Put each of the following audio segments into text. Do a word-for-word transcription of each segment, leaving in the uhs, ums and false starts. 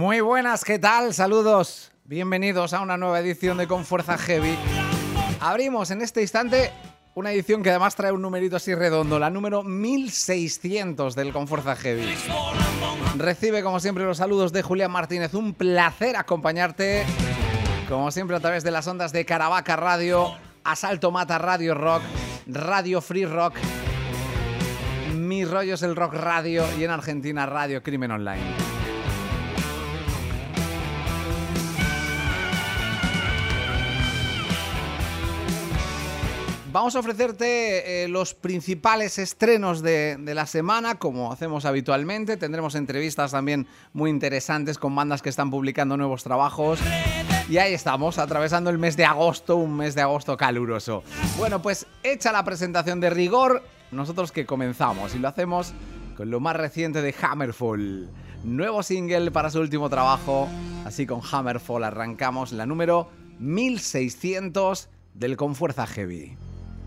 Muy buenas, ¿qué tal? Saludos. Bienvenidos a una nueva edición de Con Fuerza Heavy. Abrimos en este instante una edición que además trae un numerito así redondo, la número mil seiscientos del Con Fuerza Heavy. Recibe como siempre los saludos de Julián Martínez. Un placer acompañarte como siempre a través de las ondas de Caravaca Radio, Asalto Mata Radio Rock, Radio Free Rock, Mi Rollo es el Rock Radio y en Argentina Radio Crimen Online. Vamos a ofrecerte eh, los principales estrenos de, de la semana, como hacemos habitualmente. Tendremos entrevistas también muy interesantes con bandas que están publicando nuevos trabajos. Y ahí estamos, atravesando el mes de agosto, un mes de agosto caluroso. Bueno, pues hecha la presentación de rigor, nosotros que comenzamos. Y lo hacemos con lo más reciente de Hammerfall. Nuevo single para su último trabajo. Así con Hammerfall arrancamos la número mil seiscientos del Con Fuerza Heavy.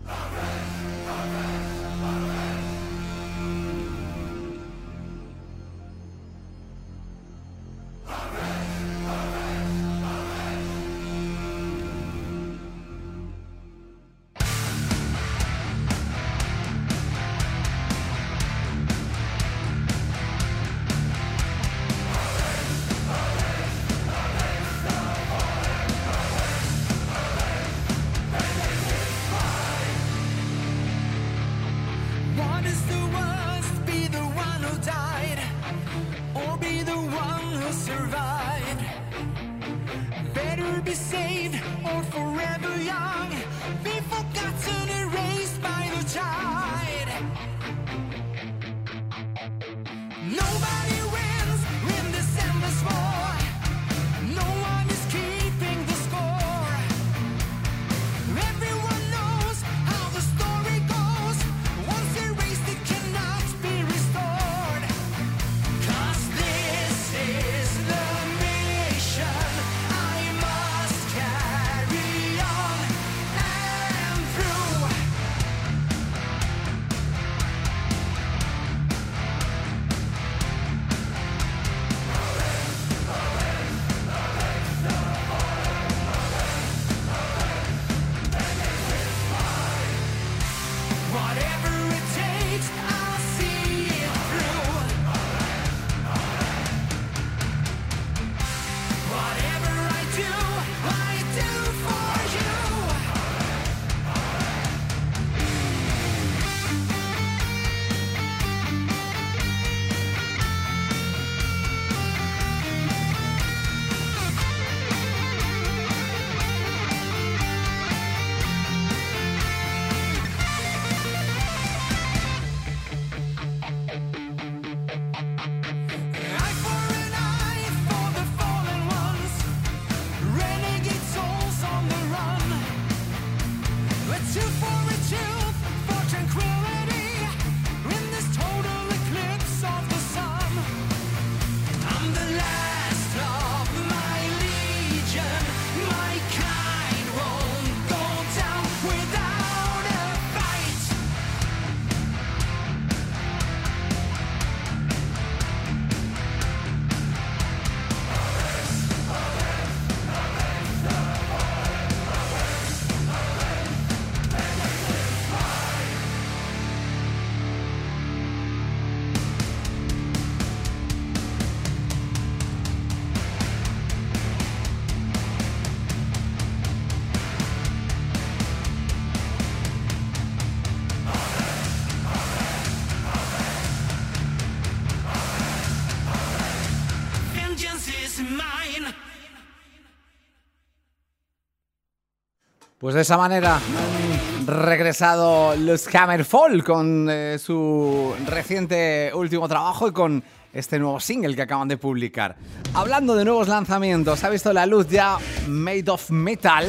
Pues de esa manera han regresado los Hammerfall con eh, su reciente último trabajo y con este nuevo single que acaban de publicar. Hablando de nuevos lanzamientos, ha visto la luz ya Made of Metal,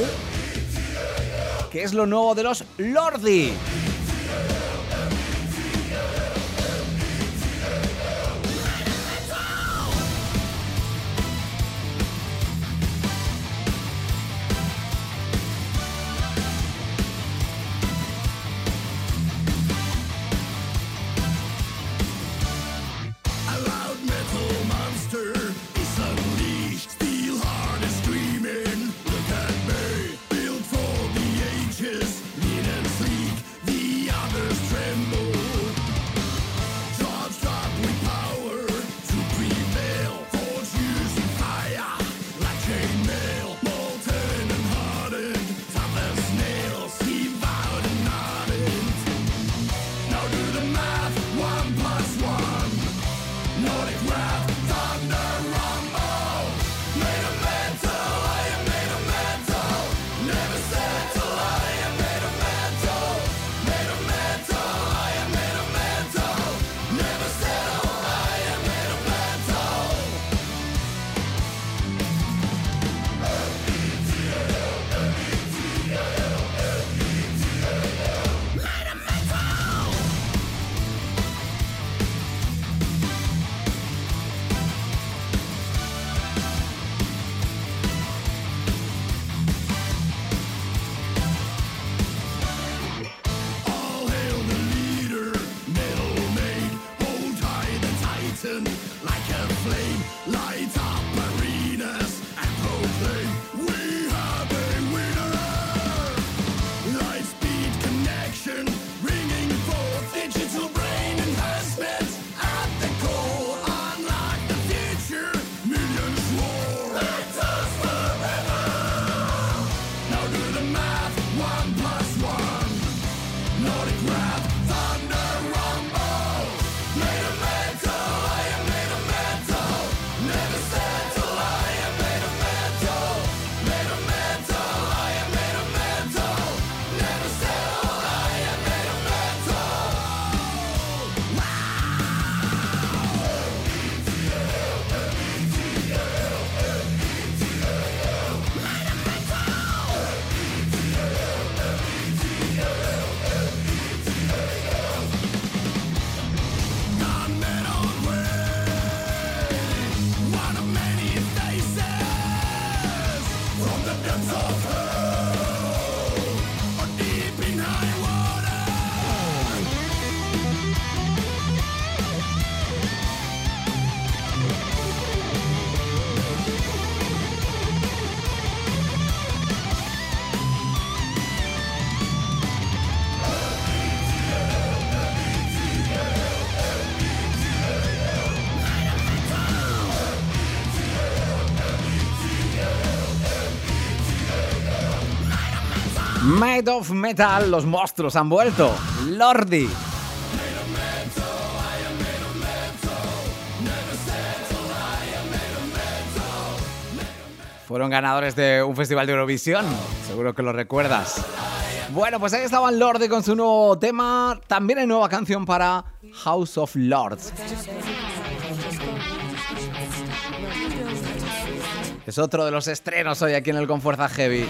que es lo nuevo de los Lordi. A loud metal monster is suddenly Made of Metal, los monstruos han vuelto. Lordi. Fueron ganadores de un festival de Eurovisión, seguro que lo recuerdas. Bueno, pues ahí estaban Lordi con su nuevo tema. También hay nueva canción para House of Lords. Es otro de los estrenos hoy aquí en el Con Fuerza Heavy.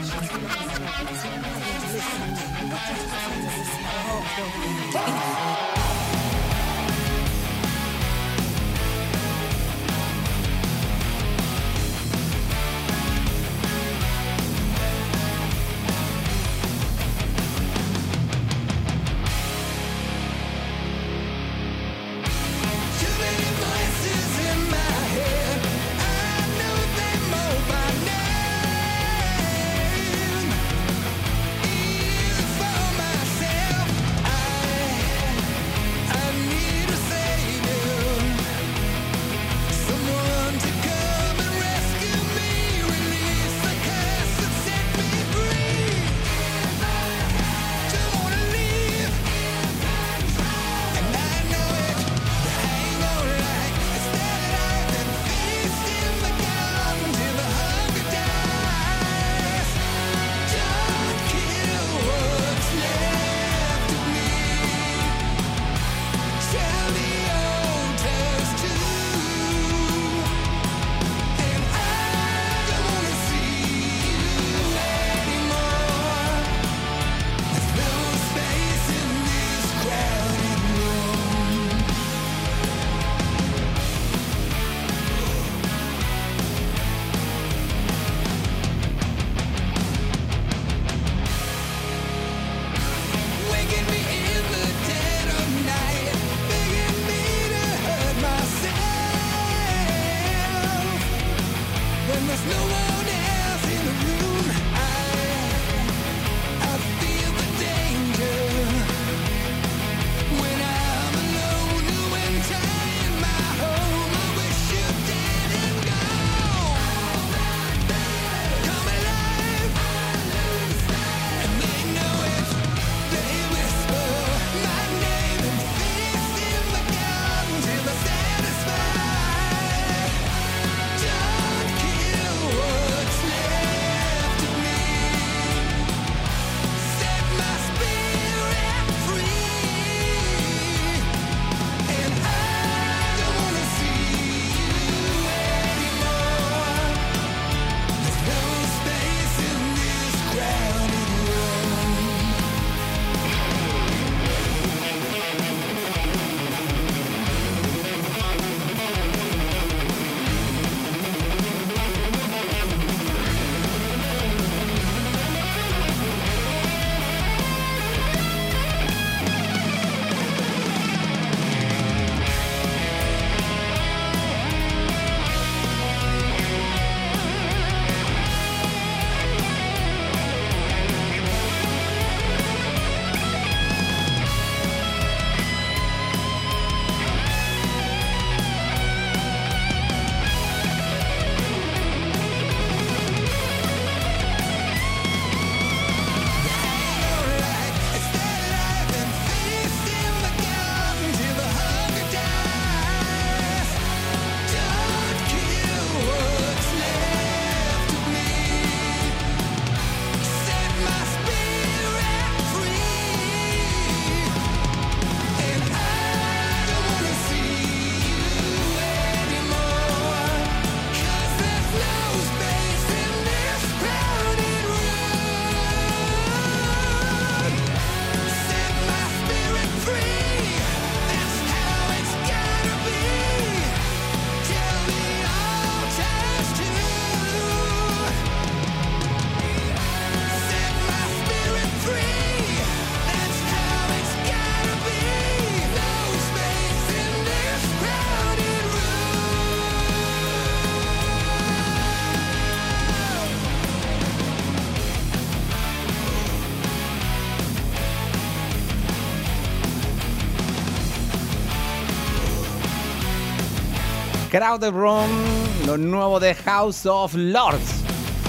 Crowded Room, lo nuevo de House of Lords.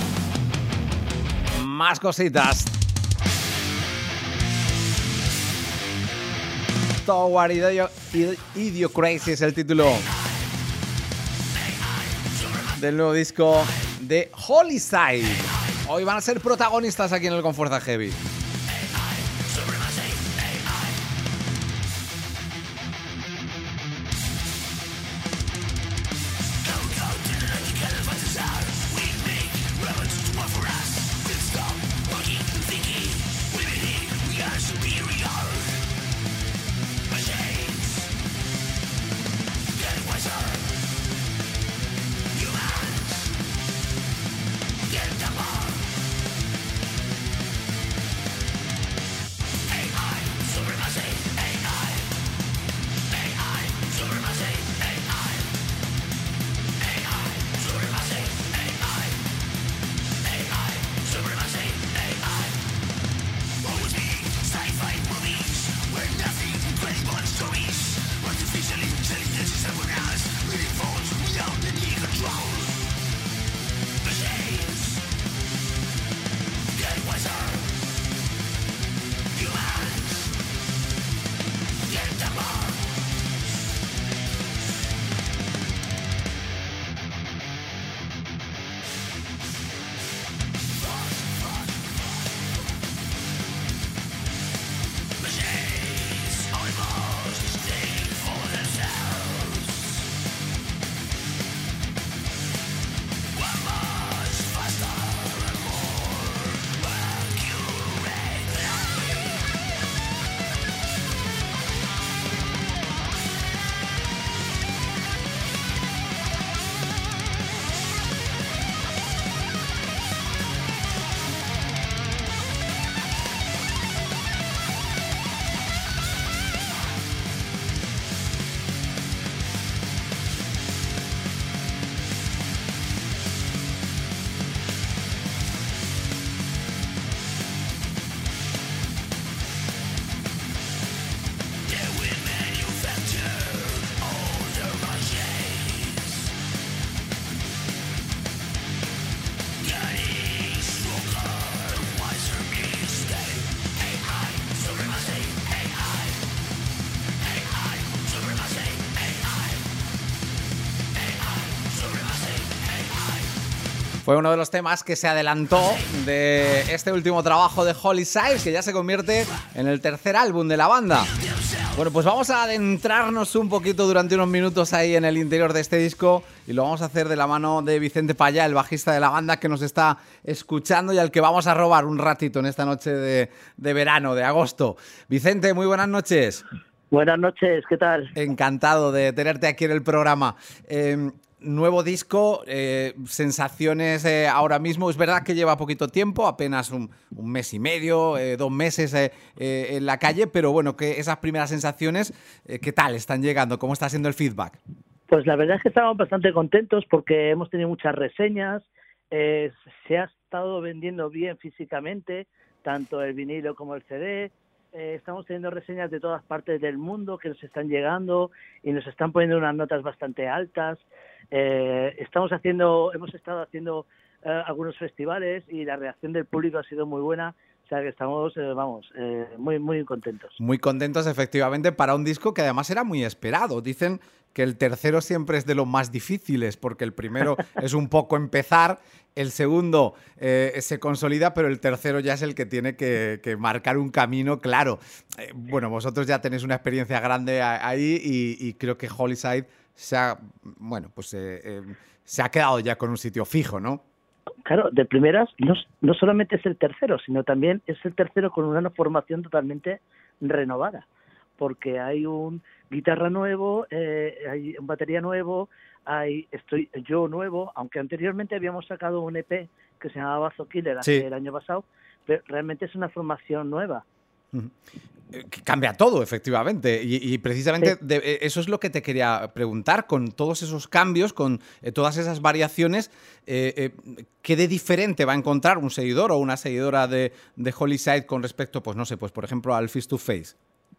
Más cositas. Toward Idio- Id- Idiocracy es el título del nuevo disco de Holyside. Hoy van a ser protagonistas aquí en el Con Fuerza Heavy. Fue uno de los temas que se adelantó de este último trabajo de Holyside, que ya se convierte en el tercer álbum de la banda. Bueno, pues vamos a adentrarnos un poquito durante unos minutos ahí en el interior de este disco y lo vamos a hacer de la mano de Vicente Payá, el bajista de la banda que nos está escuchando y al que vamos a robar un ratito en esta noche de, de verano, de agosto. Vicente, muy buenas noches. Buenas noches, ¿qué tal? Encantado de tenerte aquí en el programa. Eh, Nuevo disco, eh, sensaciones eh, ahora mismo. Es verdad que lleva poquito tiempo, apenas un, un mes y medio, eh, dos meses eh, eh, en la calle, pero bueno, que esas primeras sensaciones, eh, ¿qué tal están llegando? ¿Cómo está siendo el feedback? Pues la verdad es que estamos bastante contentos porque hemos tenido muchas reseñas, eh, se ha estado vendiendo bien físicamente, tanto el vinilo como el C D. Eh, estamos teniendo reseñas de todas partes del mundo que nos están llegando y nos están poniendo unas notas bastante altas. Eh, estamos haciendo, hemos estado haciendo eh, algunos festivales y la reacción del público ha sido muy buena. O sea que estamos, eh, vamos, eh, muy, muy contentos. Muy contentos, efectivamente, para un disco que además era muy esperado. Dicen que el tercero siempre es de los más difíciles, porque el primero es un poco empezar, el segundo eh, se consolida, pero el tercero ya es el que tiene que, que marcar un camino claro. Eh, bueno, vosotros ya tenéis una experiencia grande ahí y, y creo que Holyside se ha, bueno, pues, eh, eh, se ha quedado ya con un sitio fijo, ¿no? Claro, de primeras no, no solamente es el tercero, sino también es el tercero con una formación totalmente renovada, porque hay un guitarra nuevo, eh, hay un batería nuevo, hay estoy yo nuevo, aunque anteriormente habíamos sacado un E P que se llamaba Bazo Killer hace Sí. el año pasado, pero realmente es una formación nueva. Que cambia todo, efectivamente. Y, y precisamente Sí. de, eso es lo que te quería preguntar. Con todos esos cambios, con eh, todas esas variaciones, eh, eh, ¿qué de diferente va a encontrar un seguidor o una seguidora de, de Holyside con respecto, pues no sé, pues por ejemplo al Face to Face?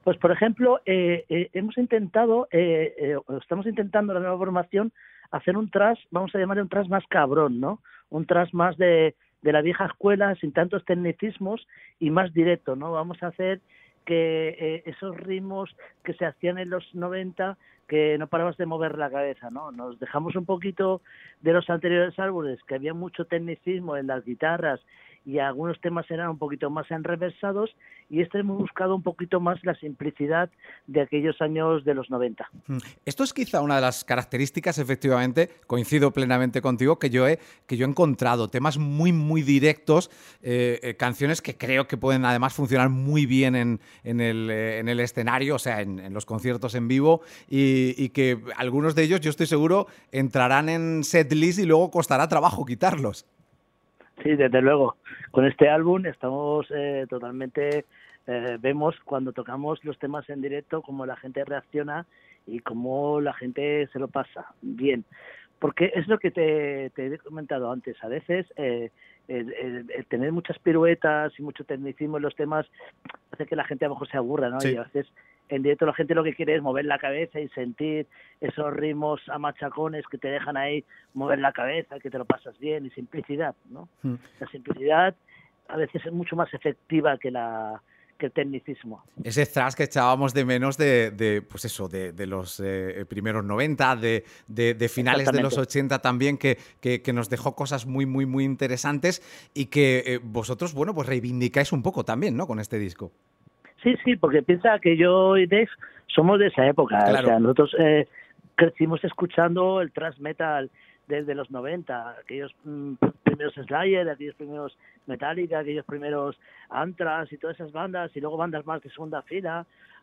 Pues, por ejemplo, eh, eh, hemos intentado, eh, eh, estamos intentando la nueva formación hacer un thrash, vamos a llamarle un thrash más cabrón, ¿no? Un thrash más de, de la vieja escuela, sin tantos tecnicismos y más directo, ¿no? Vamos a hacer que eh, esos ritmos que se hacían en los noventa, que no parabas de mover la cabeza, ¿no? Nos dejamos un poquito de los anteriores álbumes, que había mucho tecnicismo en las guitarras y algunos temas eran un poquito más enreversados, y este hemos buscado un poquito más la simplicidad de aquellos años de los noventa. Esto es quizá una de las características, efectivamente, coincido plenamente contigo, que yo he, que yo he encontrado, temas muy, muy directos, eh, eh, canciones que creo que pueden además funcionar muy bien en, en, el, eh, en el escenario, o sea, en, en los conciertos en vivo, y, y que algunos de ellos, yo estoy seguro, entrarán en setlist y luego costará trabajo quitarlos. Sí, desde luego. Con este álbum estamos eh, totalmente... Eh, vemos cuando tocamos los temas en directo cómo la gente reacciona y cómo la gente se lo pasa bien. Porque es lo que te, te he comentado antes. A veces eh, el, el, el tener muchas piruetas y mucho tecnicismo en los temas hace que la gente a lo mejor se aburra, ¿no? Sí. Y a veces en directo la gente lo que quiere es mover la cabeza y sentir esos ritmos a machacones que te dejan ahí mover la cabeza, que te lo pasas bien, y simplicidad, ¿no? Mm. La simplicidad a veces es mucho más efectiva que la que el tecnicismo. Ese thrash que echábamos de menos de, de pues eso, de, de los eh, primeros noventa, de, de, de finales de los ochenta también, que, que, que nos dejó cosas muy, muy, muy interesantes y que eh, vosotros, bueno, pues reivindicáis un poco también, ¿no?, con este disco. Sí, sí, porque piensa que yo y Dave somos de esa época. Claro. O sea, nosotros eh, crecimos escuchando el thrash metal desde los noventa, aquellos mm, primeros Slayer, aquellos primeros Metallica, aquellos primeros Anthrax y todas esas bandas, y luego bandas más de segunda fila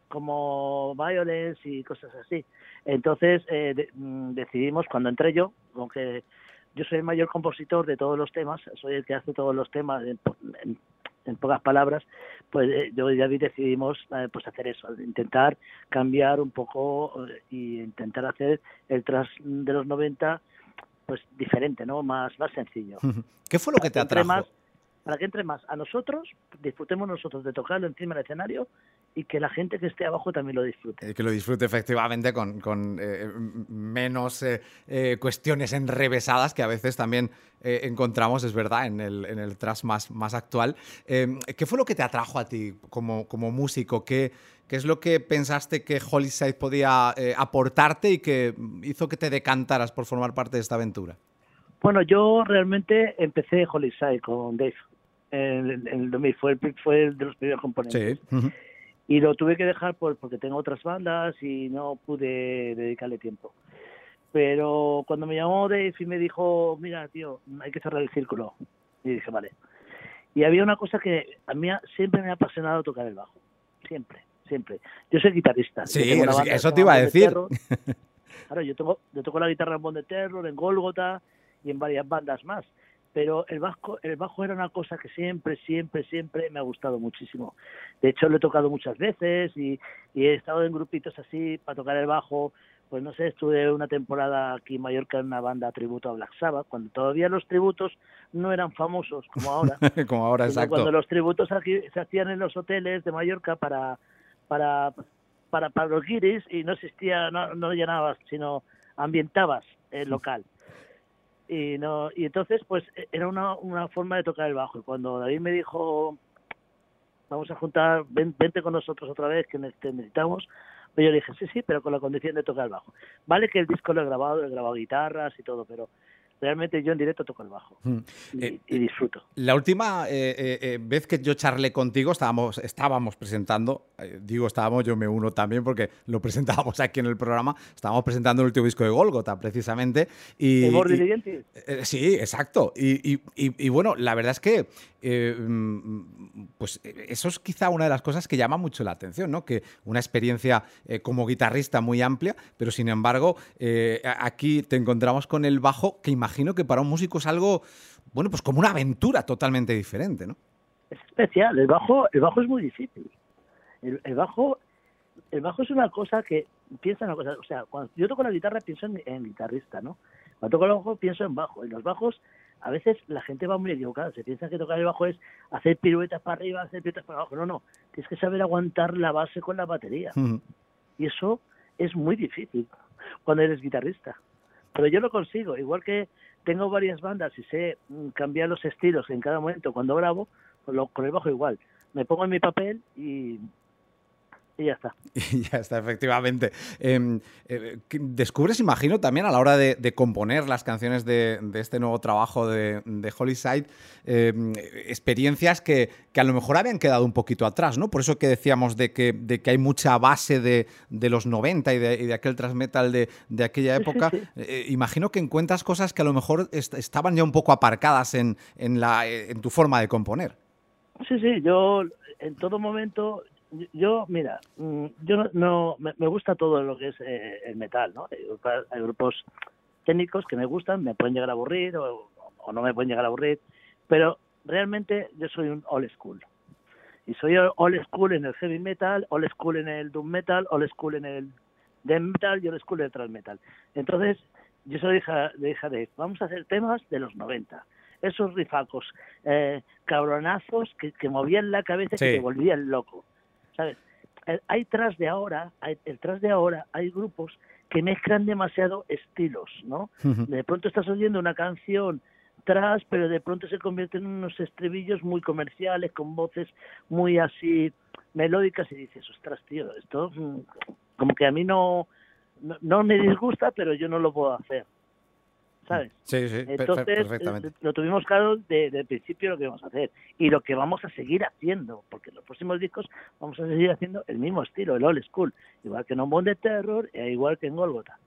como Violence y cosas así. Entonces eh, de, mm, decidimos, cuando entré yo, aunque yo soy el mayor compositor de todos los temas, soy el que hace todos los temas en, en, en pocas palabras, pues eh, yo y David decidimos eh, pues hacer eso, intentar cambiar un poco eh, y intentar hacer el thrash de los noventa pues diferente, ¿no? Más, más sencillo. ¿Qué fue lo que te atrajo? Más, para que entre más a nosotros, disfrutemos nosotros de tocarlo encima del escenario y que la gente que esté abajo también lo disfrute. Eh, que lo disfrute efectivamente con, con eh, menos eh, eh, cuestiones enrevesadas que a veces también eh, encontramos, es verdad, en el, en el thrash más, más actual. Eh, ¿Qué fue lo que te atrajo a ti como, como músico? ¿Qué, ¿Qué es lo que pensaste que Holyside podía eh, aportarte y que hizo que te decantaras por formar parte de esta aventura? Bueno, yo realmente empecé Holyside con Dave. En el dos mil fue, el, fue el de los primeros componentes. Sí. Uh-huh. Y lo tuve que dejar por, porque tengo otras bandas y no pude dedicarle tiempo. Pero cuando me llamó Dave y me dijo, mira, tío, hay que cerrar el círculo. Y dije, vale. Y había una cosa que a mí siempre me ha apasionado tocar el bajo. Siempre, siempre. Yo soy guitarrista. Sí, eso, eso te iba a decir. Claro, yo, tengo, yo toco la guitarra en Bond de Terror, en Gólgota y en varias bandas más. Pero el bajo, el bajo era una cosa que siempre, siempre, siempre me ha gustado muchísimo. De hecho, lo he tocado muchas veces y, y he estado en grupitos así para tocar el bajo. Pues no sé, estuve una temporada aquí en Mallorca en una banda tributo a Black Sabbath, cuando todavía los tributos no eran famosos como ahora. Como ahora, exacto. Cuando los tributos aquí se hacían en los hoteles de Mallorca para para para, para los guiris y no existía, no, no llenabas, sino ambientabas el local. Y no y entonces pues era una, una forma de tocar el bajo. Y cuando David me dijo, vamos a juntar, ven, vente con nosotros otra vez, que te necesitamos, pues yo le dije, sí, sí, pero con la condición de tocar el bajo. Vale que el disco lo he grabado, he grabado guitarras y todo, pero realmente yo en directo toco el bajo mm. y, eh, y disfruto. La última eh, eh, vez que yo charlé contigo estábamos, estábamos presentando, eh, digo estábamos, yo me uno también porque lo presentábamos aquí en el programa, estábamos presentando el último disco de Gólgota precisamente. Y, ¿El Morbid Identity? Eh, sí, exacto. Y, y, y, y bueno, la verdad es que eh, pues eso es quizá una de las cosas que llama mucho la atención, ¿no? Que una experiencia eh, como guitarrista muy amplia, pero sin embargo eh, aquí te encontramos con el bajo, que imagino que para un músico es algo, bueno, pues como una aventura totalmente diferente, ¿no? Es especial, el bajo, el bajo es muy difícil. El, el bajo, el bajo es una cosa que piensa en una cosa, o sea, cuando yo toco la guitarra pienso en, en guitarrista, ¿no? Cuando toco el bajo pienso en bajo, y los bajos a veces la gente va muy equivocada, se piensa que tocar el bajo es hacer piruetas para arriba, hacer piruetas para abajo, no, no, tienes que saber aguantar la base con la batería, Uh-huh. y eso es muy difícil cuando eres guitarrista, pero yo lo consigo, igual que tengo varias bandas y sé cambiar los estilos en cada momento cuando grabo, con, lo, con el bajo igual, me pongo en mi papel y... Y ya está. Y ya está, efectivamente. Eh, eh, descubres, imagino, también a la hora de, de componer las canciones de, de este nuevo trabajo de, de Holyside, eh, experiencias que, que a lo mejor habían quedado un poquito atrás, ¿no? Por eso que decíamos de que, de que hay mucha base de, de los noventa y de, y de aquel thrash metal de, de aquella época. Sí, sí, sí. Eh, imagino que encuentras cosas que a lo mejor est estaban ya un poco aparcadas en, en, la, en tu forma de componer. Sí, sí, yo en todo momento... Yo, mira, yo no, no me, me gusta todo lo que es eh, el metal, ¿no? Hay, hay grupos técnicos que me gustan, me pueden llegar a aburrir o, o no me pueden llegar a aburrir, pero realmente yo soy un old school. Y soy old school en el heavy metal, old school en el doom metal, old school en el death metal y old school en el thrash metal. Entonces, yo soy hija de hija de, vamos a hacer temas de los noventa. Esos rifacos, eh, cabronazos que, que movían la cabeza y sí. que te volvían loco. ¿Sabes? Hay tras de ahora, hay, el tras de ahora, hay grupos que mezclan demasiado estilos, ¿no? Uh-huh. De pronto estás oyendo una canción tras, pero de pronto se convierten en unos estribillos muy comerciales, con voces muy así melódicas, y dices, ostras, tío, esto como que a mí no, no, no me disgusta, pero yo no lo puedo hacer. ¿Sabes? Sí, sí, entonces perfectamente. Lo tuvimos claro desde el principio lo que vamos a hacer y lo que vamos a seguir haciendo, porque en los próximos discos vamos a seguir haciendo el mismo estilo, el old school, igual que en On Bonded Terror e igual que en Gólgota.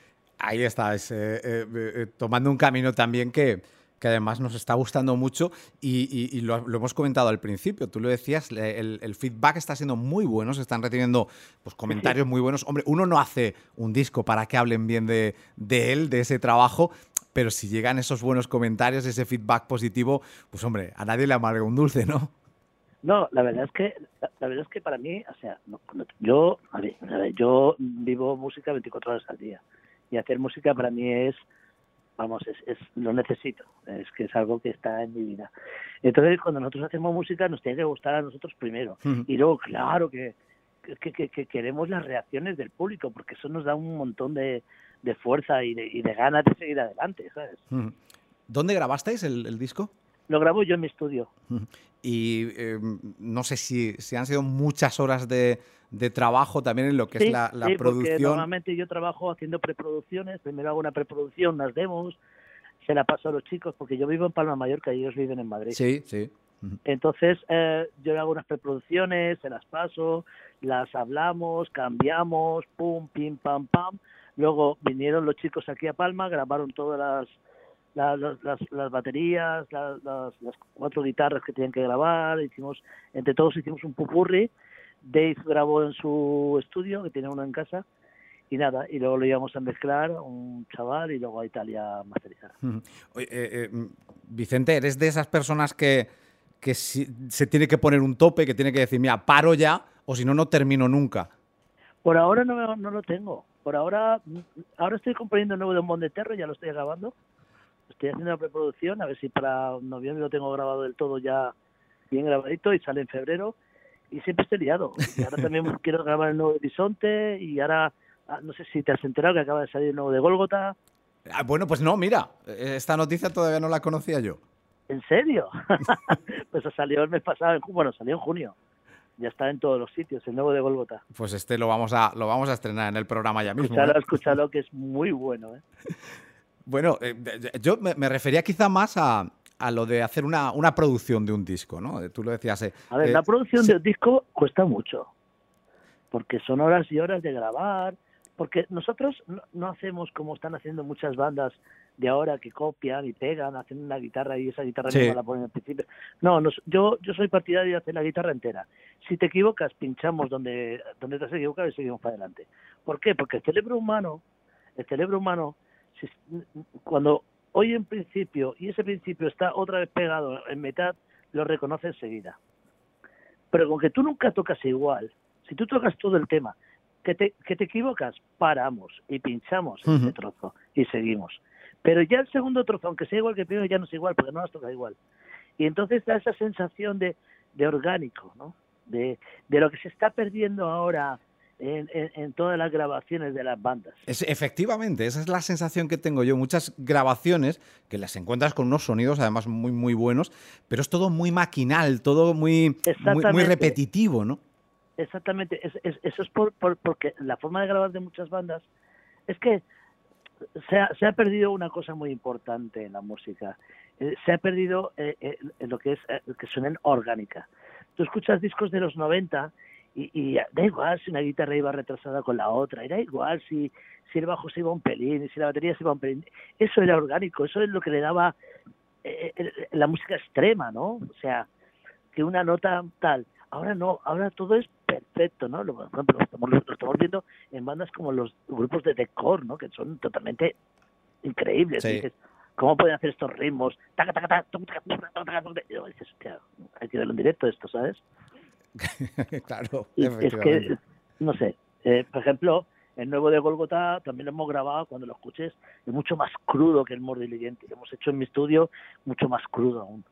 Ahí está, es, eh, eh, eh, tomando un camino también que, que además nos está gustando mucho y, y, y lo, lo hemos comentado al principio, tú lo decías, el, el feedback está siendo muy bueno, se están recibiendo pues, comentarios sí. muy buenos. Hombre, uno no hace un disco para que hablen bien de, de él, de ese trabajo, pero si llegan esos buenos comentarios, ese feedback positivo, pues hombre, a nadie le amarga un dulce, ¿no? No, la verdad es que la, la verdad es que para mí, o sea, no, no, yo a ver, a ver, yo vivo música veinticuatro horas al día y hacer música para mí es, vamos, es, es lo necesito, es que es algo que está en mi vida. Entonces, cuando nosotros hacemos música, nos tiene que gustar a nosotros primero uh-huh. y luego, claro que que, que que queremos las reacciones del público, porque eso nos da un montón de de fuerza y de, y de ganas de seguir adelante, ¿sabes? ¿Dónde grabasteis el, el disco? Lo grabo yo en mi estudio. Y eh, no sé si, si han sido muchas horas de, de trabajo también en lo que sí, es la, la sí, producción. Porque normalmente yo trabajo haciendo preproducciones, primero hago una preproducción, unas demos, se la paso a los chicos, porque yo vivo en Palma de Mallorca y ellos viven en Madrid. Sí, sí. Entonces eh, yo hago unas preproducciones, se las paso, las hablamos, cambiamos, pum, pim, pam, pam. Luego vinieron los chicos aquí a Palma, grabaron todas las las, las, las baterías, las, las, las cuatro guitarras que tenían que grabar, hicimos, entre todos hicimos un pupurri. Dave grabó en su estudio, que tiene uno en casa, y nada, y luego lo íbamos a mezclar, un chaval, y luego a Italia a masterizar. Oye, eh, eh, Vicente, ¿eres de esas personas que, que si, se tiene que poner un tope, que tiene que decir, mira, paro ya, o si no, no termino nunca? Por ahora no, no lo tengo. Por ahora, ahora estoy componiendo un nuevo de On Bonded Terror, ya lo estoy grabando. Estoy haciendo la preproducción, a ver si para noviembre lo tengo grabado del todo ya bien grabadito y sale en febrero. Y siempre estoy liado. Y ahora también quiero grabar el nuevo Horizonte y ahora, no sé si te has enterado que acaba de salir el nuevo de Gólgota. Ah, bueno, pues no, mira, esta noticia todavía no la conocía yo. ¿En serio? Pues salió el mes pasado, bueno, salió en junio. Ya está en todos los sitios, el nuevo de Gólgota. Pues este lo vamos a lo vamos a estrenar en el programa ya mismo. Escúchalo, ¿eh? escúchalo, que es muy bueno. ¿eh? Bueno, eh, yo me, me refería quizá más a, a lo de hacer una, una producción de un disco, ¿no? Tú lo decías. Eh, a ver, eh, la producción sí. de un disco cuesta mucho, porque son horas y horas de grabar, porque nosotros no, no hacemos como están haciendo muchas bandas de ahora que copian y pegan, hacen una guitarra y esa guitarra sí. misma la ponen al principio. No, nos, yo yo soy partidario de hacer la guitarra entera. Si te equivocas, pinchamos donde, donde te has equivocado y seguimos para adelante. ¿Por qué? Porque el cerebro humano, el cerebro humano, si, cuando oye en principio y ese principio está otra vez pegado en mitad, lo reconoce enseguida. Pero con que tú nunca tocas igual, si tú tocas todo el tema, que te, que te equivocas, paramos y pinchamos uh-huh. ese trozo y seguimos. Pero ya el segundo trozo, aunque sea igual que el primero, ya no es igual, porque no las toca igual. Y entonces da esa sensación de, de orgánico, ¿no? De, de lo que se está perdiendo ahora en, en, en todas las grabaciones de las bandas. Es, efectivamente, esa es la sensación que tengo yo. Muchas grabaciones que las encuentras con unos sonidos además muy, muy buenos, pero es todo muy maquinal, todo muy, muy, muy repetitivo, ¿no? Exactamente, es, es, eso es por, por, porque la forma de grabar de muchas bandas es que se ha, se ha perdido una cosa muy importante en la música. Eh, se ha perdido eh, eh, lo que es eh, que suenen orgánica. Tú escuchas discos de los noventa y, y da igual si una guitarra iba retrasada con la otra, y da igual si, si el bajo se iba un pelín y si la batería se iba un pelín. Eso era orgánico, eso es lo que le daba eh, eh, la música extrema, ¿no? O sea, que una nota tal. Ahora no, ahora todo es perfecto, ¿no? Por ejemplo, lo estamos, lo estamos viendo en bandas como los grupos de deathcore, ¿no? Que son totalmente increíbles. Sí. Dices, ¿cómo pueden hacer estos ritmos? Taca, taca, taca, taca, taca, taca, taca, taca. Y dices, hostia, hay que verlo en directo esto, ¿sabes? Claro, y es que, no sé, eh, por ejemplo, el nuevo de Gólgota también lo hemos grabado, cuando lo escuches, es mucho más crudo que el Mort Diligente. Lo hemos hecho en mi estudio mucho más crudo aún.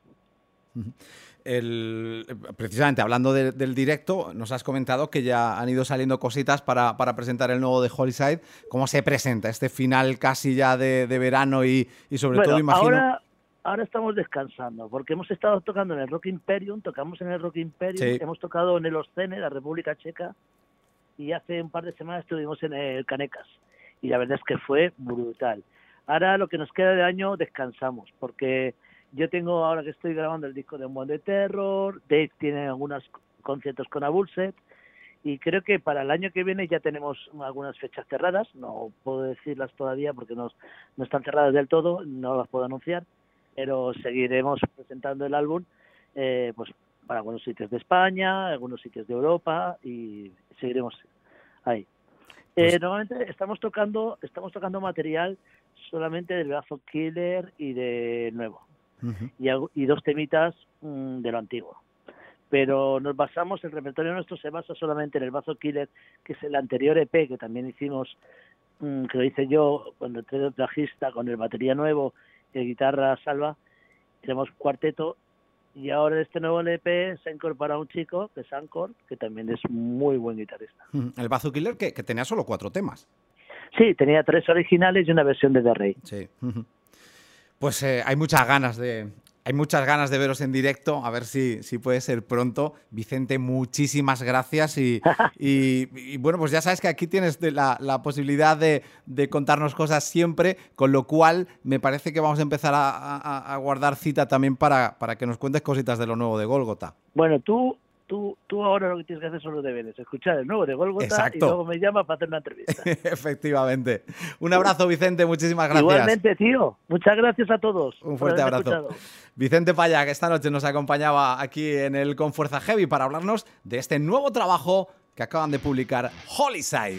El, precisamente hablando de, del directo, nos has comentado que ya han ido saliendo cositas para, para presentar el nuevo de Holyside. ¿Cómo se presenta este final casi ya de, de verano y, y sobre bueno, todo imagino... Ahora, ahora estamos descansando porque hemos estado tocando en el Rock Imperium, tocamos en el Rock Imperium, sí. Hemos tocado en el Oscene, la República Checa, y hace un par de semanas estuvimos en el Canecas y la verdad es que fue brutal. Ahora lo que nos queda de año descansamos porque... Yo tengo, ahora que estoy grabando el disco de Un Buen de Terror, Dave tiene algunos conciertos con Abulset, y creo que para el año que viene ya tenemos algunas fechas cerradas, no puedo decirlas todavía porque no, no están cerradas del todo, no las puedo anunciar, pero seguiremos presentando el álbum eh, pues para algunos sitios de España, algunos sitios de Europa, y seguiremos ahí. Eh, normalmente estamos tocando, estamos tocando material solamente del Bazo Killer y de Nuevo. Uh-huh. y, y dos temitas mmm, de lo antiguo. Pero nos basamos, el repertorio nuestro se basa solamente en el Bazo Killer, que es el anterior E P que también hicimos, mmm, que lo hice yo cuando entré de bajista con el batería nuevo y el guitarra Salva, tenemos cuarteto, y ahora en este nuevo E P se ha incorporado un chico, que es Ancor, que también es muy buen guitarrista. Uh-huh. El Bazo Killer que, que tenía solo cuatro temas. Sí, tenía tres originales y una versión de The Rey. Sí. Uh-huh. Pues eh, hay muchas ganas de hay muchas ganas de veros en directo, a ver si, si puede ser pronto. Vicente, muchísimas gracias y, y, y bueno, pues ya sabes que aquí tienes de la, la posibilidad de, de contarnos cosas siempre, con lo cual me parece que vamos a empezar a, a, a guardar cita también para, para que nos cuentes cositas de lo nuevo de Gólgota. Bueno, tú... Tú, tú ahora lo que tienes que hacer son los deberes, escuchar el nuevo de Gólgota. Exacto. Y luego me llamas para hacer una entrevista. Efectivamente. Un abrazo, Vicente, muchísimas gracias. Igualmente, tío. Muchas gracias a todos. Un fuerte abrazo. Escuchado. Vicente Paya, que esta noche nos acompañaba aquí en el Con Fuerza Heavy para hablarnos de este nuevo trabajo que acaban de publicar, Holyside.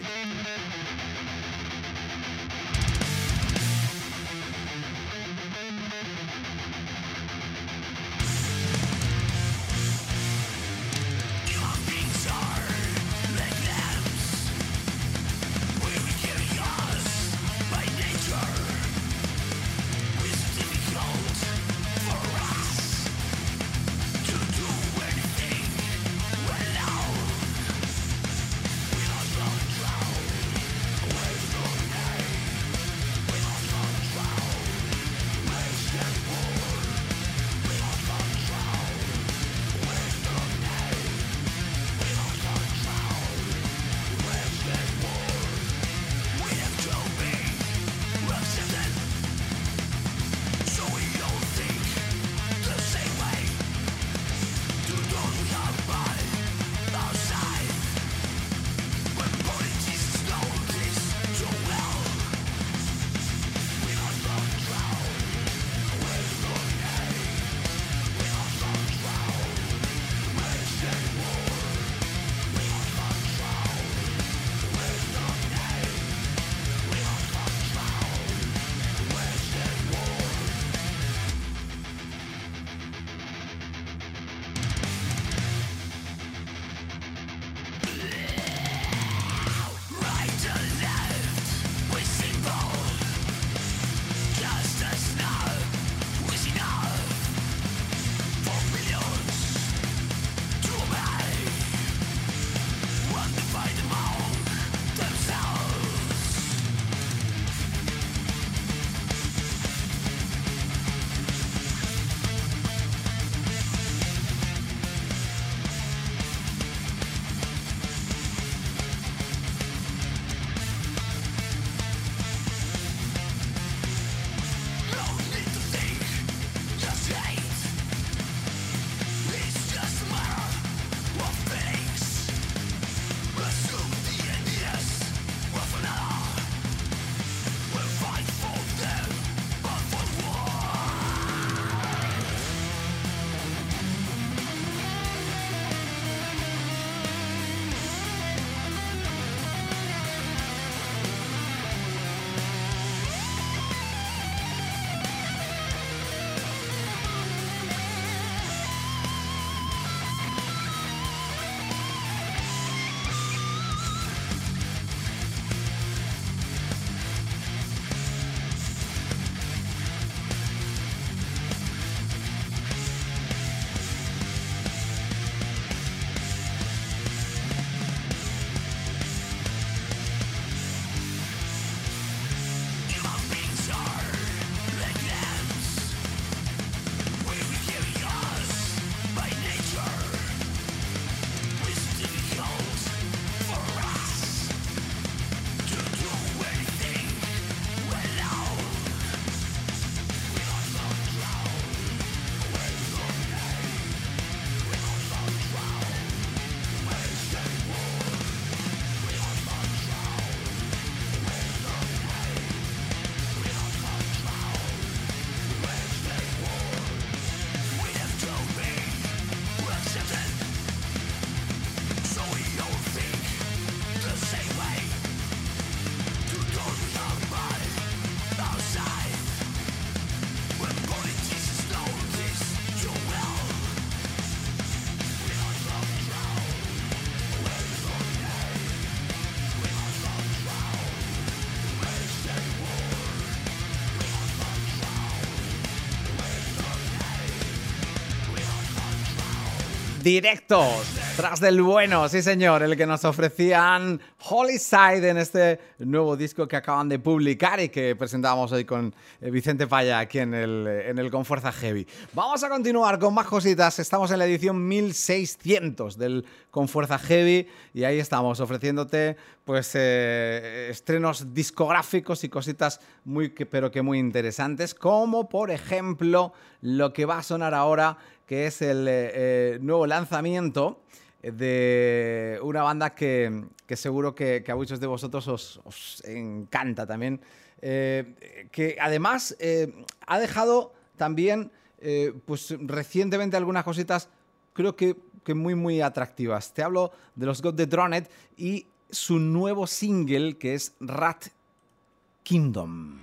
directos, tras del bueno, sí señor, el que nos ofrecían Holyside en este nuevo disco que acaban de publicar y que presentamos hoy con Vicente Paya aquí en el, en el Con Fuerza Heavy. Vamos a continuar con más cositas, estamos en la edición mil seiscientos del Con Fuerza Heavy y ahí estamos ofreciéndote pues eh, estrenos discográficos y cositas muy que, pero que muy interesantes, como por ejemplo lo que va a sonar ahora, que es el eh, nuevo lanzamiento de una banda que, que seguro que, que a muchos de vosotros os, os encanta también, eh, que además eh, ha dejado también eh, pues recientemente algunas cositas creo que, que muy muy atractivas. Te hablo de los God the Droned y su nuevo single que es Rat Kingdom.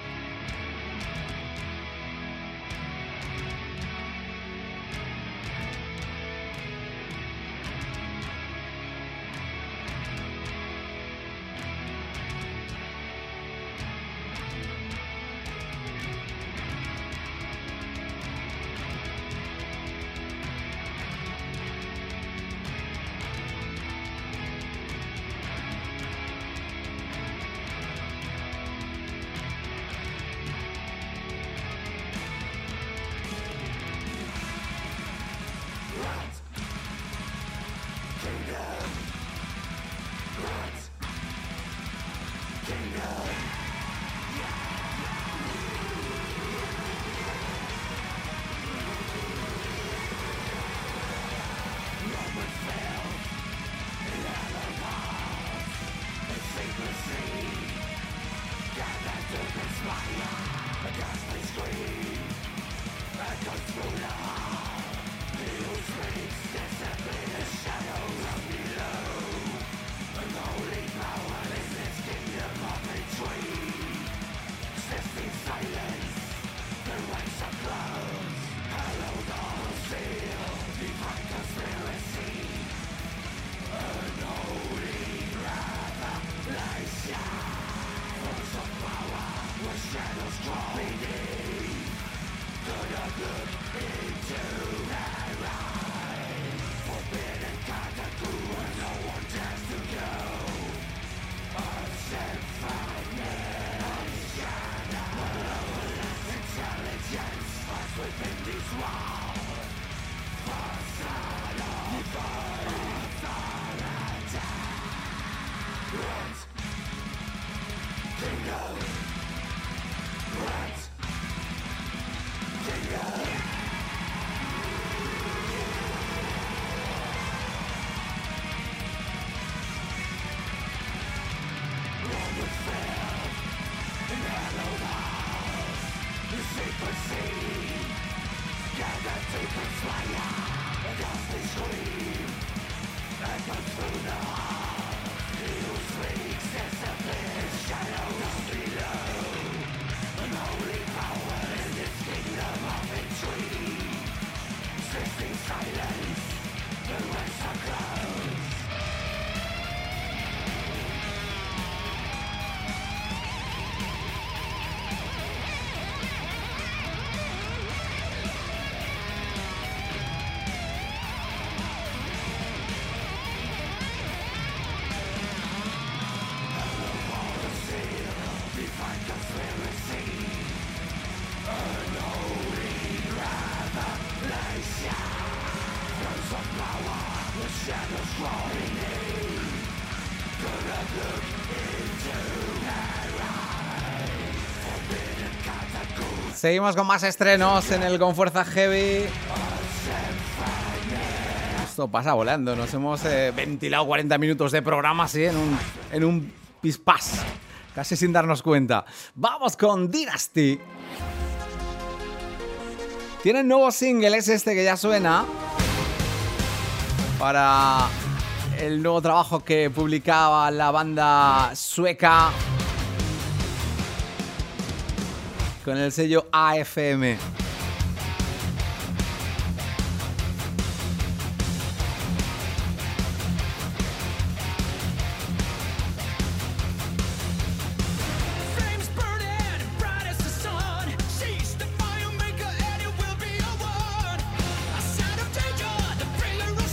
Seguimos con más estrenos en el Con Fuerza Heavy. Esto pasa volando. Nos hemos eh, ventilado cuarenta minutos de programa así en un, en un pispás, casi sin darnos cuenta. Vamos con Dynasty. Tienen nuevo single, es este que ya suena, para el nuevo trabajo que publicaba la banda sueca con el sello A F M. Fire maker, and it will be a one. A sign of danger, the prayer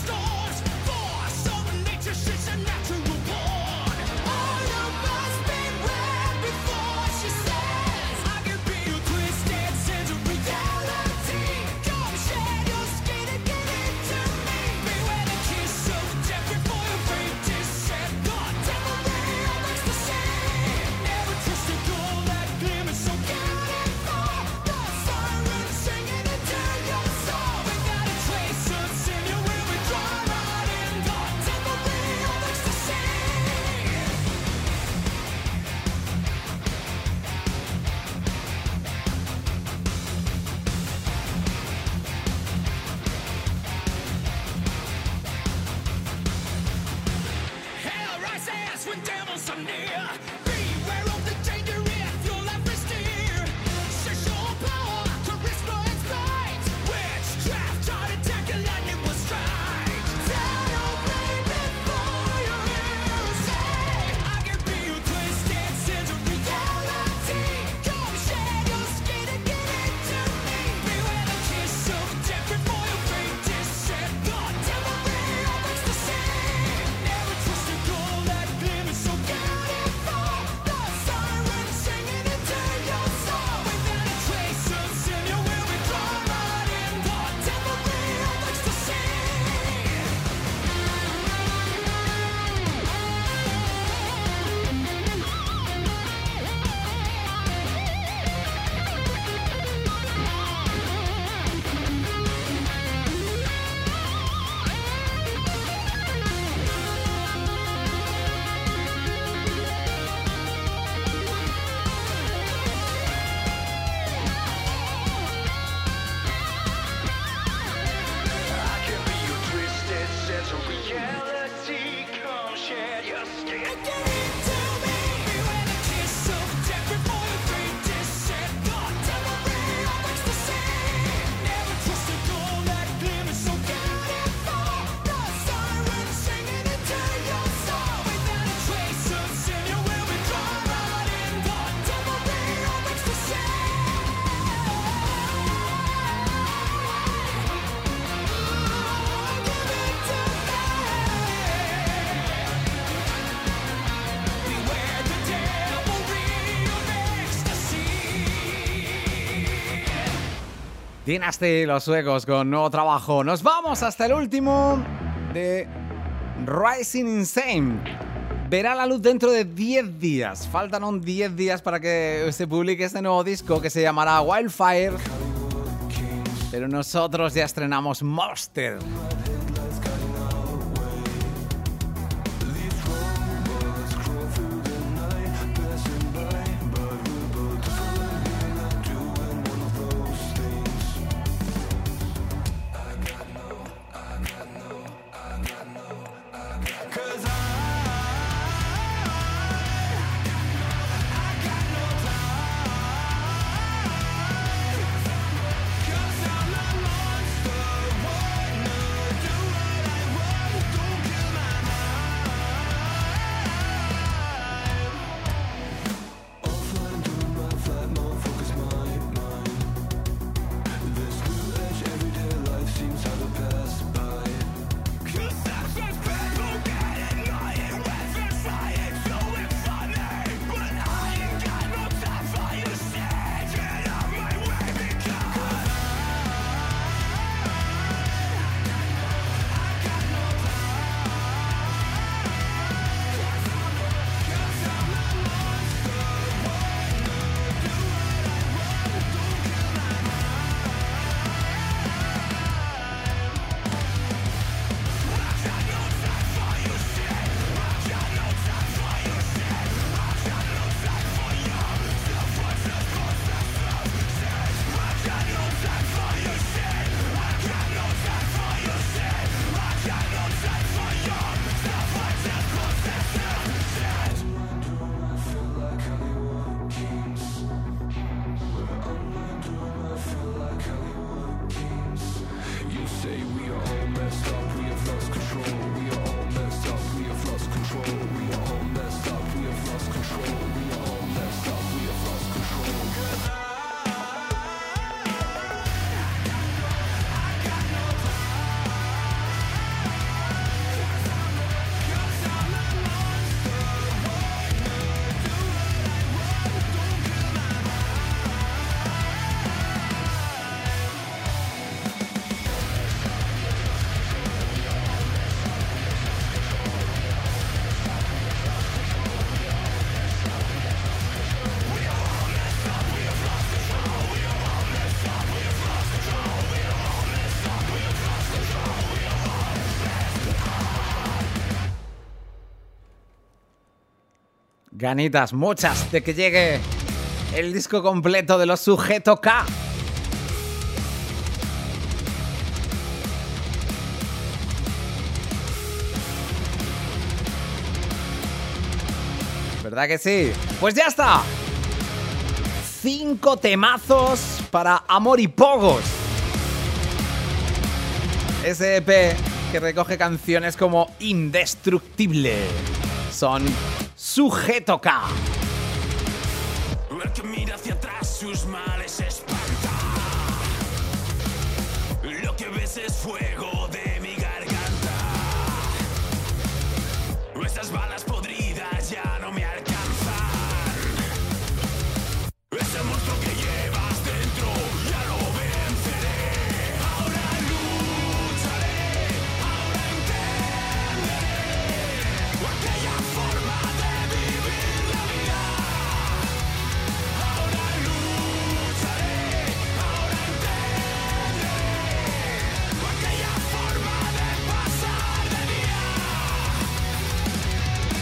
Dynasty, los suecos con nuevo trabajo. Nos vamos hasta el último de Rising Insane. Verá la luz dentro de diez días. Faltan aún diez días para que se publique este nuevo disco que se llamará Wildfire. Pero nosotros ya estrenamos Monster. Ganitas, muchas, de que llegue el disco completo de los Sujeto K. ¿Verdad que sí? Pues ya está. Cinco temazos para Amor y Pogos. Ese E P que recoge canciones como Indestructible. Son Sujeto K. El que mira hacia atrás sus males espanta. Lo que ves es fuego de mi garganta. Estas balas podridas ya no me alcanzan. Ese monstruo que llevas dentro ya lo venceré. Ahora lucharé, ahora entenderé aquella forma de vivir la vida. Ahora lucharé, ahora entenderé aquella forma de pasar de día.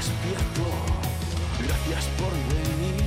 despierto. Gracias por venir.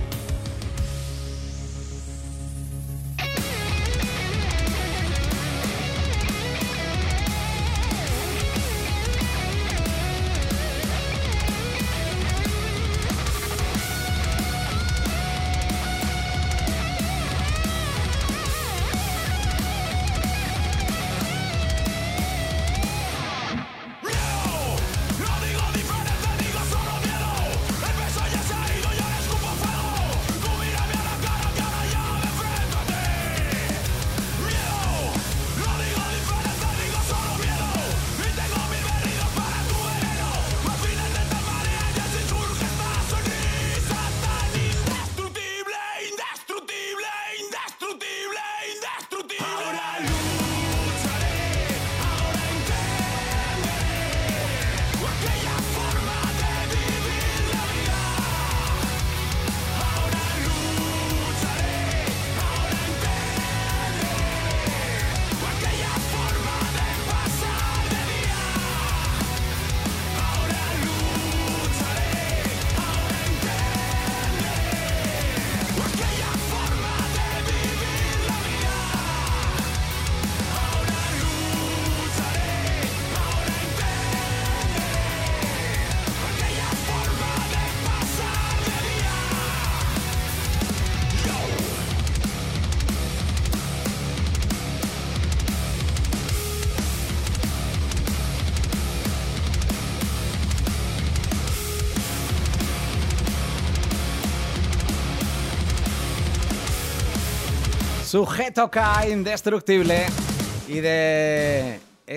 Sujeto K, Indestructible. Y de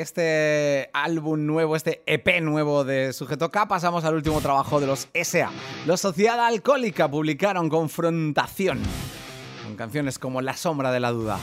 este álbum nuevo, este E P nuevo de Sujeto K, pasamos al último trabajo de los S A. Los Sociedad Alcohólica publicaron Confrontación, con canciones como La Sombra de la Duda.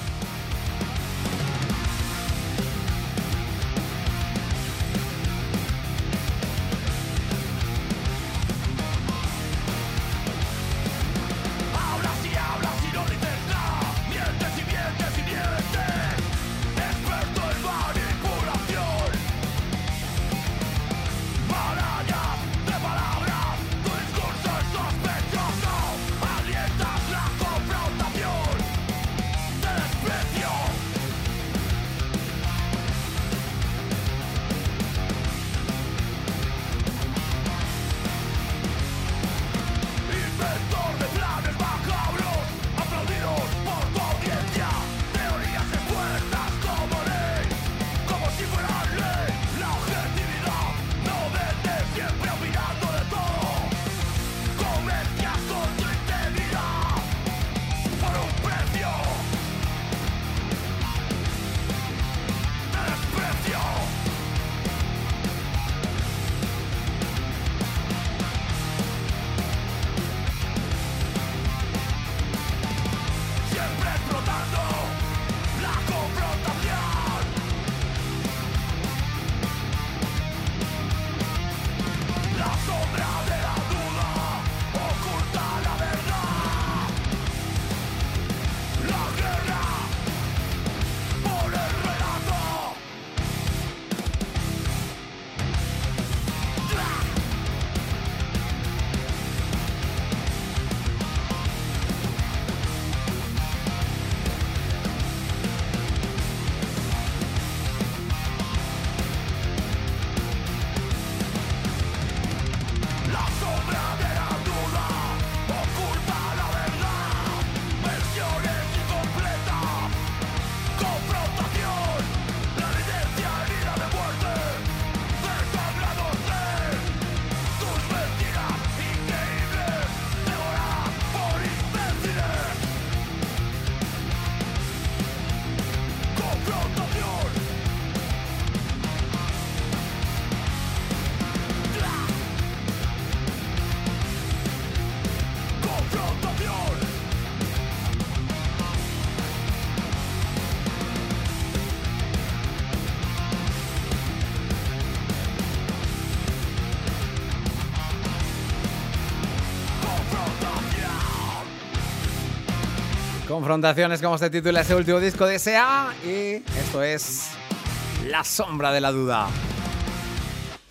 Confrontaciones, como se titula ese último disco de S A, y esto es La Sombra de la Duda.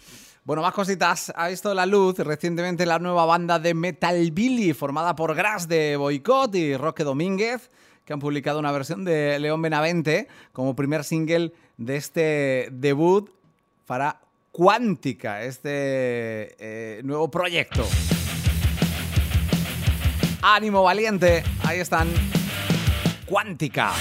Bueno, más cositas. Ha visto la luz recientemente la nueva banda de Metal Billy, formada por Gras de Boicot y Roque Domínguez, que han publicado una versión de León Benavente como primer single de este debut para Cuántica, este eh, nuevo proyecto. Ánimo valiente, ahí están, Cuántica.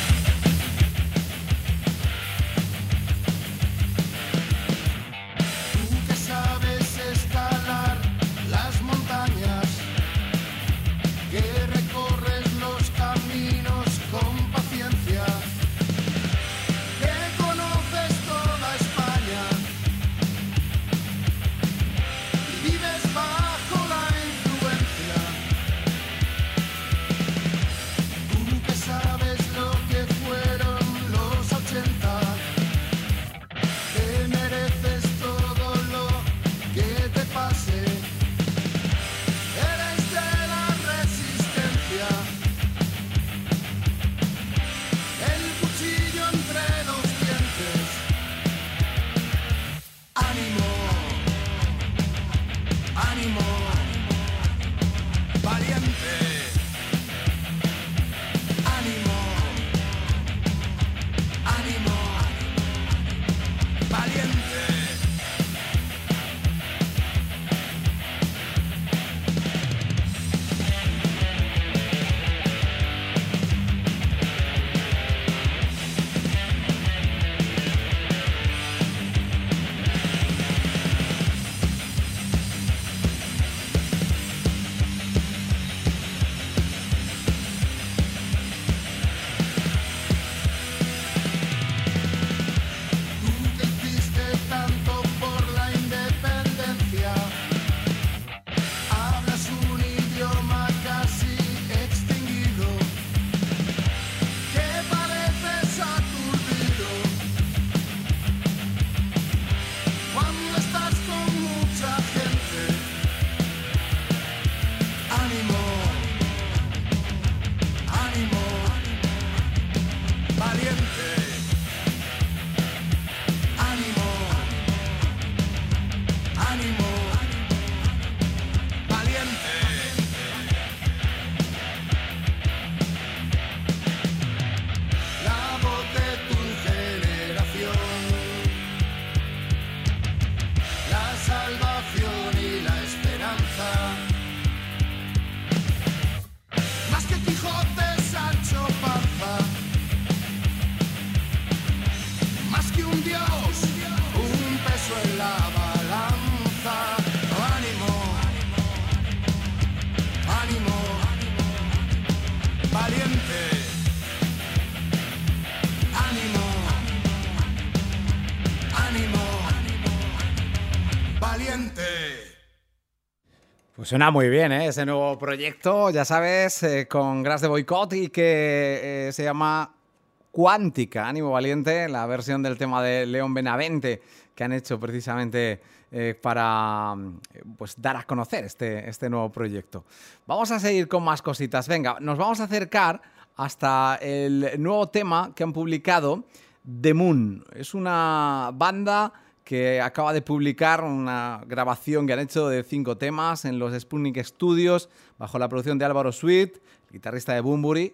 Pues suena muy bien, ¿eh? Ese nuevo proyecto, ya sabes, eh, con Gras de Boicot y que eh, se llama Cuántica, Ánimo Valiente, la versión del tema de León Benavente que han hecho precisamente eh, para pues, dar a conocer este, este nuevo proyecto. Vamos a seguir con más cositas. Venga, nos vamos a acercar hasta el nuevo tema que han publicado, The Moon. Es una banda que acaba de publicar una grabación que han hecho de cinco temas en los Sputnik Studios, bajo la producción de Álvaro Sweet, guitarrista de Bunbury.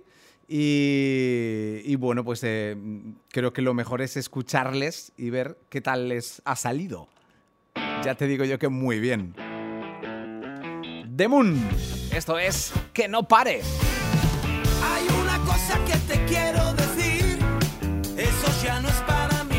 Y, y bueno, pues eh, creo que lo mejor es escucharles y ver qué tal les ha salido. Ya te digo yo que muy bien. The Moon, esto es Que no pare. Hay una cosa que te quiero decir, eso ya no es para mí.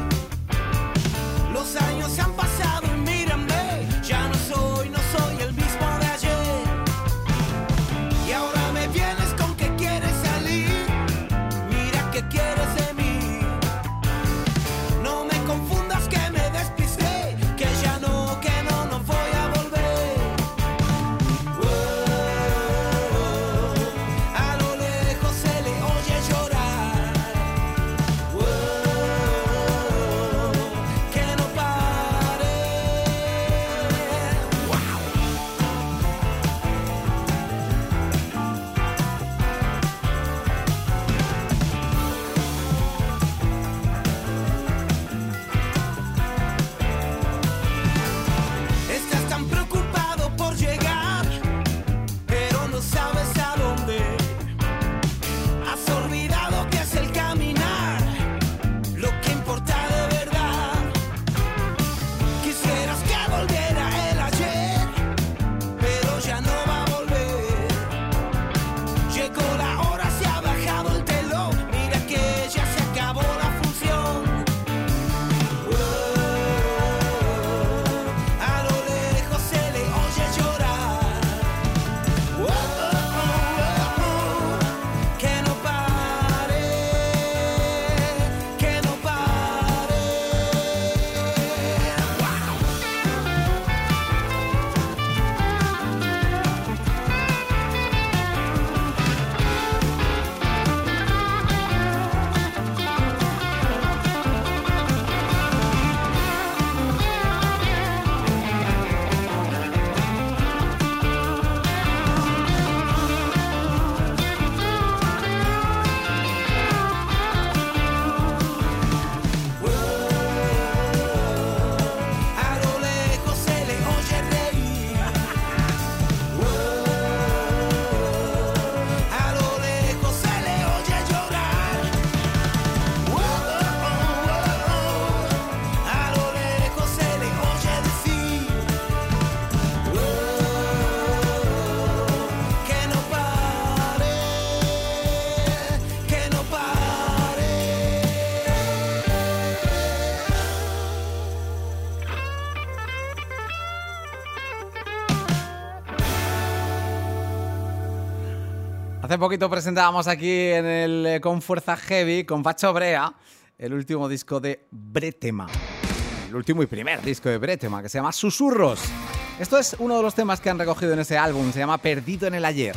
Los años se han pasado y mírame, ya no soy, no soy el mismo de ayer. Y ahora me vienes con que quieres salir, mira que quieres de mí. No me confundas que me despisté, que ya no, que no, no voy a volver. Oh, a lo lejos se le oye llorar. Oh, que no pare. Hace poquito presentábamos aquí en el eh, Con Fuerza Heavy, con Pacho Brea, el último disco de Bretema. El último y primer disco de Bretema, que se llama Susurros. Esto es uno de los temas que han recogido en ese álbum, se llama Perdido en el Ayer.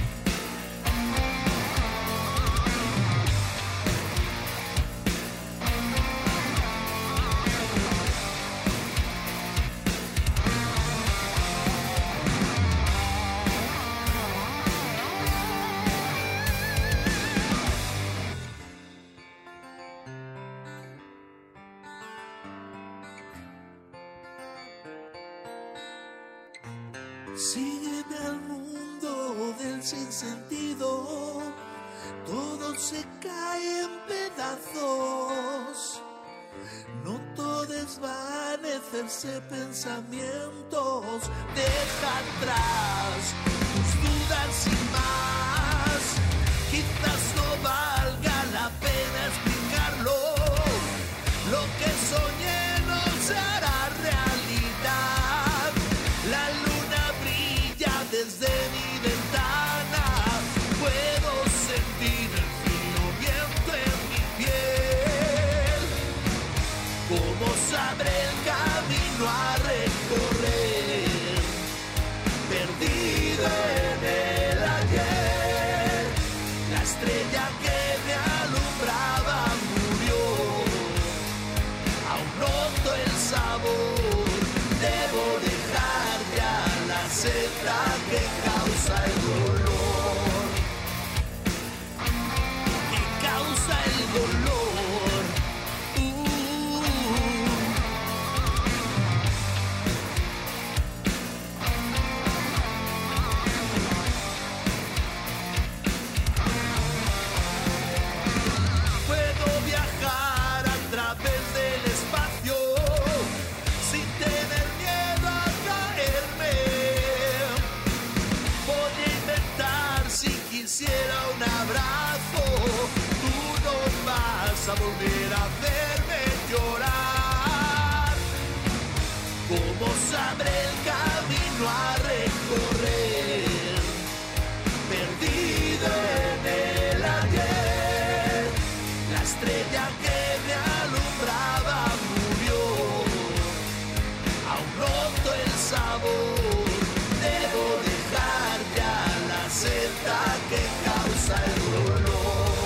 Sígueme al mundo del sinsentido, todo se cae en pedazos. Noto desvanecerse pensamientos, deja atrás tus dudas sin más. Quizás no valga la pena explicarlo, lo que soñé no se hará realidad. La luna brilla desde mi ventana, puedo sentir el frío viento en mi piel. ¿Cómo sabré el camino a recorrer? Perdido en el ayer, la estrella que me alumbraba murió. Aún noto el sabor, debo dejar ya la seta que causa el dolor, que causa el dolor. Uh. Puedo viajar a través del espacio sin tener miedo a caerme. Voy a inventar si quisiera un abrazo. Tú no vas a volver a verme llorar. ¿Cómo sabré el camino a recorrer? Perdido en el ayer, la estrella que me alumbraba murió. Aún noto el sabor, debo dejar ya la seta que causa el dolor.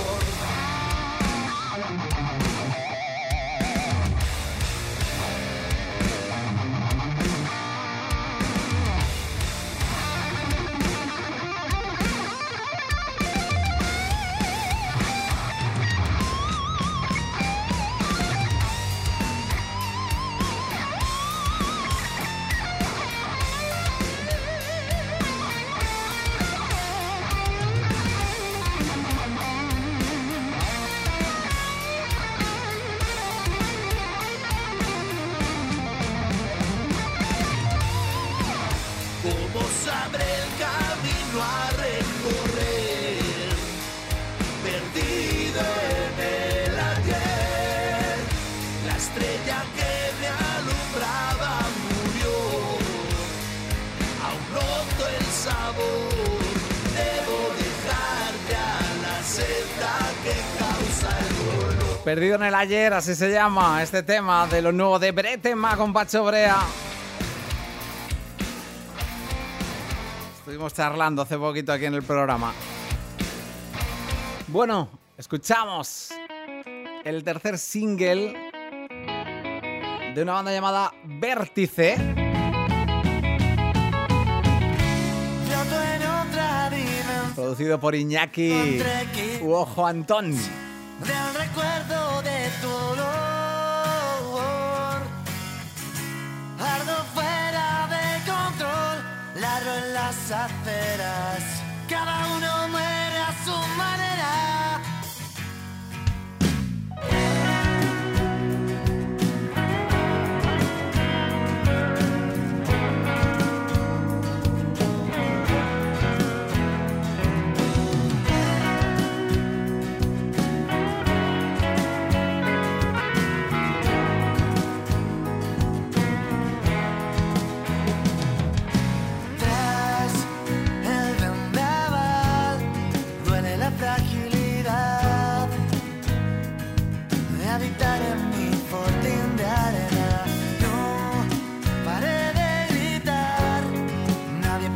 ¿Cómo sabré el camino a recorrer? Perdido en el ayer, la estrella que me alumbraba murió. Aún noto el sabor, debo dejar ya la seta que causa el dolor. Perdido en el Ayer, así se llama este tema de lo nuevo de Bretema con Pacho Brea. Estuvimos charlando hace poquito aquí en el programa. Bueno, escuchamos el tercer single de una banda llamada Vértice. Floto en otra dimensión Producido por Iñaki Uojo Antón. del recuerdo de tu olor. Ardo fuera de control, ladro en las aceras. Cada uno muere a su manera. Tras el vendaval duele la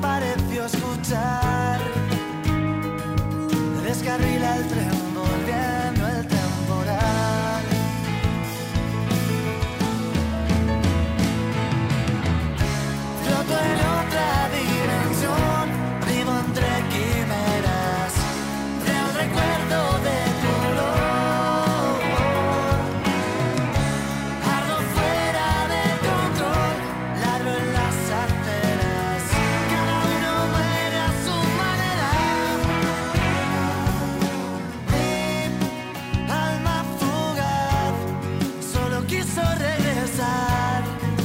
pareció escuchar. Descarrila el tren volviendo el temporal. Floto en otra dimensión, vivo entre quimeras del recuerdo de tu olor. Ardo fuera de control, ladro en las aceras, cada uno muere a su manera. Mi alma fugaz solo quiso regresar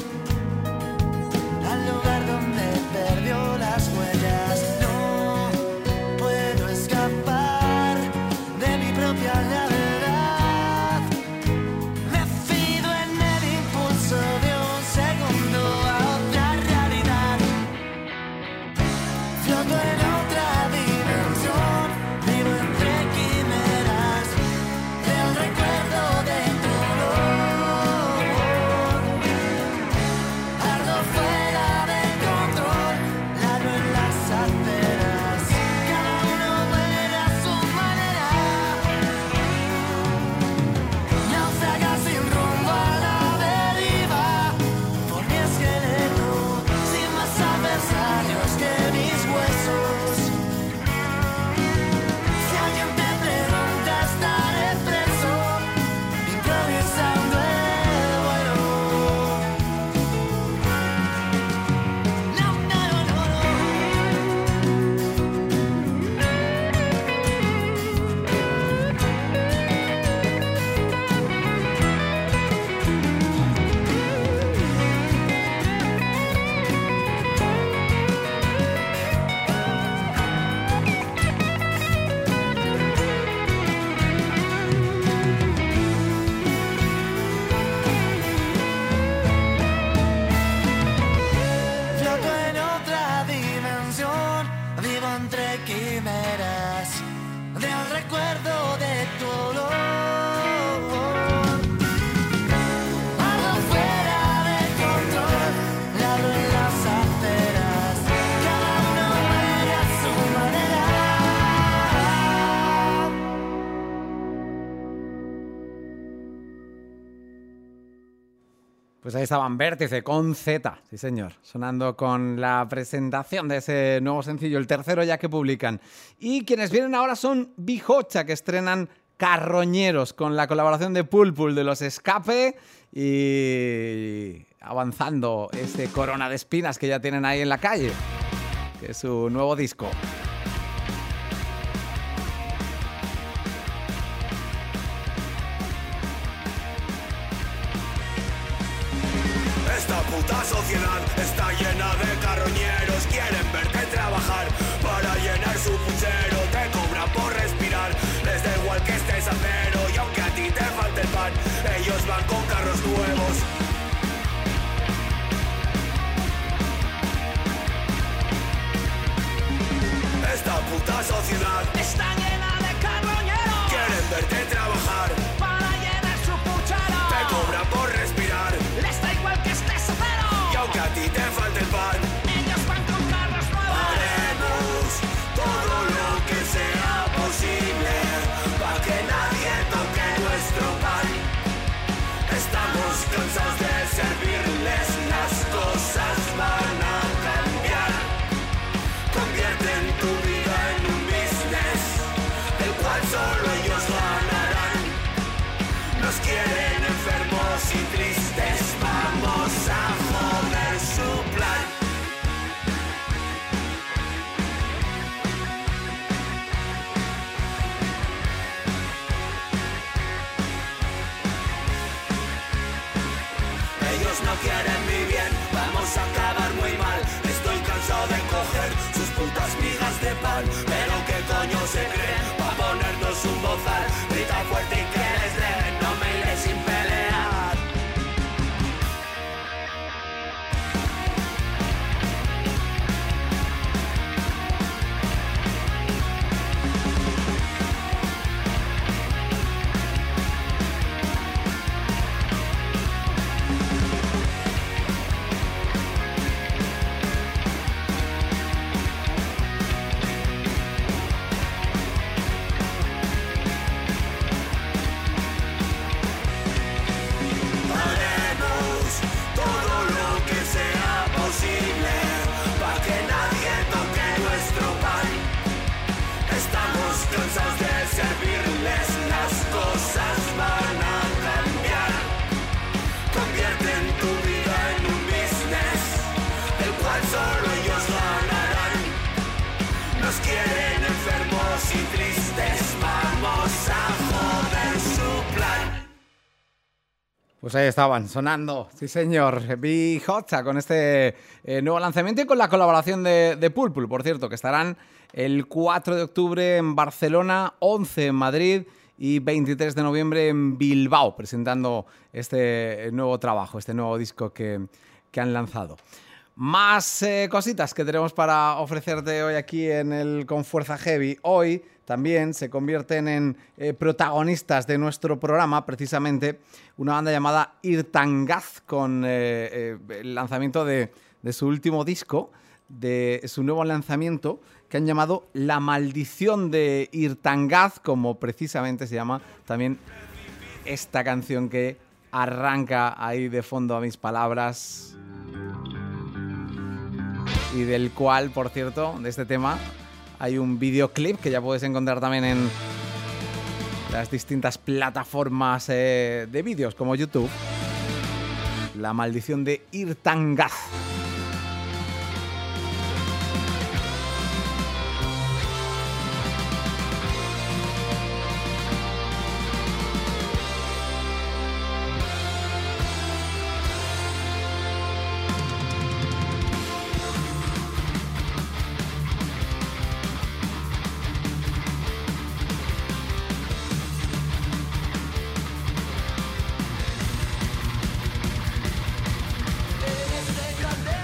al lugar donde perdió las huellas. No puedo escapar de mi propia gravedad. Me fido en el impulso de un segundo a otra realidad. Floto en otra dimensión, vivo entre quimeras del recuerdo de tu olor. Ardo fuera de control, ladro en las aceras, cada uno muere a su manera. Náufraga sin rumbo a la deriva, por mi esqueleto, sin más adversarios que mis huesos. Si alguien te pregunta, estaré preso, improvisando el vuelo. No, no, no, no, Floto en otra dimensión, vivo entre quimeras del recuerdo de tu olor. Ardo fuera de control, ladro en las aceras, cada uno muere a su manera. Pues ahí estaban Vértice con Z, sí señor, sonando con la presentación de ese nuevo sencillo, el tercero ya que publican. Y quienes vienen ahora son Bijocha, que estrenan Carroñeros con la colaboración de Pulpul de Los Escape y avanzando ese Corona de Espinas que ya tienen ahí en la calle, que es su nuevo disco. Esta puta sociedad está llena de carroñeros. Quieren verte trabajar para llenar su puchero. Te cobran por respirar, les da igual que estés a cero. Y aunque a ti te falte el pan, ellos van con carros nuevos. Esta puta sociedad Está llena de carroñeros quieren verte trabajar, para llenar su puchero. te cobran por respirar. Les da igual que estés a cero. Y aunque a ti te falte el pan, Ellos van con carros nuevos. haremos todo lo que sea posible para que nadie toque nuestro pan. Estamos cansados de servirles, las cosas van a cambiar. Convierten tu vida en un business, del cual solo ellos ganarán. Nos quieren enfermos y tristes, vamos a joder su plan. Ellos no quieren mi bien, vamos a acabar muy mal. Estoy cansado de coger sus putas migas de pan. Pero qué coño se creen pa' ponernos un bozal. Grita fuerte y que les den, no me iré sin pelear. y tristes vamos a joder su plan. Pues ahí estaban, sonando, sí señor, Big Hotcha con este eh, nuevo lanzamiento y con la colaboración de, de Pulpul, por cierto, que estarán el cuatro de octubre en Barcelona, once en Madrid y veintitrés de noviembre en Bilbao, presentando este nuevo trabajo, este nuevo disco que, que han lanzado. Más eh, cositas que tenemos para ofrecerte hoy aquí en el Con Fuerza Heavy. Hoy también se convierten en eh, protagonistas de nuestro programa, precisamente una banda llamada Irtangaz, con eh, eh, el lanzamiento de, de su último disco, de su nuevo lanzamiento, que han llamado La Maldición de Irtangaz, como precisamente se llama también esta canción que arranca ahí de fondo a mis palabras. Y del cual, por cierto, de este tema hay un videoclip que ya puedes encontrar también en las distintas plataformas eh, de vídeos como YouTube. La Maldición de Irtangaz. Eres de candela.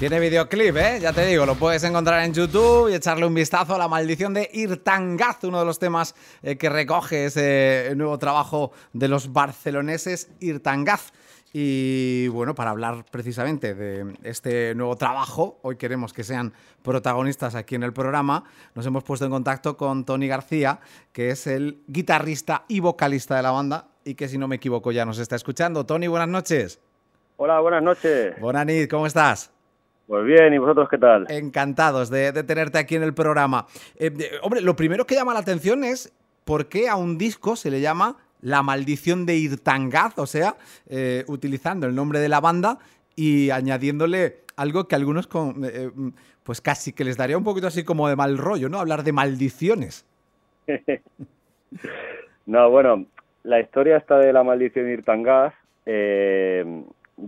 Tiene videoclip, ¿eh? Ya te digo, lo puedes encontrar en YouTube y echarle un vistazo a La maldición de Irtangaz, uno de los temas eh, que recoge ese nuevo trabajo de los barceloneses Irtangaz. Y bueno, para hablar precisamente de este nuevo trabajo, hoy queremos que sean protagonistas aquí en el programa, nos hemos puesto en contacto con Toni García, que es el guitarrista y vocalista de la banda y que, si no me equivoco, ya nos está escuchando. Toni, buenas noches. Hola, buenas noches. Buenas noches, ¿cómo estás? Pues bien, ¿y vosotros qué tal? Encantados de, de tenerte aquí en el programa. Eh, de, hombre, lo primero que llama la atención es por qué a un disco se le llama La maldición de Irtangaz, o sea, eh, utilizando el nombre de la banda y añadiéndole algo que a algunos con, eh, pues casi que les daría un poquito así como de mal rollo, ¿no? Hablar de maldiciones. No, bueno, la historia esta de La maldición de Irtangaz eh,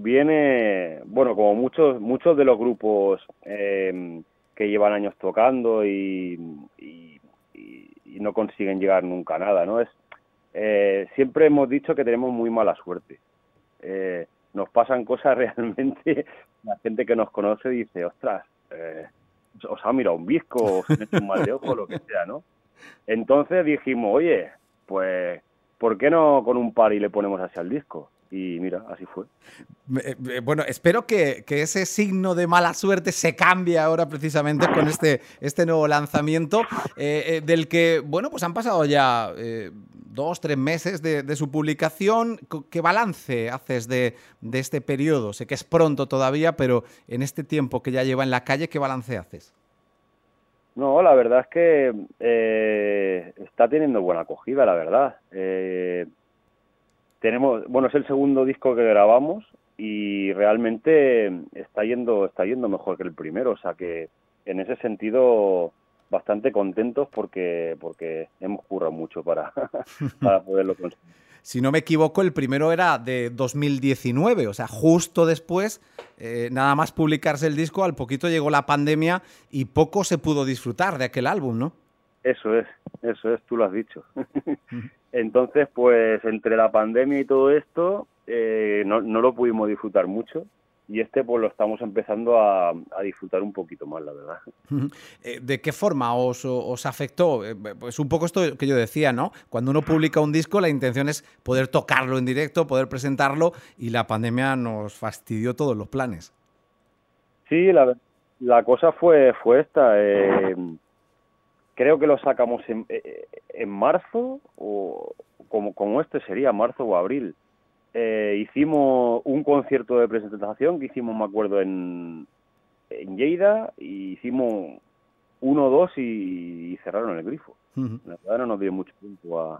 viene, bueno, como muchos muchos de los grupos eh, que llevan años tocando y, y, y, y no consiguen llegar nunca a nada, ¿no? Es Eh, siempre hemos dicho que tenemos muy mala suerte. Eh, nos pasan cosas realmente, la gente que nos conoce dice, ostras, eh, os ha mirado un visco, os han hecho un mal de ojo, lo que sea, ¿no? Entonces dijimos, oye, pues, ¿por qué no con un par y le ponemos así al disco? Y mira, así fue. Eh, bueno, espero que, que ese signo de mala suerte se cambie ahora precisamente con este, este nuevo lanzamiento, eh, eh, del que, bueno, pues han pasado ya eh, dos, tres meses de, de su publicación. ¿Qué balance haces de, de este periodo? Sé que es pronto todavía, pero en este tiempo que ya lleva en la calle, ¿qué balance haces? No, la verdad es que eh, está teniendo buena acogida, la verdad. Eh, tenemos, bueno, es el segundo disco que grabamos y realmente está yendo, está yendo mejor que el primero, o sea que en ese sentido bastante contentos porque porque hemos currado mucho para, para poderlo conseguir. Si no me equivoco, el primero era de dos mil diecinueve, o sea, justo después, eh, nada más publicarse el disco, al poquito llegó la pandemia y poco se pudo disfrutar de aquel álbum, ¿no? Eso es, eso es, tú lo has dicho. Entonces, pues, entre la pandemia y todo esto, eh, no, no lo pudimos disfrutar mucho. Y este pues lo estamos empezando a, a disfrutar un poquito más, la verdad. ¿De qué forma os, os afectó? Pues un poco esto que yo decía, ¿no? Cuando uno publica un disco, la intención es poder tocarlo en directo, poder presentarlo, y la pandemia nos fastidió todos los planes. Sí, la, la cosa fue, fue esta. Eh, creo que lo sacamos en, en marzo, o como, como este sería, marzo o abril. Eh, hicimos un concierto de presentación que hicimos, me acuerdo, en, en Lleida, y hicimos uno o dos y, y cerraron el grifo. Uh-huh. La verdad no nos dio mucho tiempo a...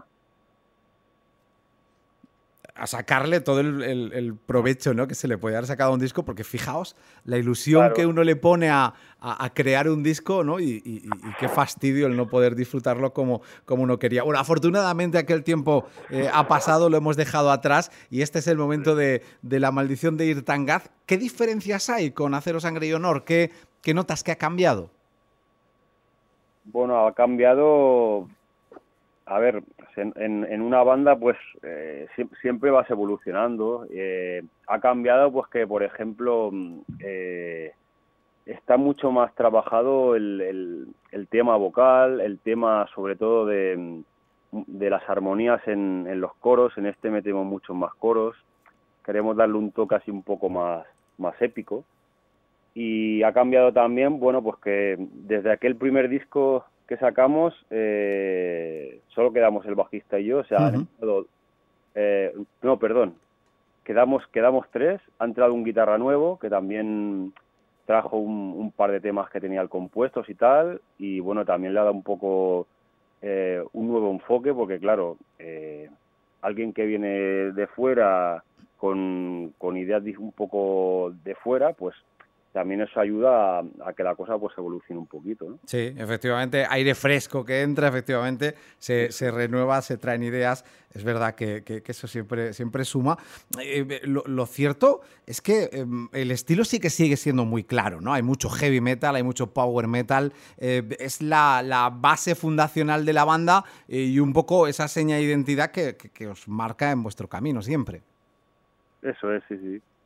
a sacarle todo el, el, el provecho, ¿no?, que se le puede haber sacado a un disco, porque fijaos la ilusión, claro, que uno le pone a, a, a crear un disco, ¿no? Y, y, y qué fastidio el no poder disfrutarlo como, como uno quería. Bueno, afortunadamente aquel tiempo eh, ha pasado, lo hemos dejado atrás, y este es el momento de, de La maldición de Irtangaz. ¿Qué diferencias hay con Acero, Sangre y Honor? ¿Qué, qué notas que ha cambiado? Bueno, ha cambiado... A ver, en, en, en una banda pues eh, siempre vas evolucionando. Eh, ha cambiado pues que, por ejemplo, eh, está mucho más trabajado el, el, el tema vocal, el tema sobre todo de, de las armonías en, en los coros. En este metemos muchos más coros. Queremos darle un toque así un poco más, más épico. Y ha cambiado también, bueno, pues que desde aquel primer disco que sacamos, eh, solo quedamos el bajista y yo, o sea, uh-huh. entrado, eh, no, perdón, quedamos quedamos tres, ha entrado un guitarra nuevo, que también trajo un, un par de temas que tenía el compuestos y tal, y bueno, también le ha dado un poco eh, un nuevo enfoque, porque claro, eh, alguien que viene de fuera, con, con ideas un poco de fuera, pues también eso ayuda a, a que la cosa pues evolucione un poquito, ¿no? Sí, efectivamente, aire fresco que entra, efectivamente, se, se renueva, se traen ideas. Es verdad que, que, que eso siempre, siempre suma. Eh, lo, lo cierto es que eh, el estilo sí que sigue siendo muy claro, ¿no? Hay mucho heavy metal, hay mucho power metal. Eh, es la, la base fundacional de la banda, eh, y un poco esa seña de identidad que, que, que os marca en vuestro camino siempre. Eso es, sí, sí.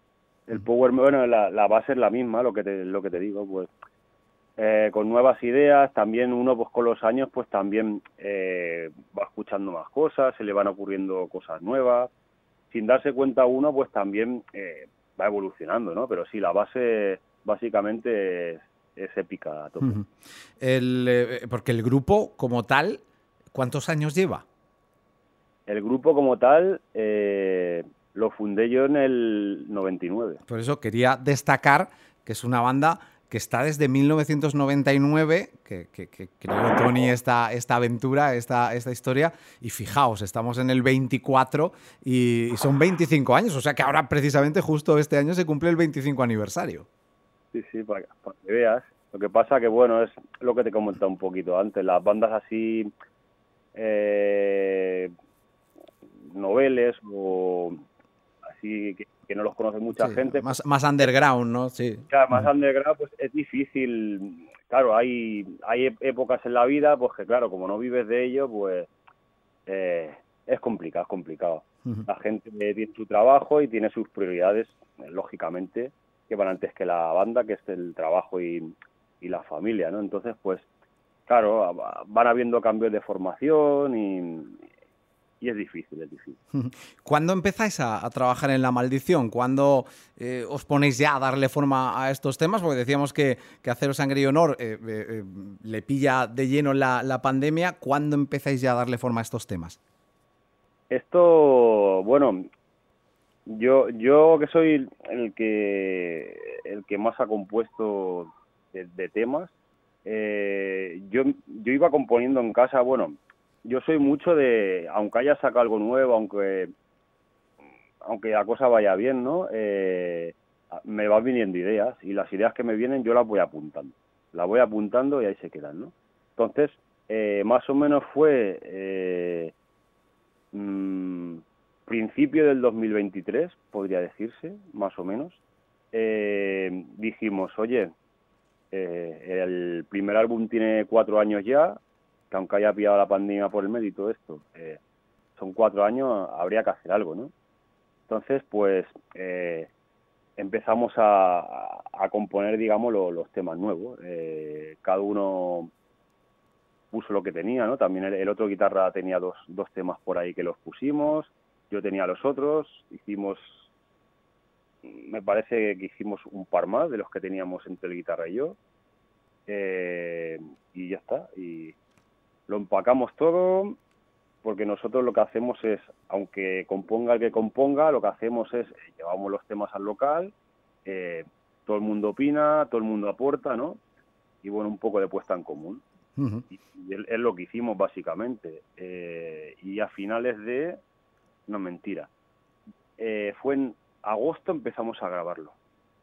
El power, bueno, la, la base es la misma, lo que te, lo que te digo, pues eh, con nuevas ideas, también uno pues con los años pues también eh, va escuchando más cosas, se le van ocurriendo cosas nuevas, sin darse cuenta uno pues también eh, va evolucionando, ¿no? Pero sí, la base básicamente es, es épica a tope. Uh-huh. el, eh, porque el grupo como tal, ¿cuántos años lleva? El grupo como tal eh, lo fundé yo en el noventa y nueve. Por eso quería destacar que es una banda que está desde mil novecientos noventa y nueve, que, que, que creó Tony esta, esta aventura, esta, esta historia, y fijaos, estamos en el veinticuatro y, y son veinticinco años, o sea que ahora precisamente justo este año se cumple el veinticinco aniversario. Sí, sí, para, para que veas. Lo que pasa que, bueno, es lo que te comentaba un poquito antes, las bandas así, eh, noveles o así que, que no los conoce mucha Sí, gente. Más, más underground, ¿no? Sí. Claro, más underground, pues es difícil. Claro, hay hay épocas en la vida, pues que claro, como no vives de ello, pues eh, es complicado, es complicado. Uh-huh. La gente tiene su trabajo y tiene sus prioridades, lógicamente, que van antes que la banda, que es el trabajo y, y la familia, ¿no? Entonces, pues, claro, van habiendo cambios de formación y, y es difícil, es difícil. ¿Cuándo empezáis a, a trabajar en La Maldición? ¿Cuándo eh, os ponéis ya a darle forma a estos temas? Porque decíamos que, que Acero, Sangre y Honor eh, eh, eh, le pilla de lleno la, la pandemia. ¿Cuándo empezáis ya a darle forma a estos temas? Esto, bueno, yo yo que soy el que el que más ha compuesto de, de temas, eh, yo yo iba componiendo en casa, bueno. Yo soy mucho de, aunque haya sacado algo nuevo, aunque aunque la cosa vaya bien, ¿no? Eh, me van viniendo ideas y las ideas que me vienen yo las voy apuntando. Las voy apuntando y ahí se quedan, ¿no? Entonces, eh, más o menos fue eh, mmm, principio del dos mil veintitrés, podría decirse, más o menos. Eh, dijimos, oye, eh, el primer álbum tiene cuatro años ya, que aunque haya pillado la pandemia por el medio y todo esto, eh, son cuatro años, habría que hacer algo, ¿no? Entonces, pues, eh, empezamos a, a, a componer, digamos, lo, los temas nuevos. Eh, cada uno puso lo que tenía, ¿no? También el, el otro guitarra tenía dos, dos temas por ahí que los pusimos, yo tenía los otros, hicimos, me parece que hicimos un par más de los que teníamos entre el guitarra y yo, eh, y ya está, y lo empacamos todo, porque nosotros lo que hacemos es, aunque componga el que componga, lo que hacemos es, llevamos los temas al local, eh, todo el mundo opina, todo el mundo aporta, ¿no? Y bueno, un poco de puesta en común. Uh-huh. Y, y es, es lo que hicimos básicamente. Eh, y a finales de, no mentira, eh, fue en agosto empezamos a grabarlo.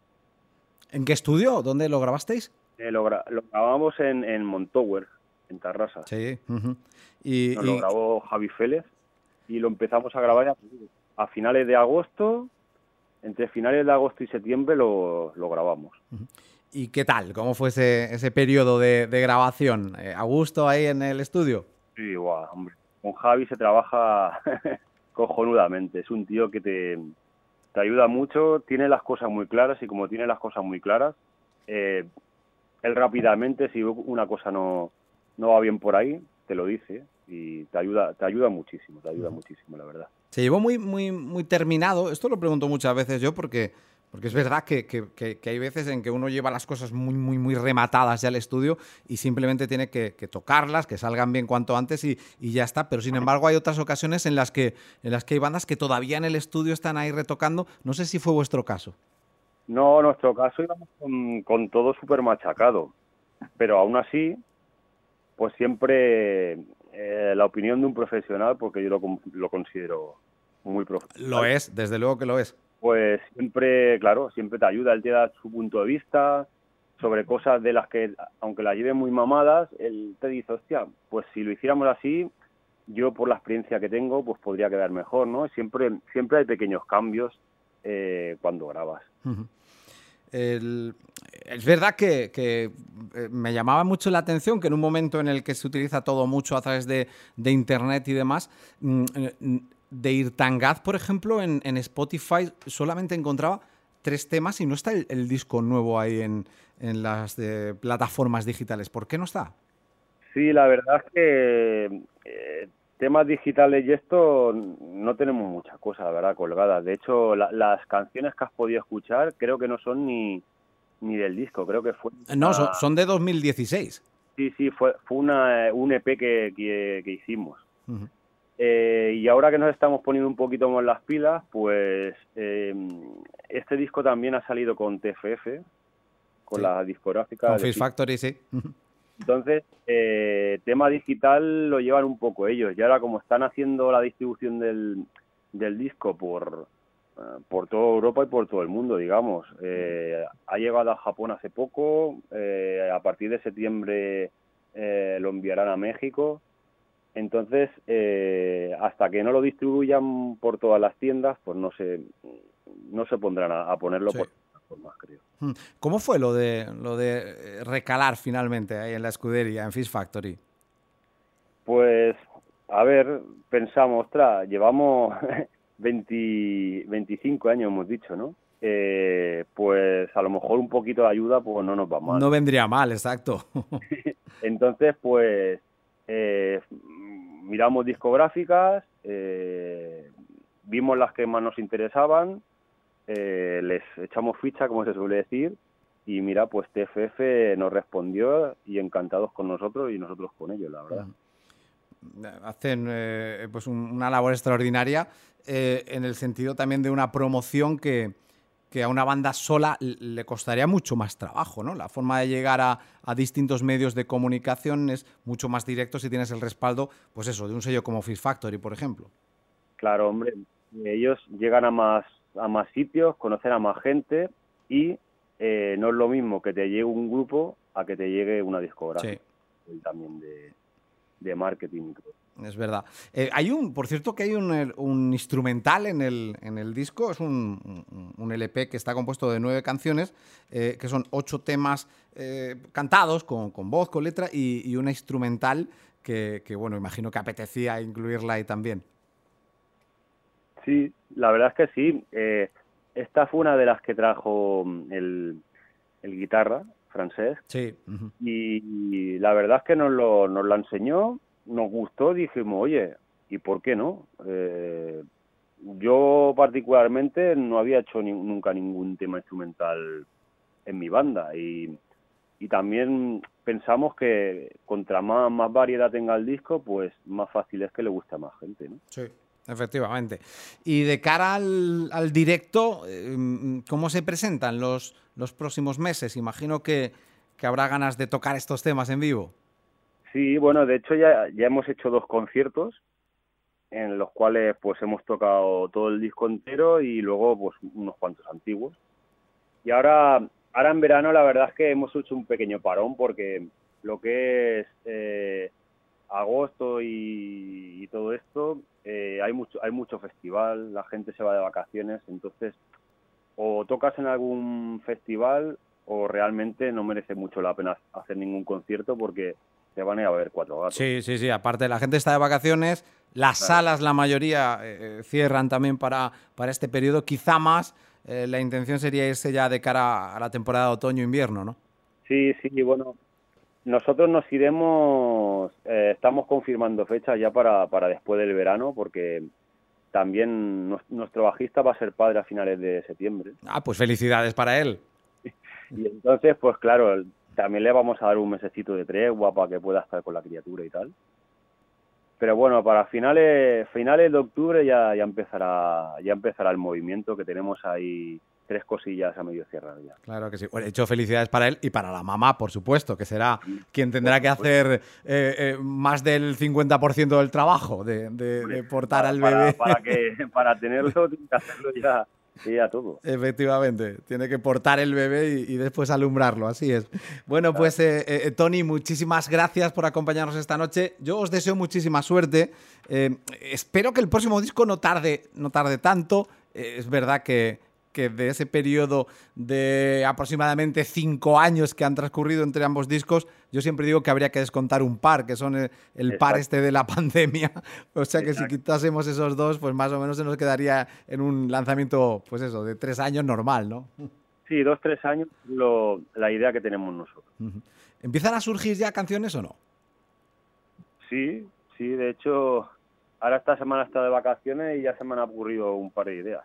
¿En qué estudio? ¿Dónde lo grabasteis? Eh, lo, gra- lo grabamos en, en Montower, en Tarrasa. Sí. Uh-huh. y, Nos y... lo grabó Javi Félez y lo empezamos a grabar a finales de agosto. Entre finales de agosto y septiembre lo, lo grabamos. Uh-huh. ¿Y qué tal? ¿Cómo fue ese, ese periodo de, de grabación? ¿A gusto ahí en el estudio? Sí, guau, hombre. Con Javi se trabaja cojonudamente. Es un tío que te, te ayuda mucho, tiene las cosas muy claras y como tiene las cosas muy claras, eh, él rápidamente, si una cosa no, no va bien por ahí, te lo dice y te ayuda, te ayuda muchísimo, te ayuda muchísimo, la verdad. Se llevó muy, muy, muy terminado. Esto lo pregunto muchas veces yo porque, porque es verdad que, que, que, que hay veces en que uno lleva las cosas muy, muy, muy rematadas ya al estudio y simplemente tiene que, que tocarlas, que salgan bien cuanto antes y, y ya está. Pero sin embargo hay otras ocasiones en las que en las que hay bandas que todavía en el estudio están ahí retocando. No sé si fue vuestro caso. No, en nuestro caso íbamos con, con todo súper machacado, pero aún así, pues siempre eh, la opinión de un profesional, porque yo lo, lo considero muy profesional. Lo es, desde luego que lo es. Pues siempre, claro, siempre te ayuda, él te da su punto de vista sobre cosas de las que, aunque las lleven muy mamadas, él te dice, hostia, pues si lo hiciéramos así, yo por la experiencia que tengo, pues podría quedar mejor, ¿no? Siempre, siempre hay pequeños cambios eh, cuando grabas. Uh-huh. El, es verdad que, que me llamaba mucho la atención que en un momento en el que se utiliza todo mucho a través de, de internet y demás, de Irtangaz, por ejemplo, en, en Spotify solamente encontraba tres temas y no está el, el disco nuevo ahí en, en las de plataformas digitales. ¿Por qué no está? Sí, la verdad es que eh, temas digitales y esto no tenemos muchas cosas, la verdad, colgadas. De hecho, la, las canciones que has podido escuchar creo que no son ni, ni del disco, creo que fue... No, una, son, son de dos mil dieciséis. Sí, sí, fue, fue una, un E P que, que, que hicimos. Uh-huh. Eh, y ahora que nos estamos poniendo un poquito más las pilas, pues eh, este disco también ha salido con T F F, con sí. la discográfica. Con de Fish Factory, sí. Entonces, eh, tema digital lo llevan un poco ellos. Y ahora como están haciendo la distribución del, del disco por, uh, por toda Europa y por todo el mundo, digamos. Eh, ha llegado a Japón hace poco, eh, a partir de septiembre eh, lo enviarán a México. Entonces, eh, hasta que no lo distribuyan por todas las tiendas, pues no se, no se pondrán a, a ponerlo sí. por plataformas, creo. ¿Cómo fue lo de lo de recalar finalmente ahí en la escudería, en Fish Factory? Pues, a ver, pensamos, ostras, llevamos veinte, veinticinco años, hemos dicho, ¿no? Eh, pues a lo mejor un poquito de ayuda pues no nos va mal. No vendría mal, exacto. Entonces, pues, eh, miramos discográficas, eh, vimos las que más nos interesaban, eh, les echamos ficha, como se suele decir, y mira, pues T F F nos respondió y encantados con nosotros y nosotros con ellos, la verdad. Hacen eh, pues un, una labor extraordinaria eh, en el sentido también de una promoción que, que a una banda sola le costaría mucho más trabajo, ¿no? La forma de llegar a, a distintos medios de comunicación es mucho más directo si tienes el respaldo, pues eso, de un sello como Fish Factory, por ejemplo. Claro, hombre, ellos llegan a más a más sitios, conocen a más gente y eh, no es lo mismo que te llegue un grupo a que te llegue una discográfica. Sí. También de, de marketing. Es verdad. Eh, hay un, por cierto, que hay un, un instrumental en el, en el disco, es un, un, un L P que está compuesto de nueve canciones, eh, que son ocho temas eh, cantados con, con voz, con letra y, y una instrumental que, que, bueno, imagino que apetecía incluirla ahí también. Sí, la verdad es que sí. Eh, esta fue una de las que trajo el, el guitarra francés. Sí. Uh-huh. y, y la verdad es que nos lo, nos la enseñó, nos gustó, dijimos, oye, ¿y por qué no? Eh, yo particularmente no había hecho ni, nunca ningún tema instrumental en mi banda y, y también pensamos que contra más, más variedad tenga el disco, pues más fácil es que le guste a más gente, ¿no? Sí. Efectivamente. Y de cara al, al directo, ¿cómo se presentan los, los próximos meses? Imagino que, que habrá ganas de tocar estos temas en vivo. Sí, bueno, de hecho ya, ya hemos hecho dos conciertos en los cuales pues hemos tocado todo el disco entero y luego pues unos cuantos antiguos. Y ahora, ahora en verano la verdad es que hemos hecho un pequeño parón porque lo que es eh, agosto y, y todo esto, eh, hay mucho hay mucho festival, la gente se va de vacaciones, entonces o tocas en algún festival o realmente no merece mucho la pena hacer ningún concierto porque te van a ir a ver cuatro gatos. Sí, sí, sí, aparte la gente está de vacaciones, las claro. salas la mayoría eh, cierran también para, para este periodo, quizá más, eh, la intención sería irse ya de cara a la temporada de otoño-invierno, ¿no? Sí, sí, bueno... Nosotros nos iremos, eh, estamos confirmando fechas ya para, para después del verano, porque también nos, nuestro bajista va a ser padre a finales de septiembre. Ah, pues felicidades para él. Y entonces, pues claro, también le vamos a dar un mesecito de tregua para que pueda estar con la criatura y tal. Pero bueno, para finales finales de octubre ya, ya empezará ya empezará el movimiento, que tenemos ahí tres cosillas a medio cerrar ya. Claro que sí. Bueno, he hecho felicidades para él y para la mamá, por supuesto, que será quien tendrá que hacer eh, eh, más del cincuenta por ciento del trabajo de, de, de portar para, al bebé. Para, para, que, para tenerlo, tiene que hacerlo ya, ya todo. Efectivamente, tiene que portar el bebé y, y después alumbrarlo, así es. Bueno, claro. pues eh, eh, Toni, muchísimas gracias por acompañarnos esta noche. Yo os deseo muchísima suerte. Eh, espero que el próximo disco no tarde, no tarde tanto. Eh, es verdad que que de ese periodo de aproximadamente cinco años que han transcurrido entre ambos discos, yo siempre digo que habría que descontar un par, que son el, el par este de la pandemia. O sea que Exacto. si quitásemos esos dos, pues más o menos se nos quedaría en un lanzamiento, pues eso, de tres años normal, ¿no? Sí, dos, tres años, lo, la idea que tenemos nosotros. Uh-huh. ¿Empiezan a surgir ya canciones o no? Sí, sí, de hecho, ahora esta semana he estado de vacaciones y ya se me han ocurrido un par de ideas.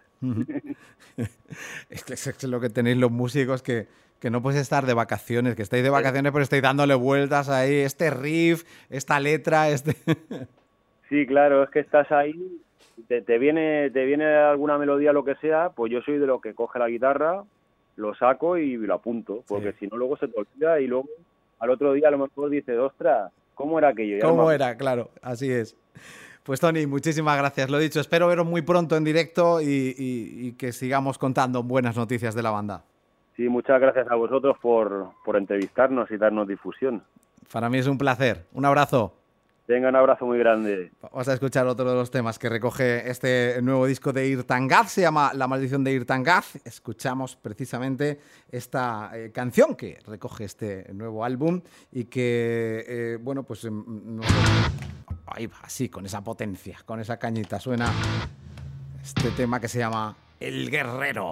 Es que es lo que tenéis los músicos, que, que no puedes estar de vacaciones, que estáis de vacaciones pero estáis dándole vueltas ahí, este riff, esta letra, este... Sí, claro, es que estás ahí, te, te viene te viene alguna melodía, lo que sea, pues yo soy de lo que coge la guitarra, lo saco y lo apunto, porque sí. si no luego se te olvida y luego al otro día a lo mejor dices, ostras, ¿cómo era aquello? Ya ¿Cómo era? Claro, así es. Pues Toni, muchísimas gracias. Lo dicho, espero veros muy pronto en directo y, y, y que sigamos contando buenas noticias de la banda. Sí, muchas gracias a vosotros por, por entrevistarnos y darnos difusión. Para mí es un placer. Un abrazo. Venga, un abrazo muy grande. Vamos a escuchar otro de los temas que recoge este nuevo disco de Irtangaz, se llama La maldición de Irtangaz. Escuchamos precisamente esta eh, canción que recoge este nuevo álbum y que, eh, bueno, pues... Eh, no sé, ahí va, así, con esa potencia, con esa cañita, suena este tema que se llama El Guerrero.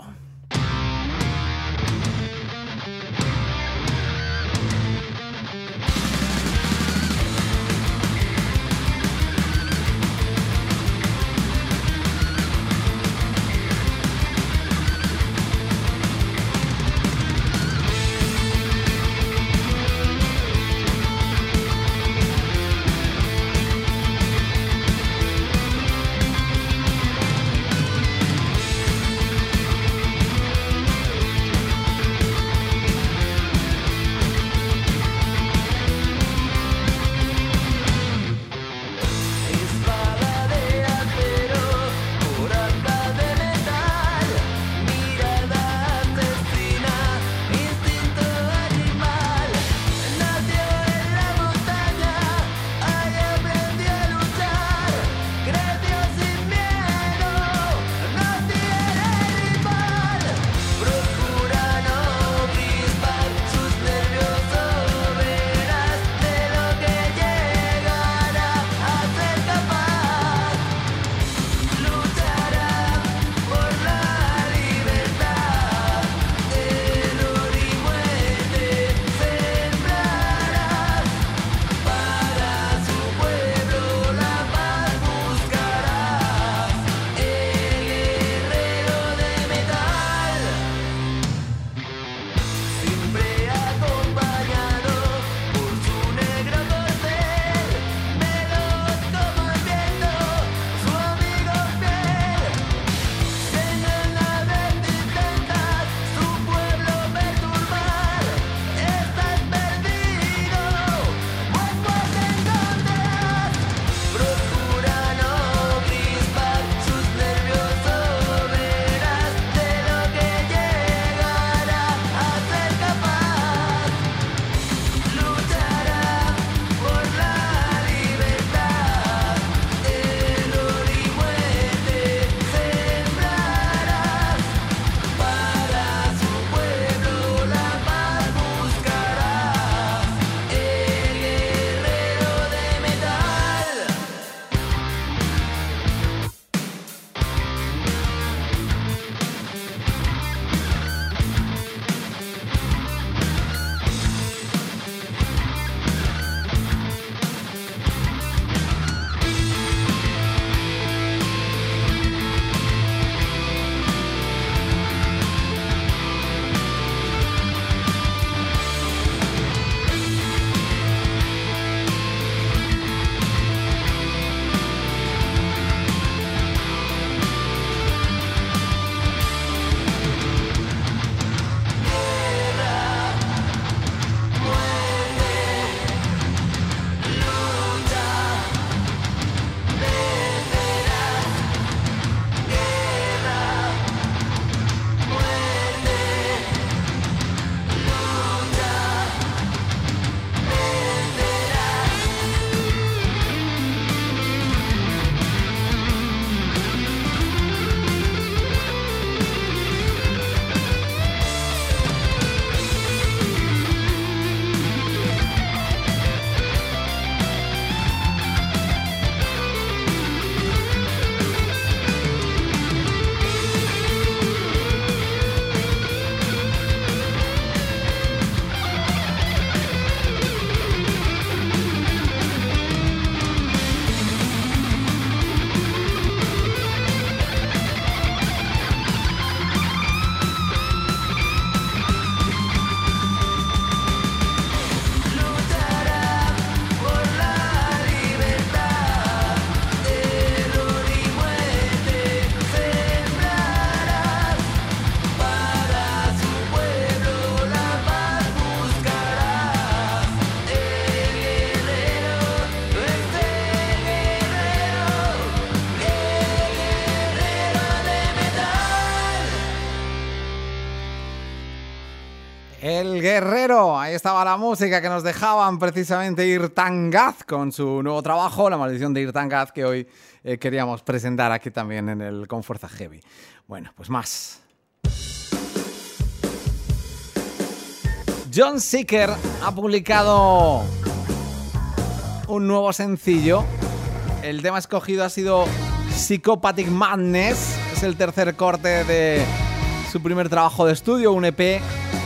El Guerrero, ahí estaba la música que nos dejaban precisamente Irtan Gaz con su nuevo trabajo, La maldición de Irtan Gaz, que hoy eh, queríamos presentar aquí también en el Con Fuerza Heavy. Bueno, pues más. John Seeker ha publicado un nuevo sencillo. El tema escogido ha sido Psychopathic Madness. Es el tercer corte de su primer trabajo de estudio, un E P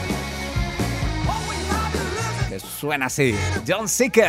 que suena así. John Seeker.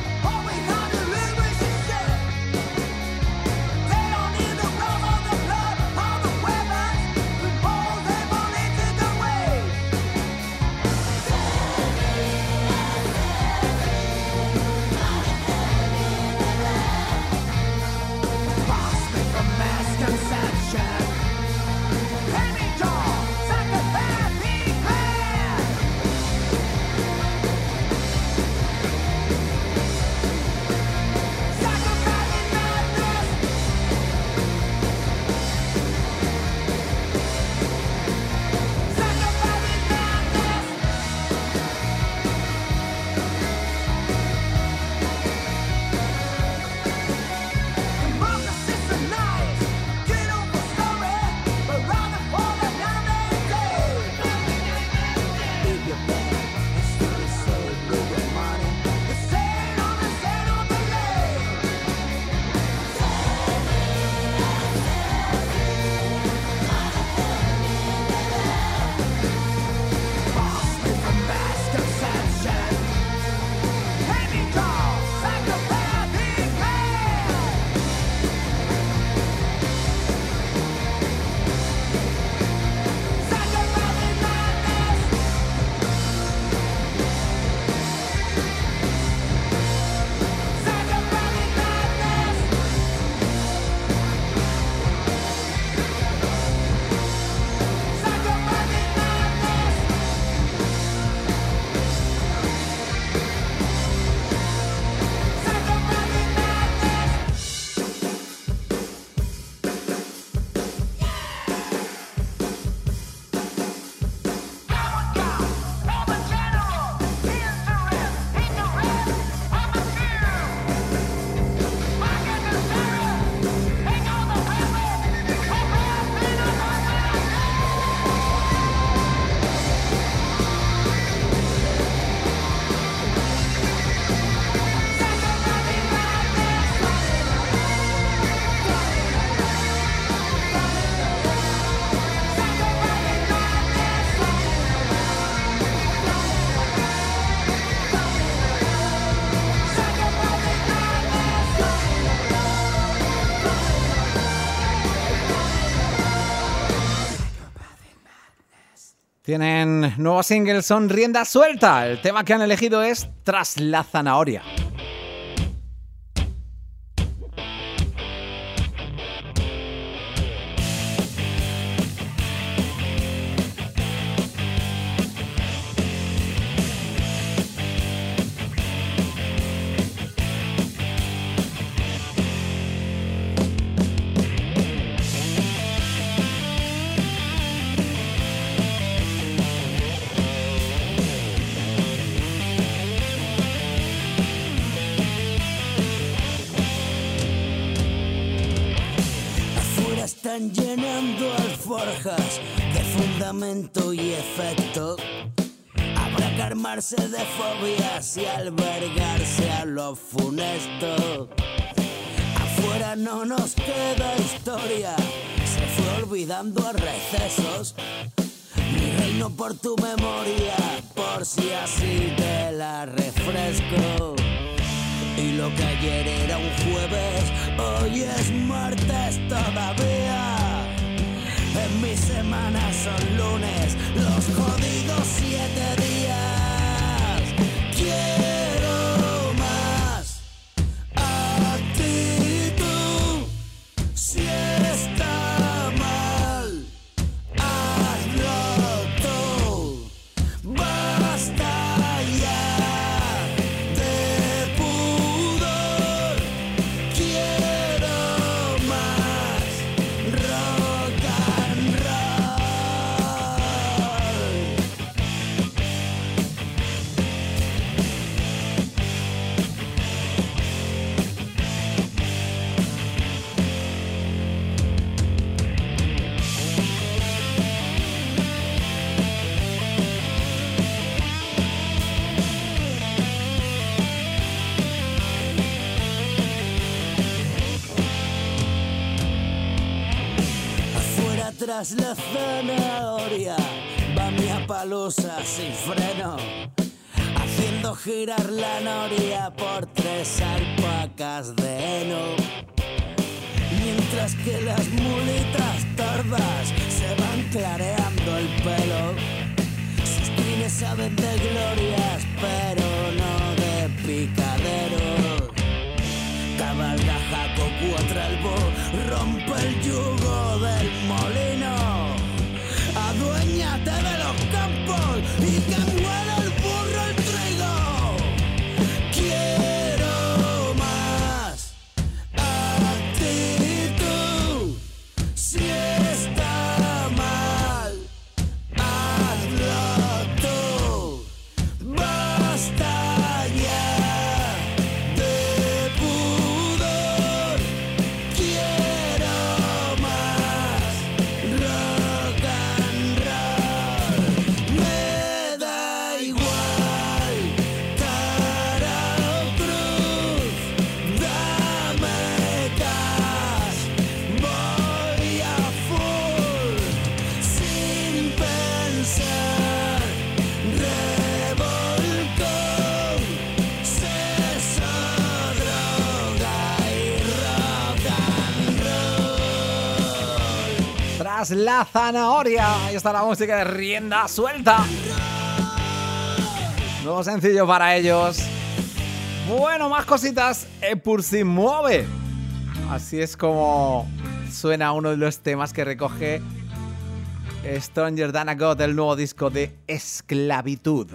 Tienen nuevo single, son Rienda Suelta. El tema que han elegido es Tras la Zanahoria. Están llenando alforjas de fundamento y efecto. Habrá que armarse de fobias y albergarse a lo funesto. Afuera no nos queda historia, se fue olvidando a recesos. Mi reino por tu memoria, por si así te la refresco. Y lo que ayer era un jueves, hoy es martes todavía. En mi semana son lunes, los jodidos siete días. Quiero más actitud. Si está mal, hazlo tú. Basta ya. tras la zanahoria va mi Apalooza sin freno, haciendo girar la noria por tres alpacas de heno. Mientras que las mulitas tordas se van clareando el pelo, sus crines saben de glorias pero no de picaderos. Cabalga Jaco Cuatralbo, rompe el yugo del molino, aduéñate de los campos y que muera el burro el trigo. Quiero más actitud, si está mal, hazlo tú. Basta ya de pudor, quiero más rock and roll. Me da igual cara o cruz, dame gas, voy a full, sin pensar, revolcón, sexo, droga y rock and roll. Tras la zanahoria, ahí está la música de Rienda Suelta. Nuevo sencillo para ellos. Bueno, más cositas. Epur si mueve. Así es como suena uno de los temas que recoge Stronger Than a God, el nuevo disco de Esclavitud.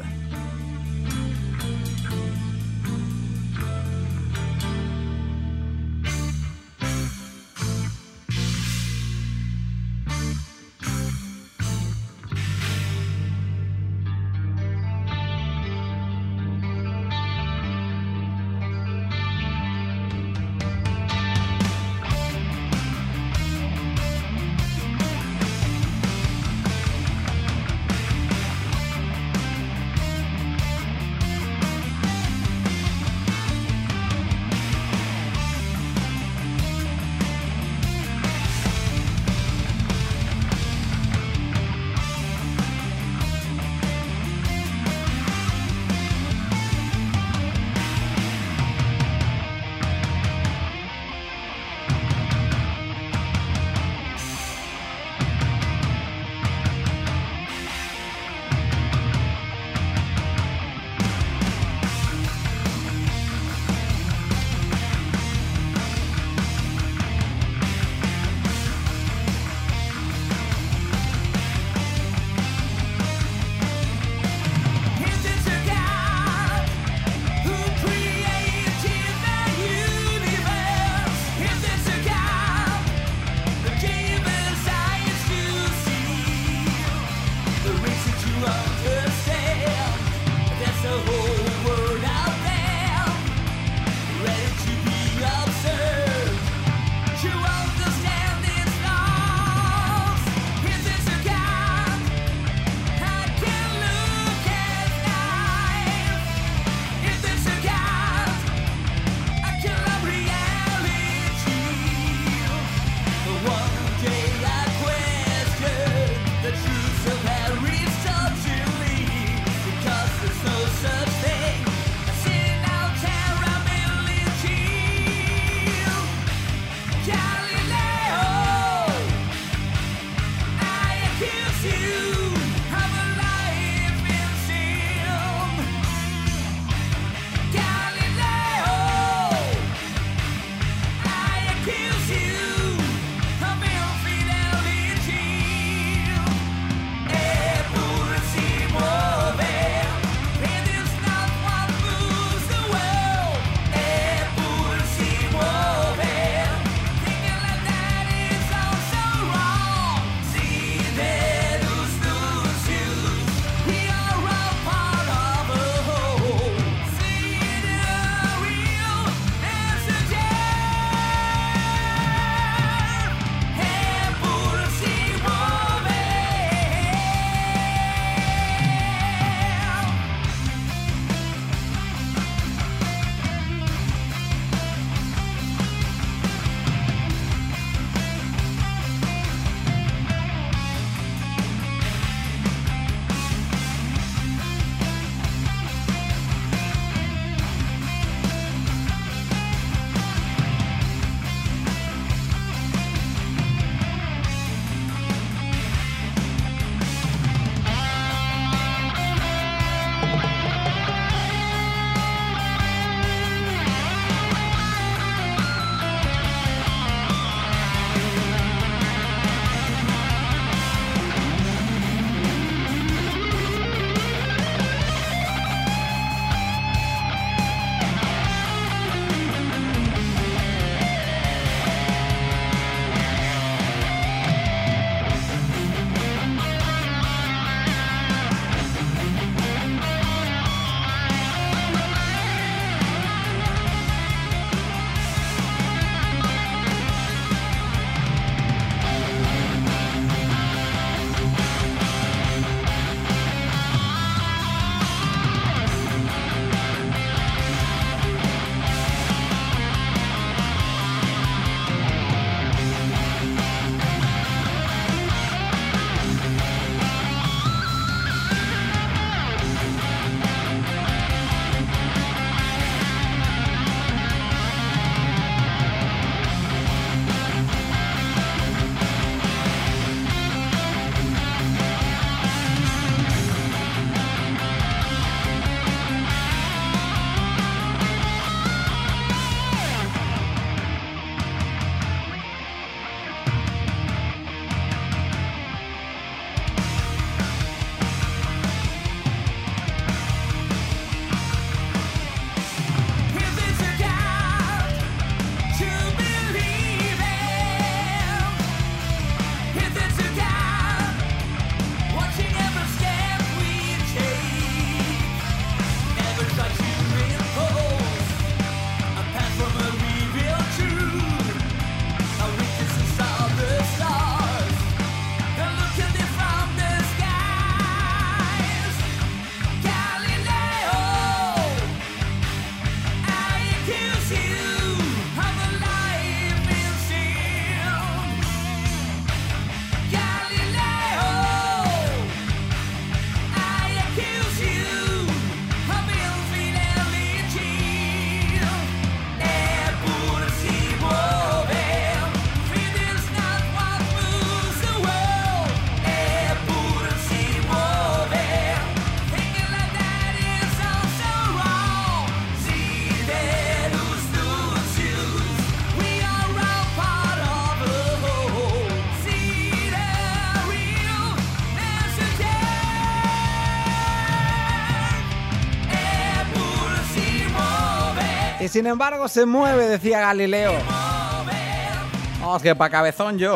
Y sin embargo se mueve, decía Galileo. Vamos, que pa' cabezón yo.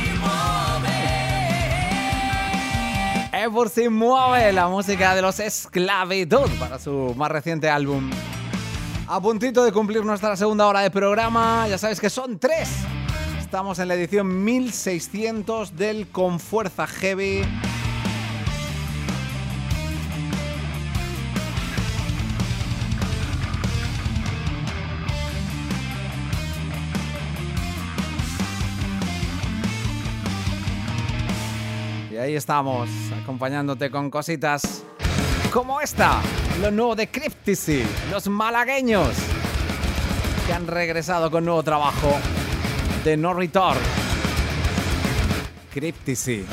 Por si mueve la música de los Esclavitud para su más reciente álbum. A puntito de cumplir nuestra segunda hora de programa. Ya sabes que son tres. Estamos en la edición mil seiscientos del Con Fuerza Heavy. Y ahí estamos, acompañándote con cositas como esta, lo nuevo de Cryptici, los malagueños, que han regresado con nuevo trabajo de No Return. Cryptici.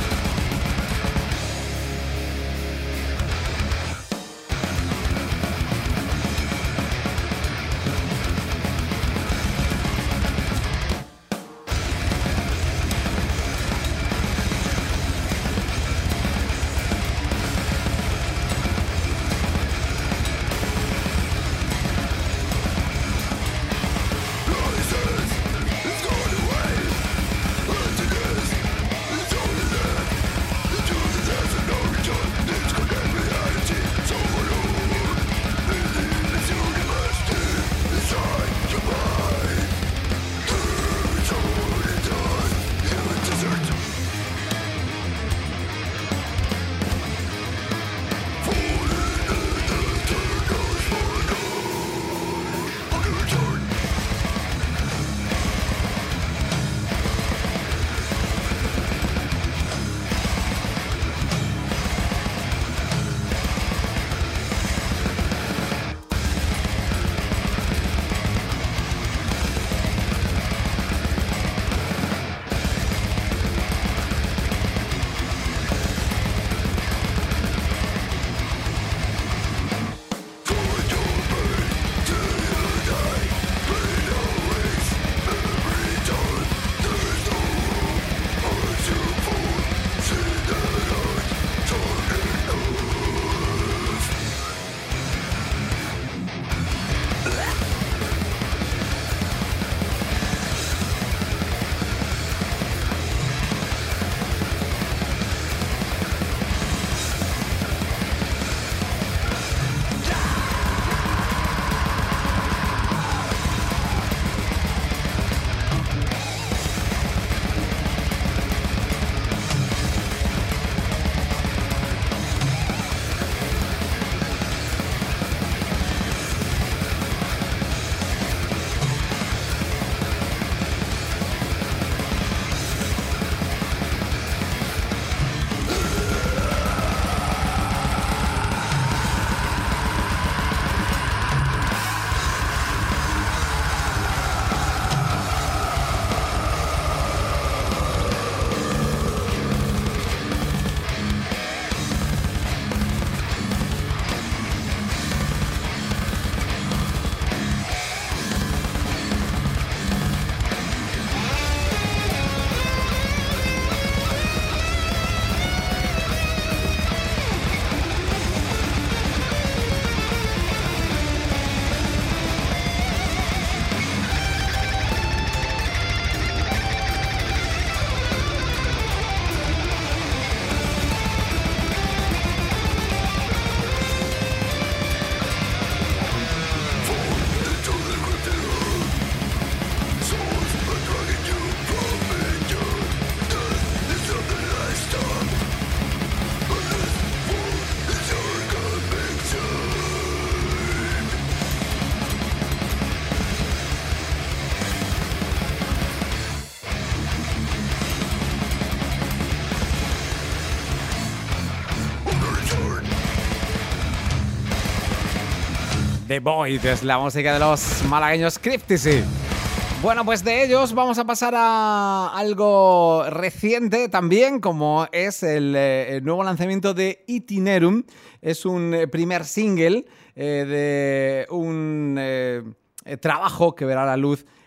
The Void es la música de los malagueños Cryptici. Bueno, pues de ellos vamos a pasar a algo reciente también, como es el, eh, el nuevo lanzamiento de Itinerum. Es un eh, primer single eh, de un eh, trabajo que verá la luz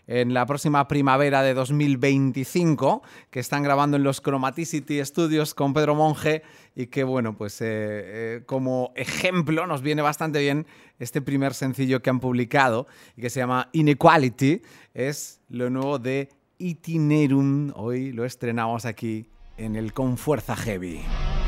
en la próxima primavera de dos mil veinticinco, que están grabando en los Chromaticity Studios con Pedro Monge y que, bueno, pues eh, eh, como ejemplo nos viene bastante bien este primer sencillo que han publicado y que se llama Inequality. Es lo nuevo de Itinerum. Hoy lo estrenamos aquí en el Con Fuerza Heavy.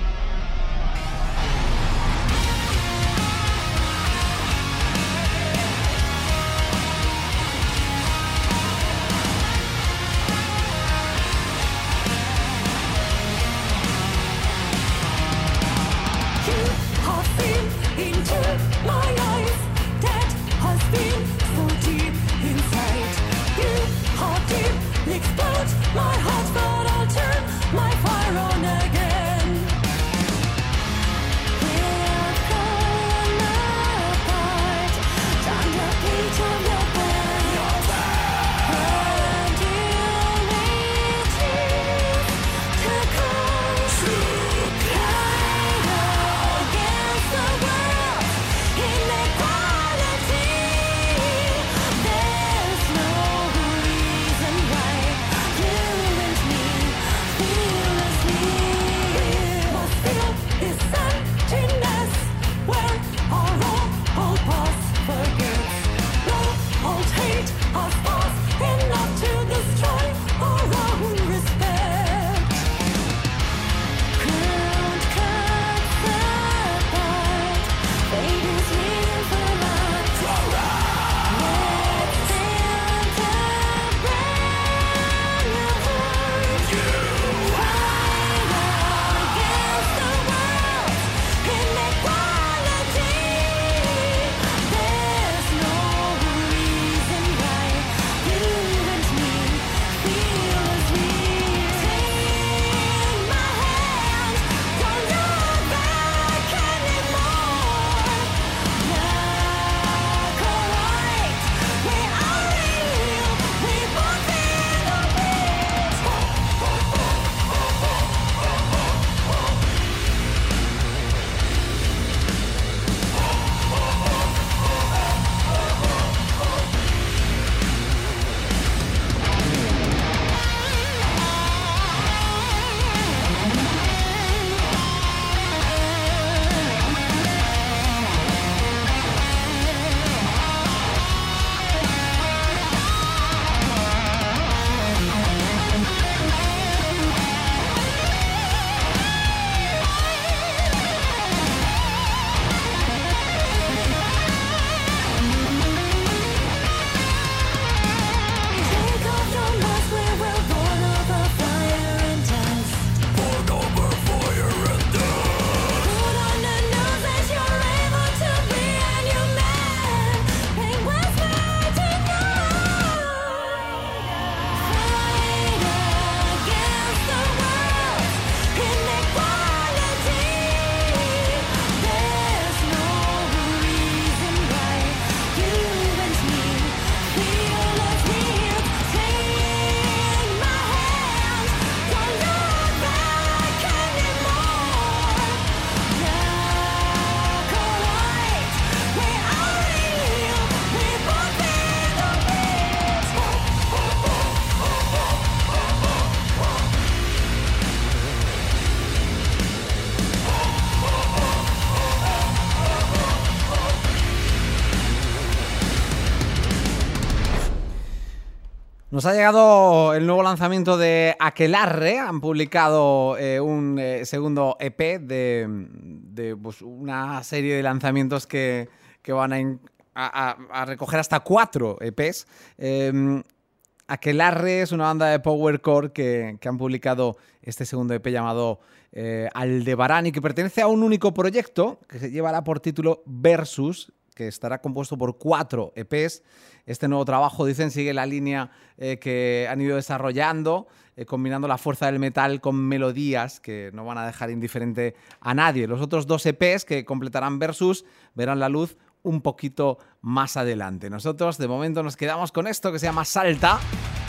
Nos ha llegado el nuevo lanzamiento de Aquelarre. Han publicado eh, un eh, segundo E P de, de pues, una serie de lanzamientos que, que van a, in, a, a, a recoger hasta cuatro E Pes. Eh, Aquelarre es una banda de powercore que, que han publicado este segundo E P llamado eh, Aldebarán y que pertenece a un único proyecto que se llevará por título Versus, que estará compuesto por cuatro E Pes. Este nuevo trabajo, dicen, sigue la línea eh, que han ido desarrollando, eh, combinando la fuerza del metal con melodías que no van a dejar indiferente a nadie. Los otros dos E Pes que completarán Versus verán la luz un poquito más adelante. Nosotros, de momento, nos quedamos con esto que se llama Salta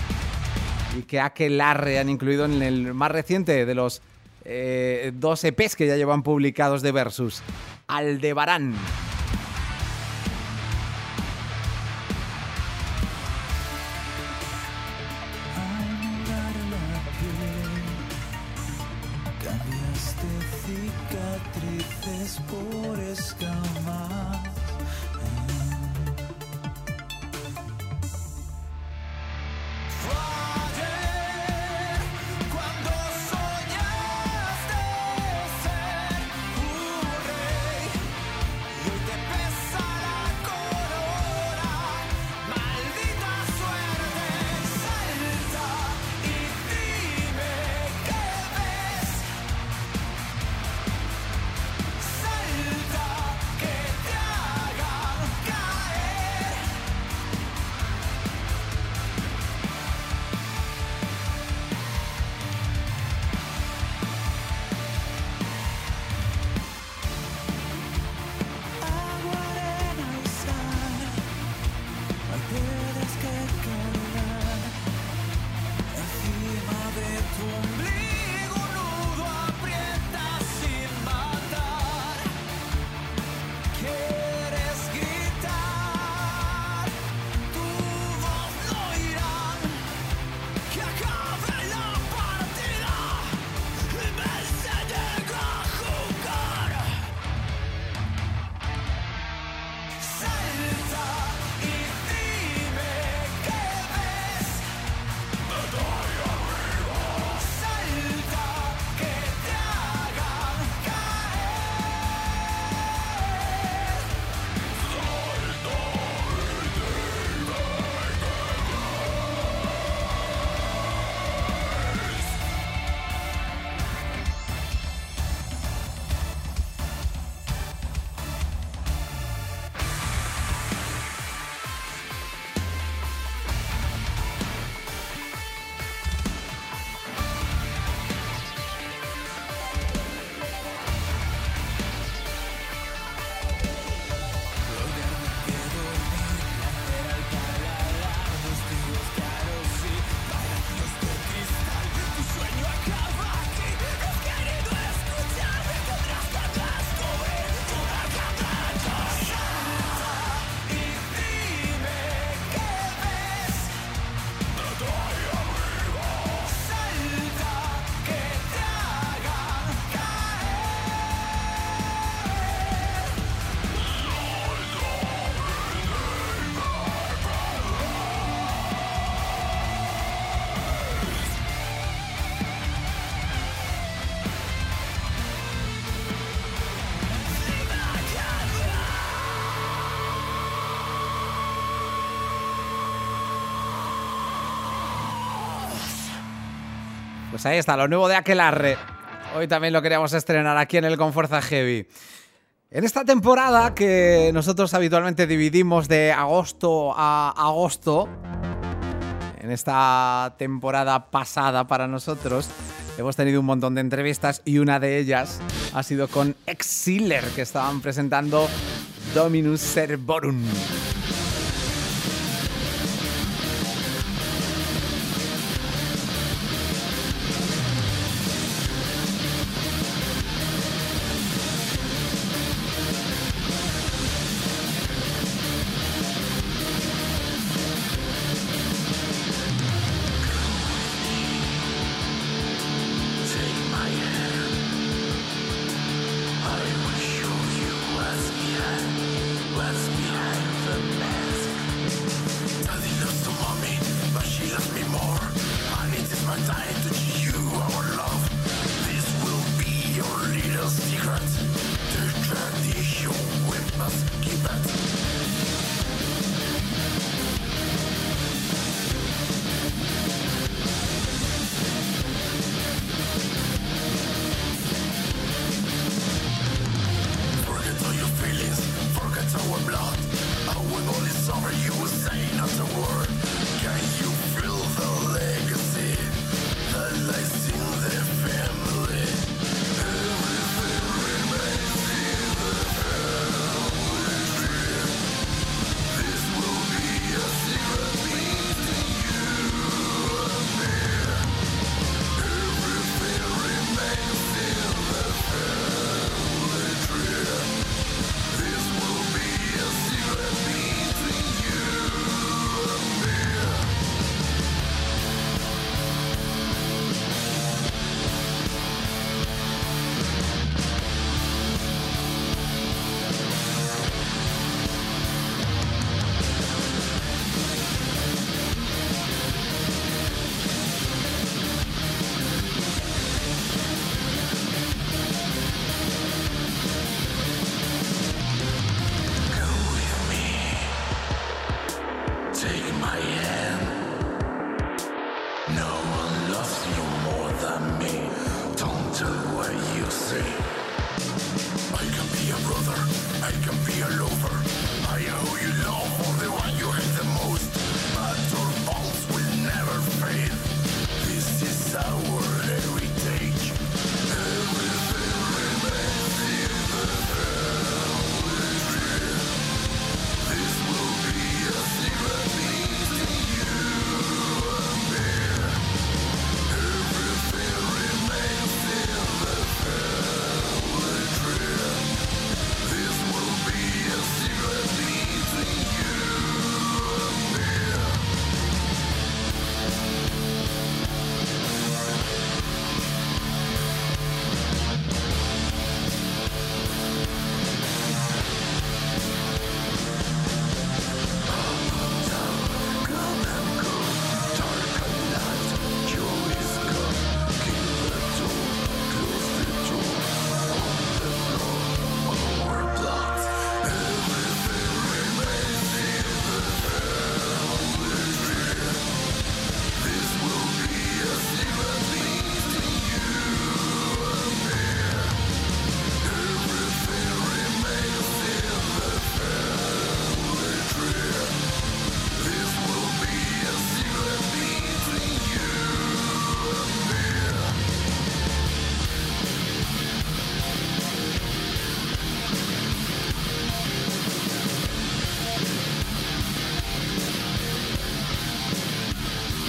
y que Aquelarre han incluido en el más reciente de los eh, dos E Pes que ya llevan publicados de Versus, Aldebarán. gracias por escapar. Pues ahí está, lo nuevo de Aquelarre. Hoy también lo queríamos estrenar aquí en el Con Fuerza Heavy. En esta temporada que nosotros habitualmente dividimos de agosto a agosto, en esta temporada pasada para nosotros, hemos tenido un montón de entrevistas y una de ellas ha sido con Exiler, que estaban presentando Dominus Servorum.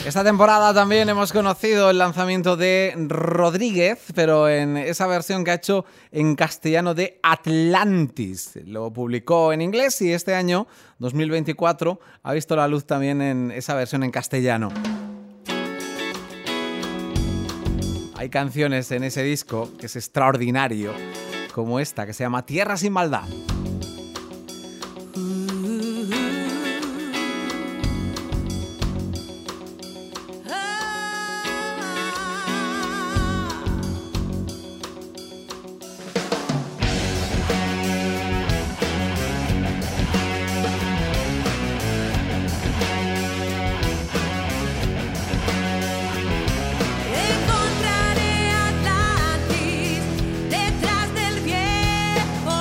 Esta temporada también hemos conocido el lanzamiento de Rodríguez, pero en esa versión que ha hecho en castellano de Atlantis. Lo publicó en inglés y este año, dos mil veinticuatro, ha visto la luz también en esa versión en castellano. Hay canciones en ese disco que es extraordinario, como esta, que se llama Tierra sin maldad. Encontraré Atlantis detrás del viejo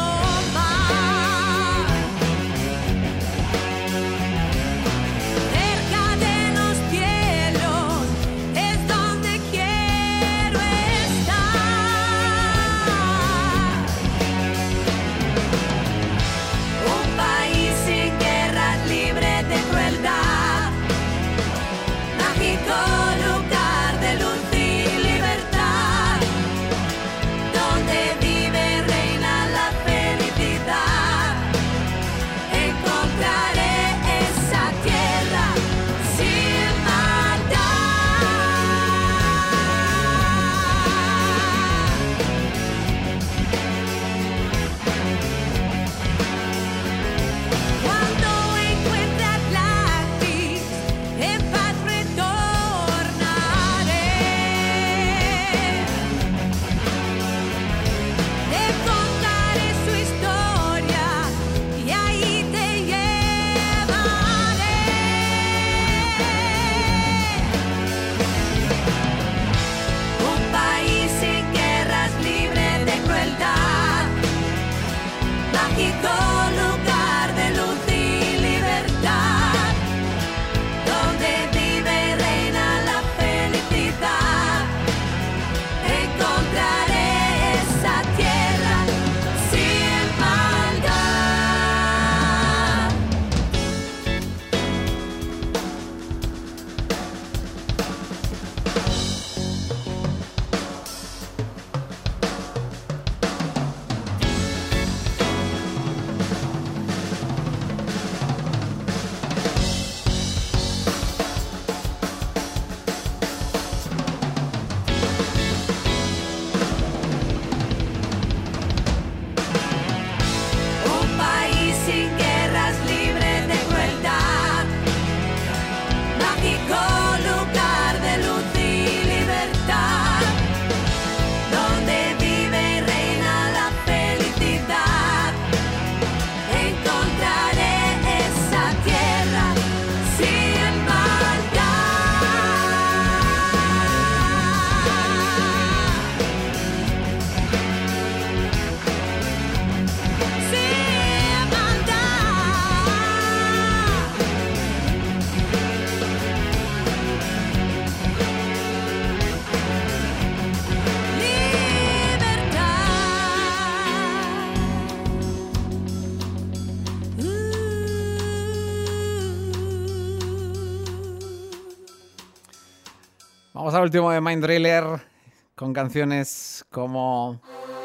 Vamos al último de Mindriller con canciones como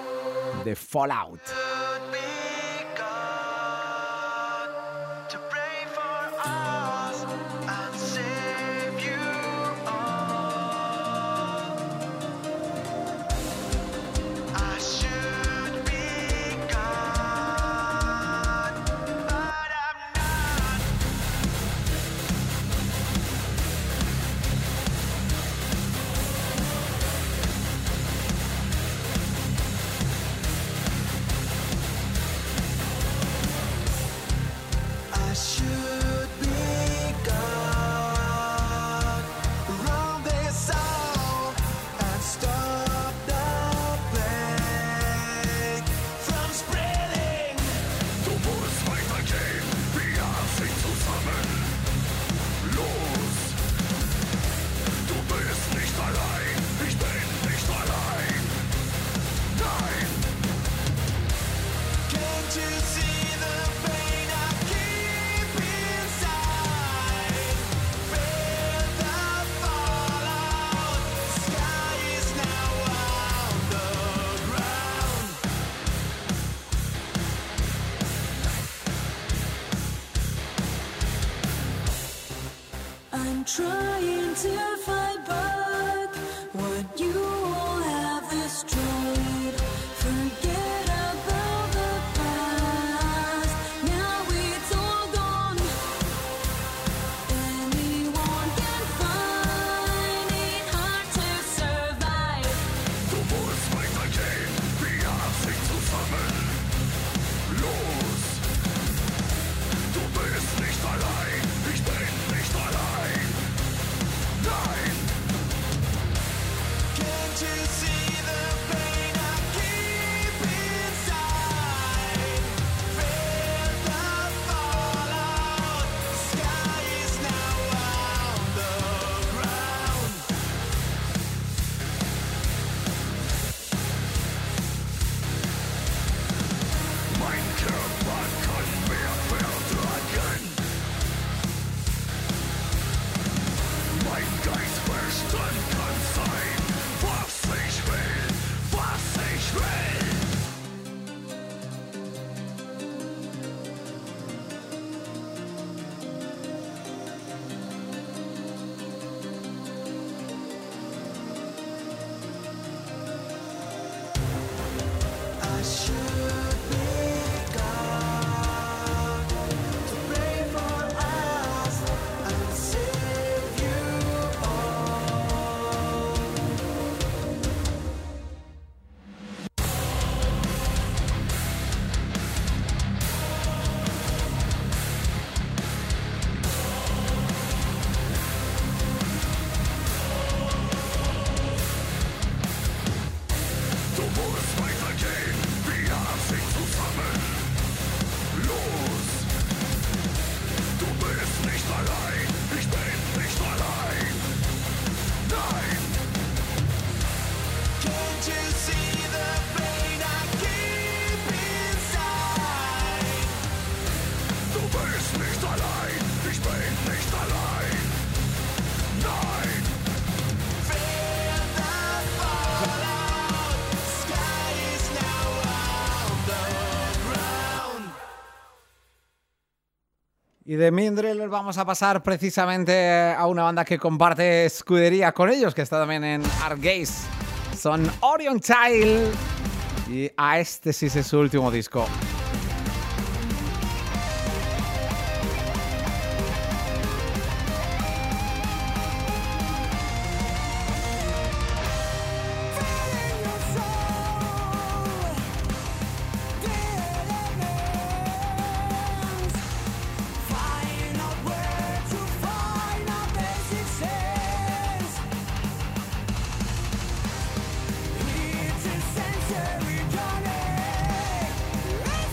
The Fallout. I'm trying to fight back what you all have destroyed. Forget about the past. Now it's all gone. Anyone can find it hard to survive. Du musst weitergehen, wir sind zusammen. Los! Du bist nicht allein, ich bin nicht allein. Nein! Can't you see the pain I keep inside? Feel the fallout. Sky is now on the ground. Mein Körper kann mehr vertragen. Mein Geistverstand kann sein, was ich will, was ich will. I should be God to pray for us and save you all. Du musst weitergehen, wir sind zusammen. Los! Du bist nicht allein, ich bin nicht allein. Nein! Can't you see the pain I keep inside? Du bist nicht allein, ich bin nicht allein. Nein! Feel the fallout. Sky is now on the ground. Y de Mindrel vamos a pasar precisamente a una banda que comparte escudería con ellos, que está también en Art Gaze. Son Orion Child y a este sí es su último disco. Find out where to find our basic sense. It's a sensory journey.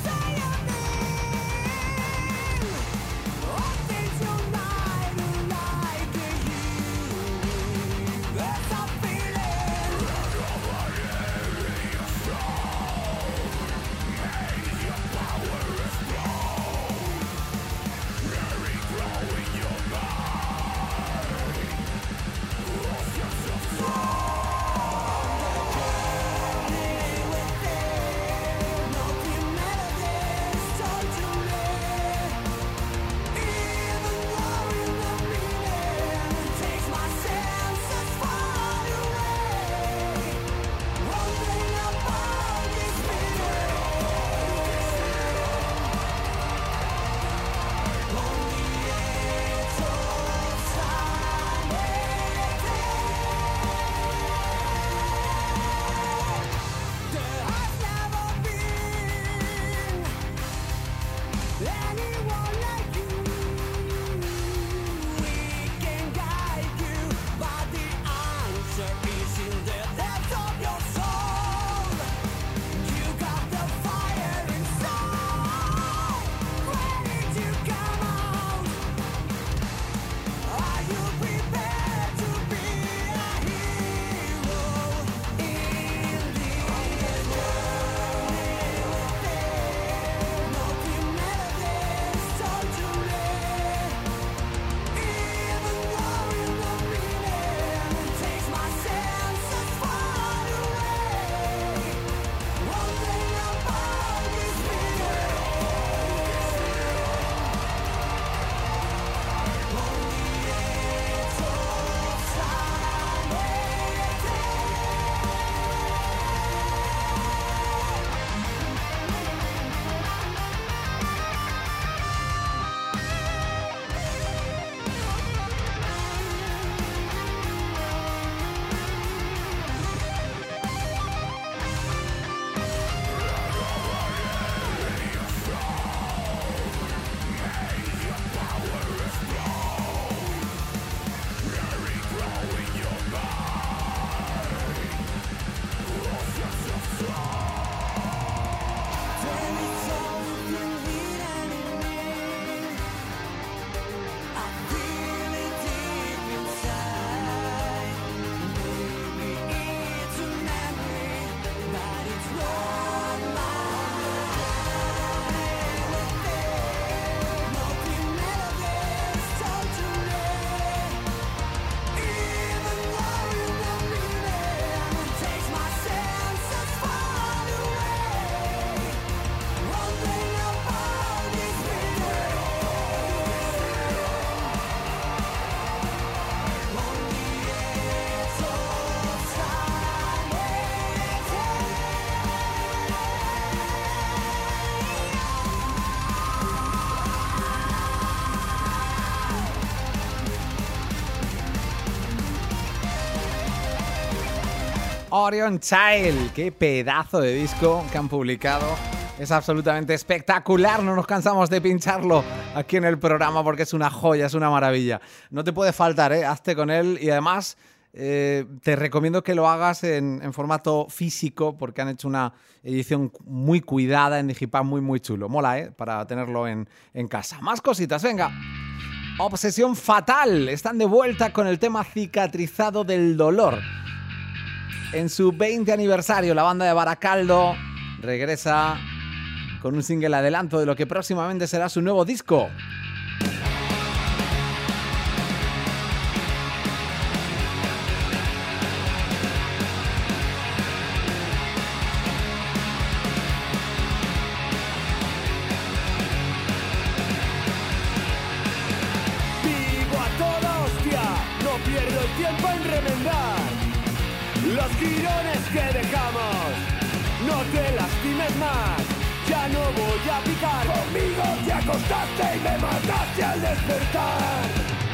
Orion Child. Qué pedazo de disco que han publicado. Es absolutamente espectacular, no nos cansamos de pincharlo aquí en el programa porque es una joya, es una maravilla. No te puede faltar, ¿eh? Hazte con él y además eh, te recomiendo que lo hagas en, en formato físico porque han hecho una edición muy cuidada en Digipack, muy muy chulo. Mola, ¿eh? Para tenerlo en, en casa. Más cositas, venga. Obsesión Fatal, están de vuelta con el tema Cicatrizado del Dolor. En su veinte aniversario, la banda de Baracaldo regresa con un single adelanto de lo que próximamente será su nuevo disco. Vivo a toda hostia, no pierdo el tiempo en remendar los tirones que dejamos. No te lastimes más, ya no voy a picar. Conmigo te acostaste y me mataste al despertar.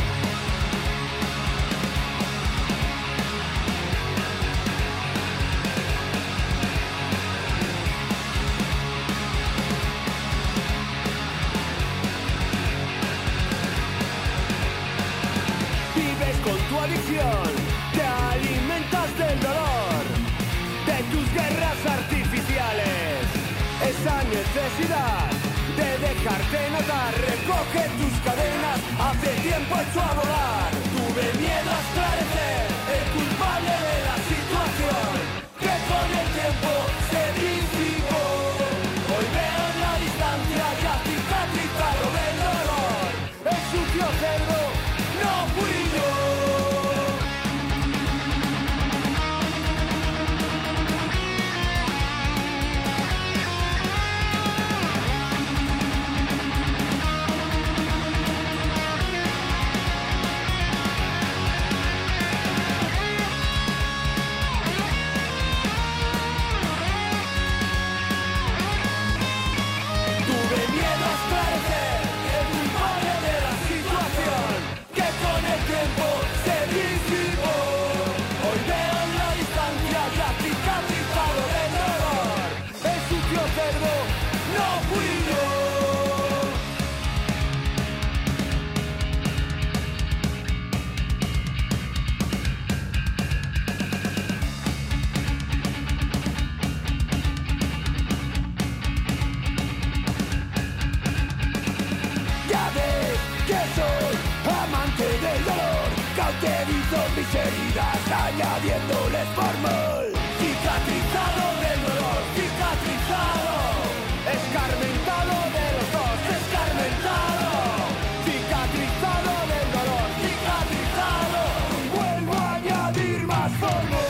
Vives con tu adicción, te alimentas del dolor, de tus guerras artificiales. Esa necesidad de dejarte notar recoge tus cadenas, hace tiempo hecho a volar. Tuve miedo a esclarecer el culpable de la situación, que con el tiempo se disipó. Hoy veo en la distancia ya cicatrizado del dolor. El sucio cerdo no fui yo. Tuve miedo a esclarecer el culpable de la situación, que con el tiempo se disipó. Hoy veo en la distancia ya cicatrizado del dolor. El sucio cerdo no fui yo. Ya ves que soy amante del dolor, cauterizo mis heridas añadiéndoles formol. Cicatrizado del dolor, cicatrizado, escarmentado de los dos, escarmentado. Cicatrizado del dolor, cicatrizado, vuelvo a añadir más formol.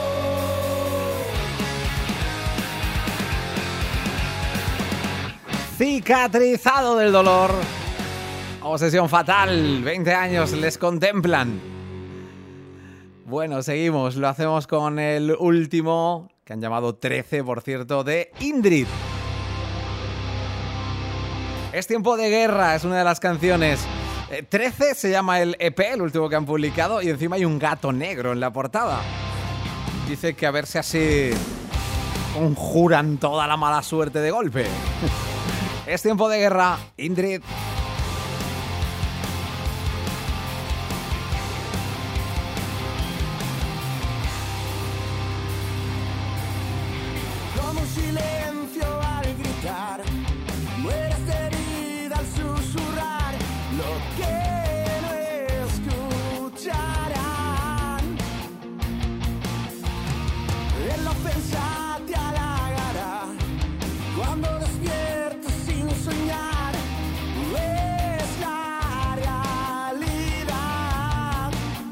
Cicatrizado del dolor. Obsesión Fatal, veinte años les contemplan. Bueno, seguimos, lo hacemos con el último, que han llamado trece, por cierto, de Indrid. Es tiempo de guerra, es una de las canciones. Eh, trece se llama el E P, el último que han publicado, y encima hay un gato negro en la portada. Dice que a ver si así conjuran toda la mala suerte de golpe. Es tiempo de guerra, Indrid. Como un silencio al gritar, mueres de herida al susurrar lo que no escucharán. En la ofensa te halagará cuando despiertes sin soñar. Es la realidad.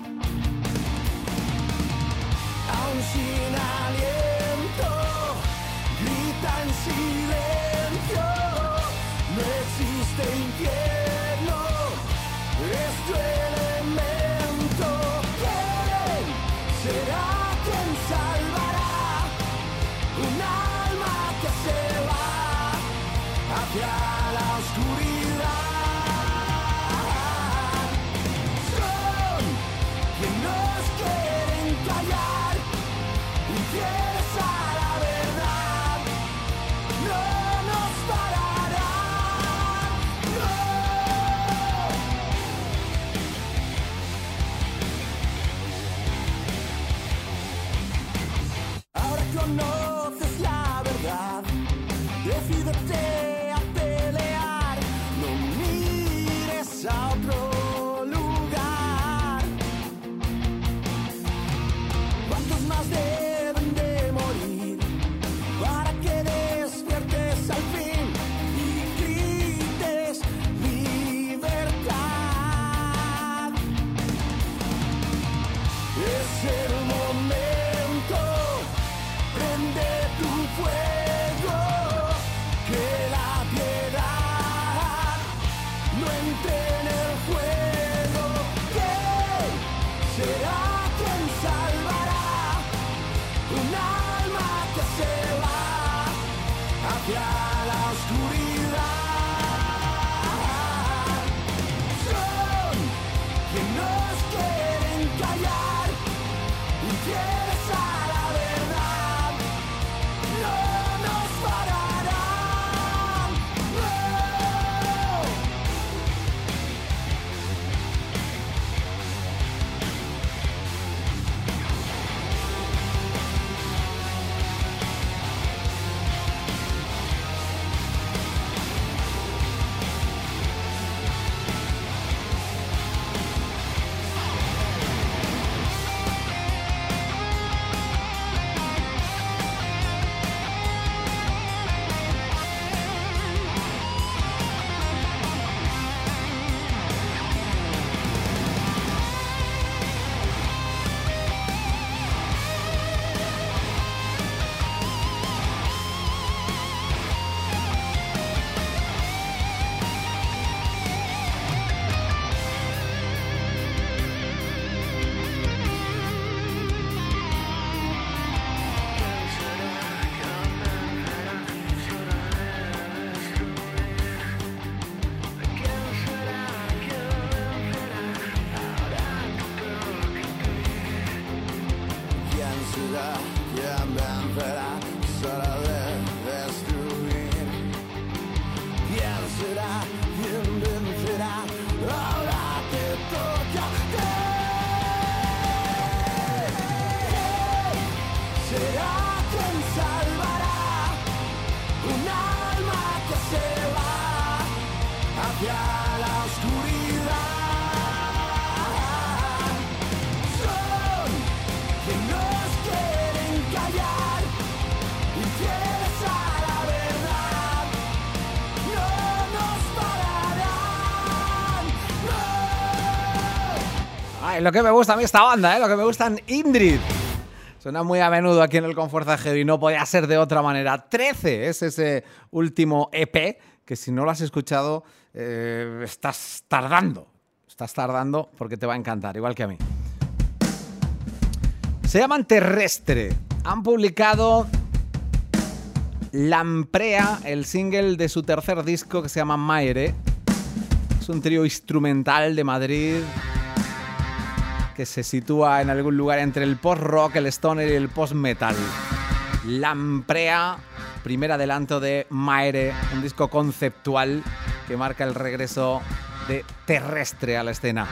Aún sin aliento, grita en silencio. No existe infierno, es tu elemento. ¿Quién será quien salvará un alma que se va hacia la oscuridad? Son quien nos quieren callar, un será quien vencerá. Ahora te toca a ti. Será quien salvará un alma que se va hacia la oscuridad. Son quien nos quieren callar y fieles a la verdad. No nos pararán. No. Ay, lo que me gusta a mí esta banda, ¿eh? Lo que me gustan Indrid. Suena muy a menudo aquí en el Confuerza Heavy, no podía ser de otra manera. trece es ese último E P que si no lo has escuchado eh, estás tardando. Estás tardando porque te va a encantar, igual que a mí. Se llaman Terrestre. Han publicado Lamprea, el single de su tercer disco que se llama Maire. Es un trío instrumental de Madrid que se sitúa en algún lugar entre el post-rock, el stoner y el post-metal. Lamprea, primer adelanto de Maire, un disco conceptual que marca el regreso de Terrestre a la escena.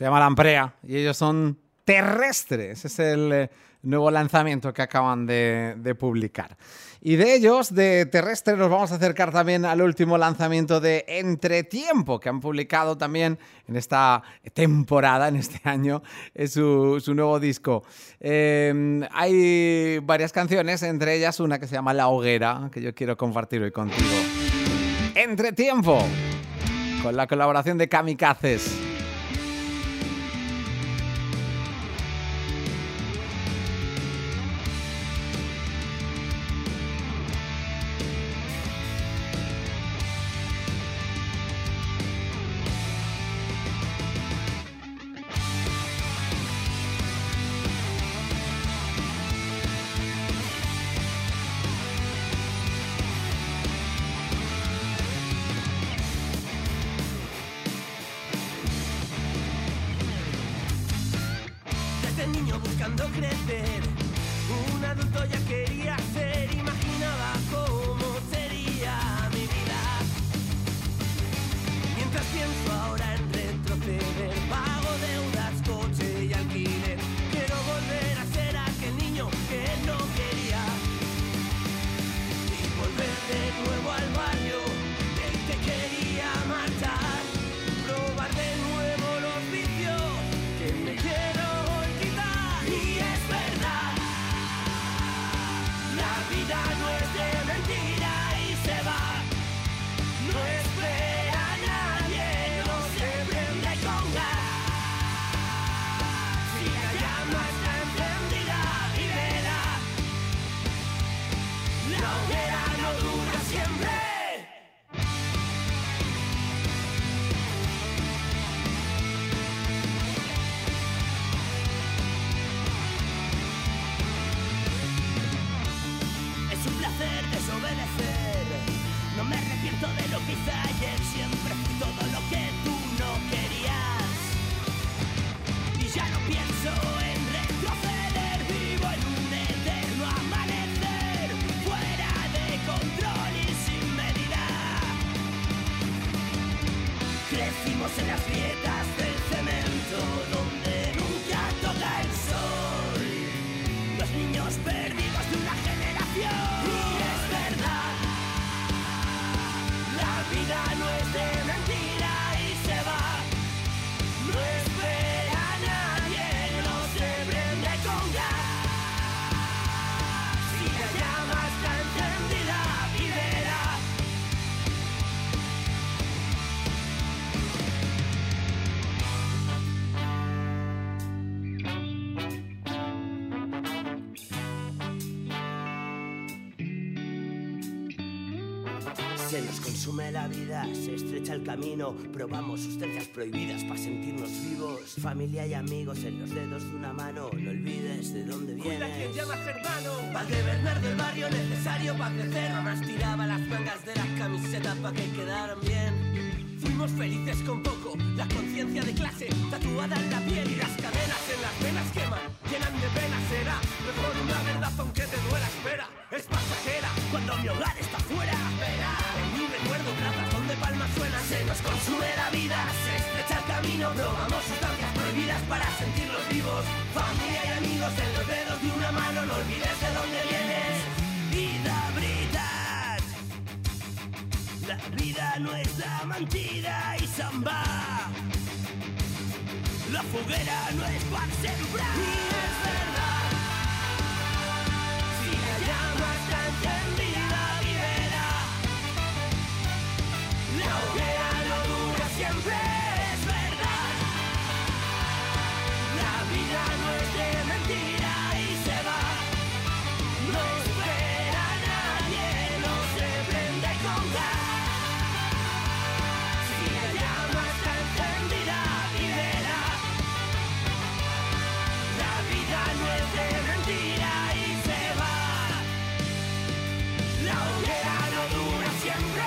Se llama Lamprea y ellos son Terrestres. Es el eh, nuevo lanzamiento que acaban de, de publicar. Y de ellos, de Terrestre, nos vamos a acercar también al último lanzamiento de Entretiempo, que han publicado también en esta temporada, en este año, es su, su nuevo disco. Eh, hay varias canciones, entre ellas una que se llama La Hoguera, que yo quiero compartir hoy contigo. Entretiempo, con la colaboración de Kamikazes. Desde niño buscando crecer, un adulto ya quería ser, imaginaba cómo sería mi vida. Mientras pienso ahora en retroceder, pago deudas, coche y alquiler. Quiero volver a ser aquel niño que no quería y volver de nuevo al barrio del que quería marchar, probar de nuevo los vicios que me quiero. Y es verdad, la vida no es de mentira y se va. No espera a nadie, no se prende con gas. Si la llama está encendida y verá, la hoguera no dura siempre. Es un placer desobedecer. No me arrepiento de lo que hice ayer. Siempre fui todo lo que tú no querías. Y ya no pienso en retroceder. Vivo en un eterno amanecer, fuera de control y sin medida. Crecimos en las grietas del cemento, donde nunca toca el sol. Los niños perdidos de una generación. Y es verdad, la vida no es de mentira y se va. No espera a nadie, no se prende con gas. Si la llama está encendida y verá. Se nos consume la vida, se estrecha el camino. Probamos sustancias prohibidas para sentirnos vivos. Familia y amigos en los dedos de una mano. No olvides de dónde vienes. Cuida quien llamas hermano. Padre Bernardo del barrio, necesario para crecer. Mamá estiraba las mangas de las camisetas para que quedaran bien. Fuimos felices con poco, la conciencia de clase tatuada en la piel y las cadenas en las venas queman, llenan de pena. Será mejor una verdad aunque te duela, espera, es pasajera cuando mi hogar está fuera. Espera, en mi recuerdo plazas donde palmas suenan. Se nos consume la vida, se estrecha el camino. Probamos sustancias prohibidas para sentirlos vivos. Familia y amigos en los dedos de una mano. No olvides de dónde vienes. Vida veritat. La vida no es la mentira y samba. La foguera no es para sembrar. Y es verdad, si la llama está encendida y verá, la hoguera no dura siempre. Es verdad, la vida no es de mentira y se va. No espera a nadie, no se prende con gas. Si la llama está encendida y verá, la vida no es de mentira y se va. La hoguera no dura siempre.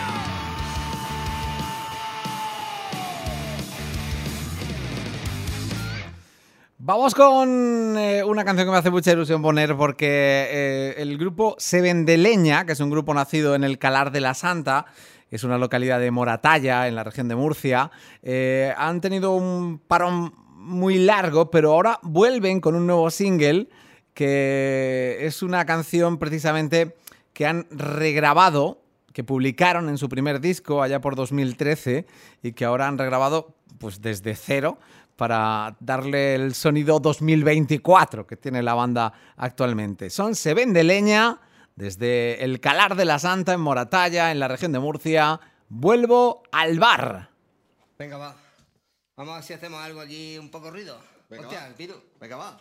Vamos con eh, una canción que me hace mucha ilusión poner porque eh, el grupo Se Vende Leña, que es un grupo nacido en el Calar de la Santa, es una localidad de Moratalla, en la región de Murcia. Eh, han tenido un parón muy largo, pero ahora vuelven con un nuevo single que es una canción precisamente que han regrabado, que publicaron en su primer disco allá por dos mil trece y que ahora han regrabado pues desde cero para darle el sonido dos mil veinticuatro que tiene la banda actualmente. Son Se Vende Leña, desde el Calar de la Santa en Moratalla, en la región de Murcia. Vuelvo al bar. Venga, va. Vamos a ver si hacemos algo allí, un poco ruido. Venga, Hostia, va. el Piru. Venga, va.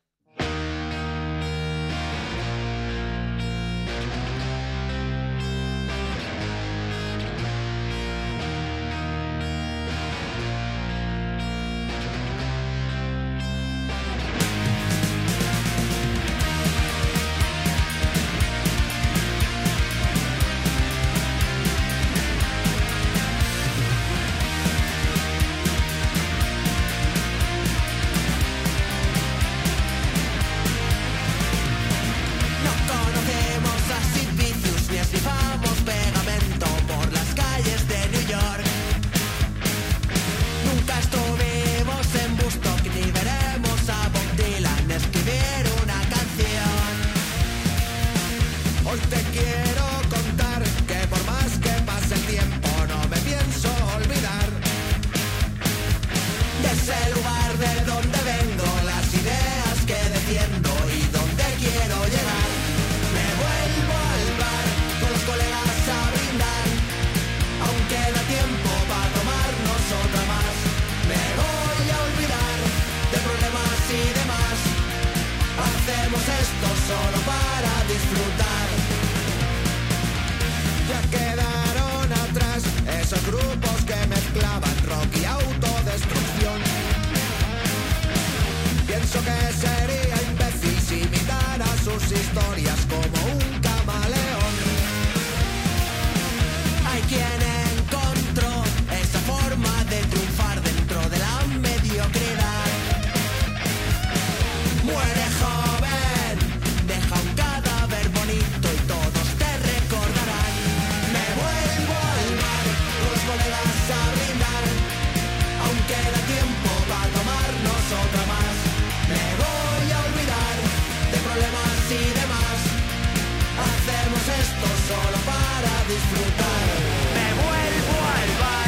No conocemos a Sid Vicious ni esnifamos pegamento por las calles de New York. Nunca estuvimos en Woodstock ni veremos a Bob Dylan escribir una canción. Hoy te quiero contar que por más que pase el tiempo no me pienso olvidar de ese lugar de donde vengo, las ideas que defiendo y donde quiero llegar. Me vuelvo al bar con los colegas a brindar, aunque da tiempo para tomarnos otra más. Me voy a olvidar de problemas y demás. Hacemos esto solo para disfrutar. Ya quedaron atrás esos grupos que mezclaban rock y autodestrucción. Pienso que sería imbécil si imitara sus historias como un camaleón. Hay quien encontró esa forma de triunfar dentro de la mediocridad. Muere joven, deja un cadáver bonito y todos te recordarán. Me vuelvo al bar con los colegas a brindar, aunque da tiempo para tomarnos otra más. Me voy a olvidar de problemas y demás. Hacemos esto solo para disfrutar. Me vuelvo al bar.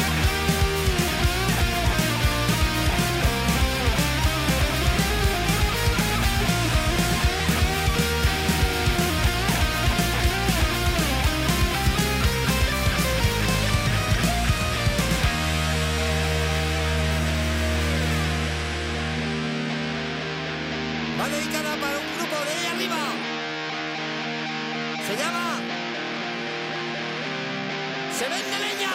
Va dedicada para un grupo de ahí arriba. Se llama Se Vende Leña.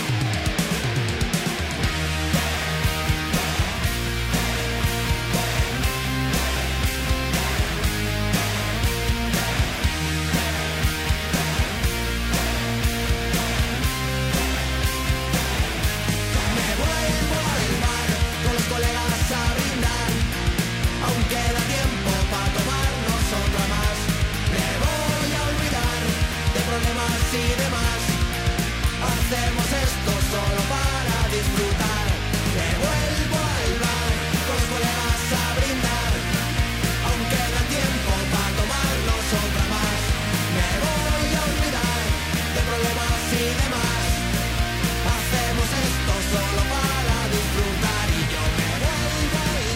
Me vuelvo al bar con los colegas a brindar, aunque da tiempo para tomarnos otra más. Me voy a olvidar de problemas y demás. Hacemos esto solo para disfrutar. Me vuelvo al bar con los colegas a brindar, aunque da tiempo para tomarnos otra más. Me voy a olvidar de problemas y demás. Hacemos esto solo para disfrutar y yo me vuelvo al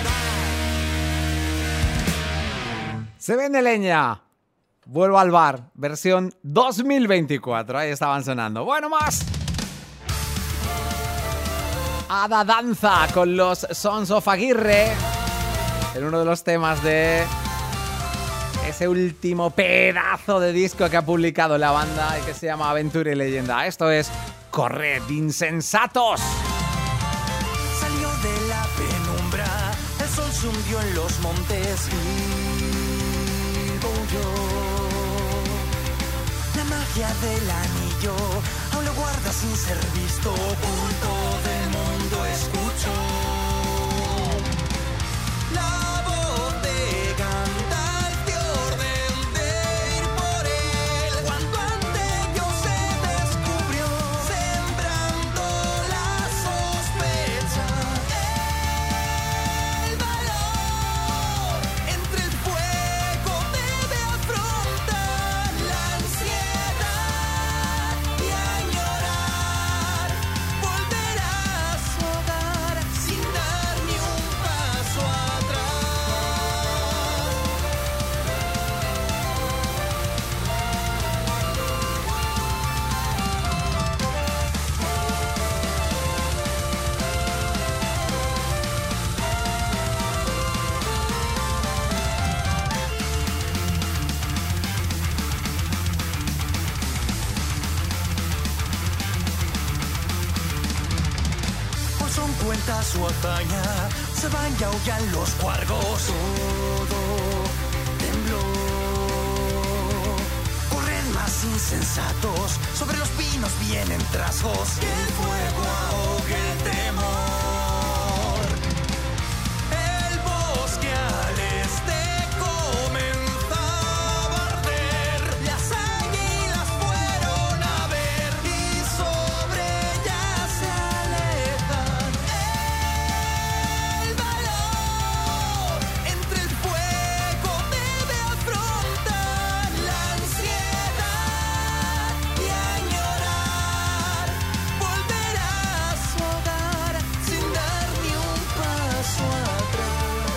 bar. Se Vende Leña. Vuelvo al bar, versión dos mil veinticuatro. Ahí estaban sonando. Bueno, más. Ada Danza con los Sons of Aguirre en uno de los temas de ese último pedazo de disco que ha publicado la banda y que se llama Aventura y Leyenda. Esto es Corred, Insensatos. Salió de la penumbra, el sol se hundió en los montes y volvió. La magia del anillo aún lo guarda sin ser visto, oculto del mundo escuchó. La voz de cantante orden de ir por él, cuando ante ellos se descubrió. cuenta su hazaña, se van y aullan los cuargos. Todo tembló. Corren más insensatos, sobre los pinos vienen trasgos. Que el fuego ahogue el temor. El bosque al este comenzaba a arder. Las águilas fueron a ver y sobre ellas se alejan. El valor entre el fuego debe afrontar la ansiedad y añorar volver a su hogar sin dar ni un paso atrás.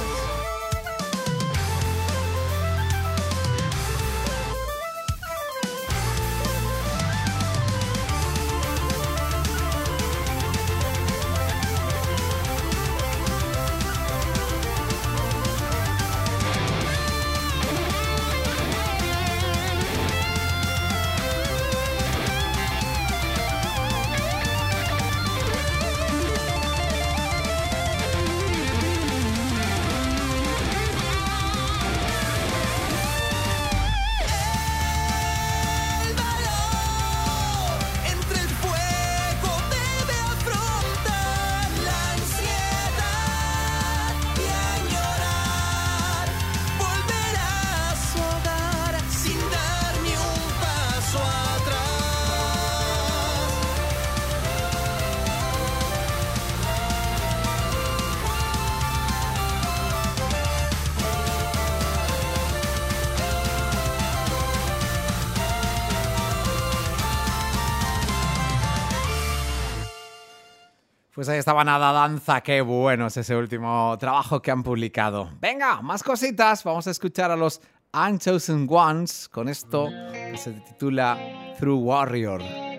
El valor entre el fuego debe afrontar la ansiedad y añorar volver a su hogar sin dar ni un paso atrás. Pues ahí estaba Nada Danza, qué bueno es ese último trabajo que han publicado. Venga, más cositas, vamos a escuchar a los Unchosen Ones con esto que se titula Through Warrior.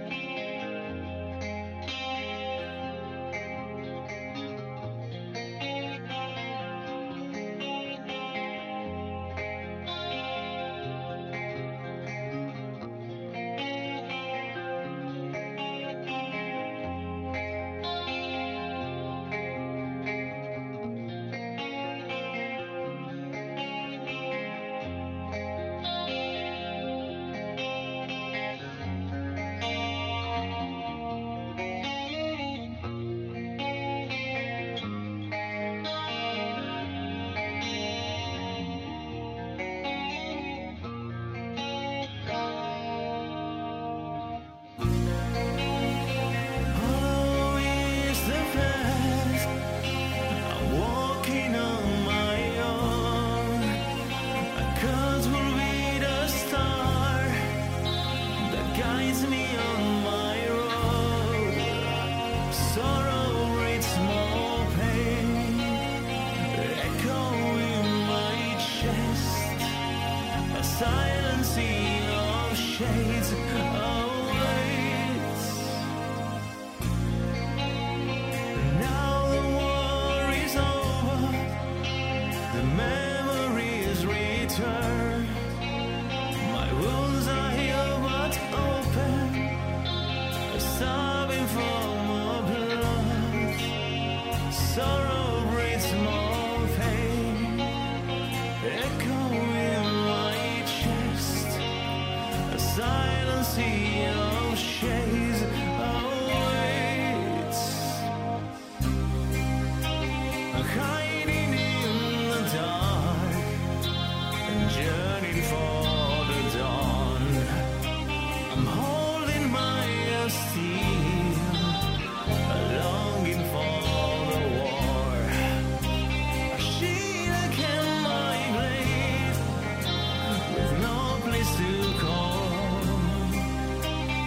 Always the best. I'm walking on my own. Cause will be the star that guides me on my road. Sorrow breeds more pain, echo in my chest. A silencing of shades awaits. Now the war is over, the memories return. My wounds are healed but open, sobbing for more blood. Sorrow breeds more pain, echo in my chest. A silent sea of shades awaits. Hiding in the dark, journeying for the dawn. I'm holding my steel, longing for the war. A shield can my blade, with no place to call.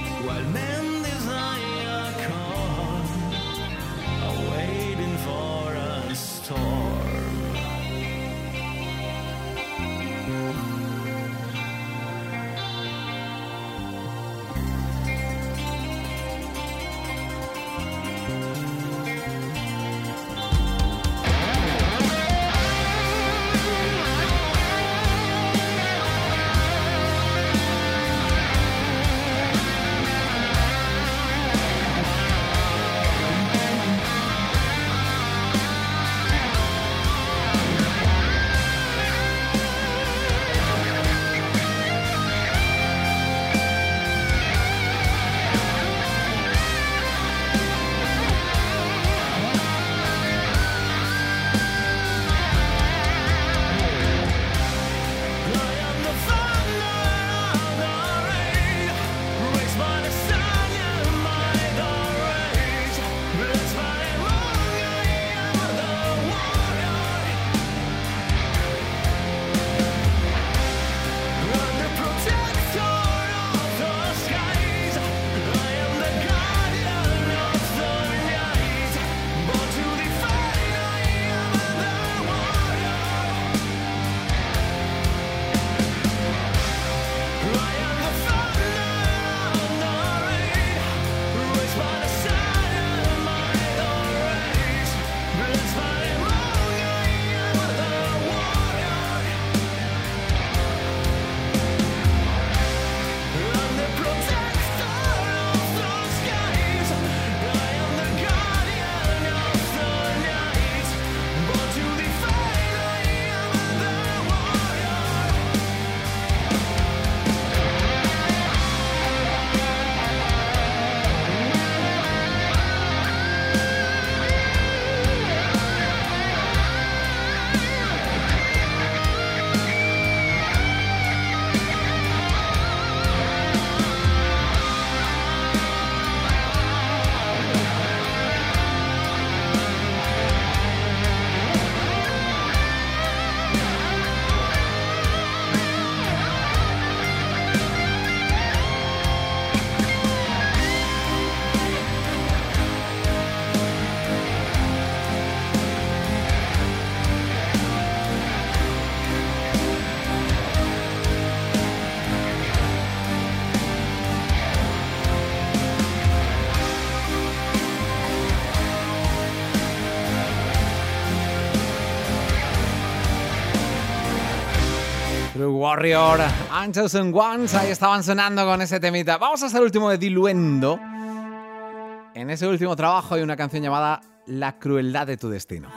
True Warrior, Unchosen Ones, ahí estaban sonando con ese temita. Vamos hasta el último de Diluendo. En ese último trabajo hay una canción llamada La crueldad de tu destino.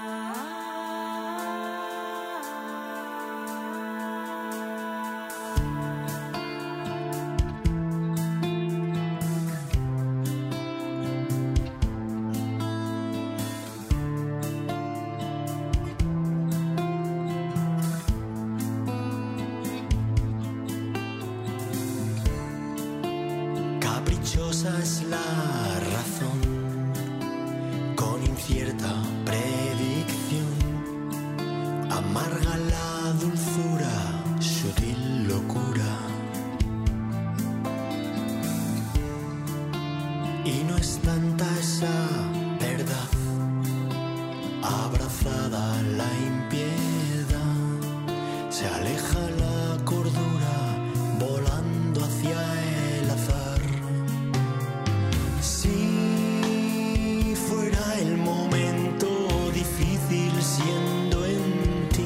Caprichosa es la razón, con incierta predicción, amarga la dulzura, sutil locura. Y no es tanta esa verdad, abrazada a la impiedad, se aleja la cordura, volando hacia el azar. Si fuera el momento difícil siendo en ti,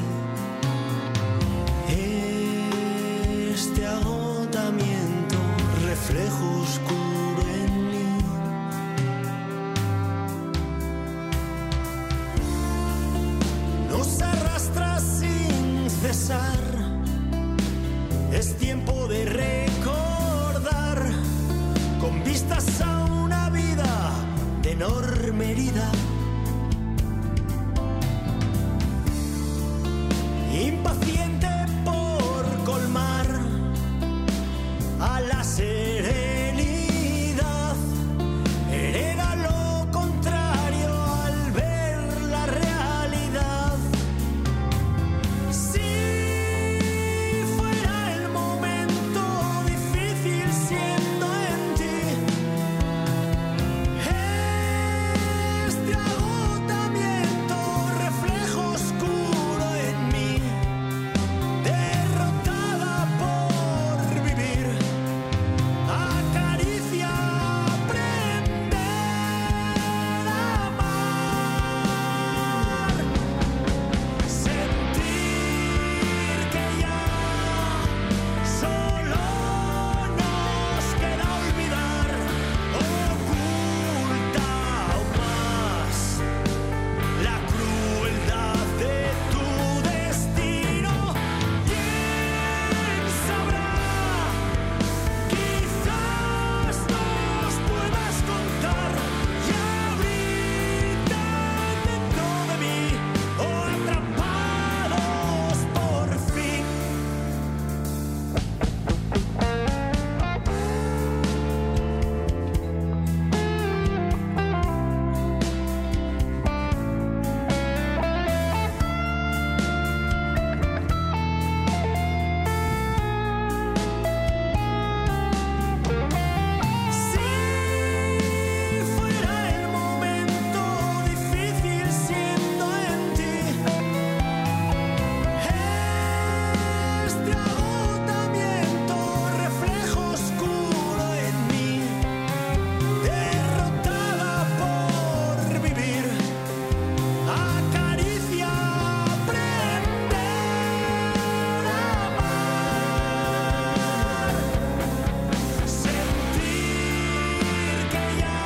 este agotamiento, reflejo oscuro en mí. Nos arrastra sin cesar, es tiempo de recordar, con vistas a una vida de enorme herida. Impaciente por colmar a la serenidad, hereda lo contrario al ver la realidad. Si fuera el momento difícil siendo en ti, este agotamiento, reflejo oscuro en mí, derrotada por vivir, acaricia, aprender a amar, sentir que ya solo nos queda olvidar, oculta aún más la crueldad de tu destino. ¿Quién sabrá? Quizás nos puedas contar y ahorita dentro de mí, o atrapados por fin. Si fuera el momento difícil siendo en ti, este agotamiento, reflejo oscuro en mí, derrotada por vivir, acaricia, aprender a amar, sentir que ya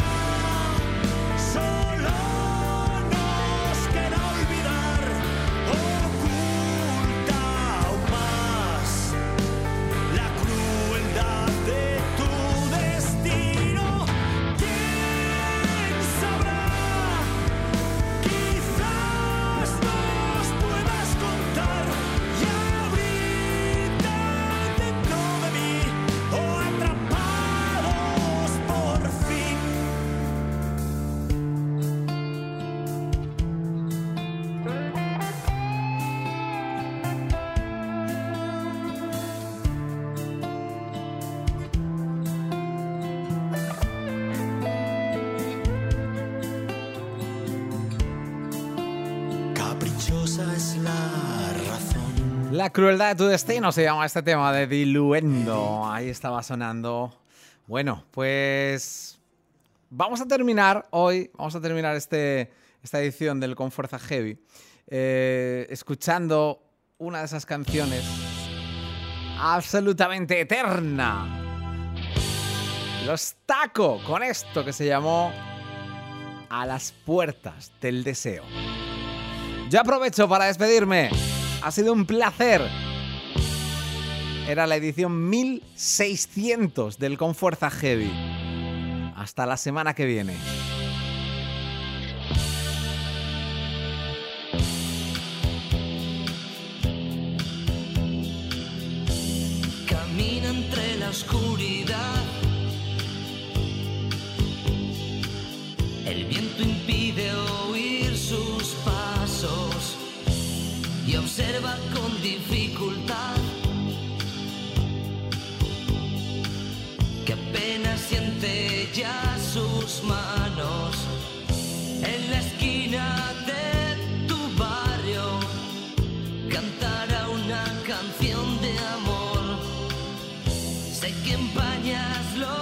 solo nos queda olvidar, oculta aún más la crueldad de tu destino. ¿Quién sabrá? Quizás nos puedas contar y ahorita dentro de mí, o atrapados por fin. Caprichosa es la razón. La crueldad de tu destino se llama este tema de Diluendo. Ahí estaba sonando. Bueno, pues vamos a terminar hoy, vamos a terminar este, esta edición del Con Fuerza Heavy, eh, escuchando una de esas canciones absolutamente eterna. Los Taco con esto que se llamó A las puertas del deseo. Yo aprovecho para despedirme. Ha sido un placer. Era la edición mil seiscientos del Con Fuerza Heavy. Hasta la semana que viene. Camina entre la oscuridad. El viento impide oír sus pasos y observa con dificultad que apenas siente ya sus manos en la esquina de tu barrio. Cantará una canción de amor. Sé que empañas los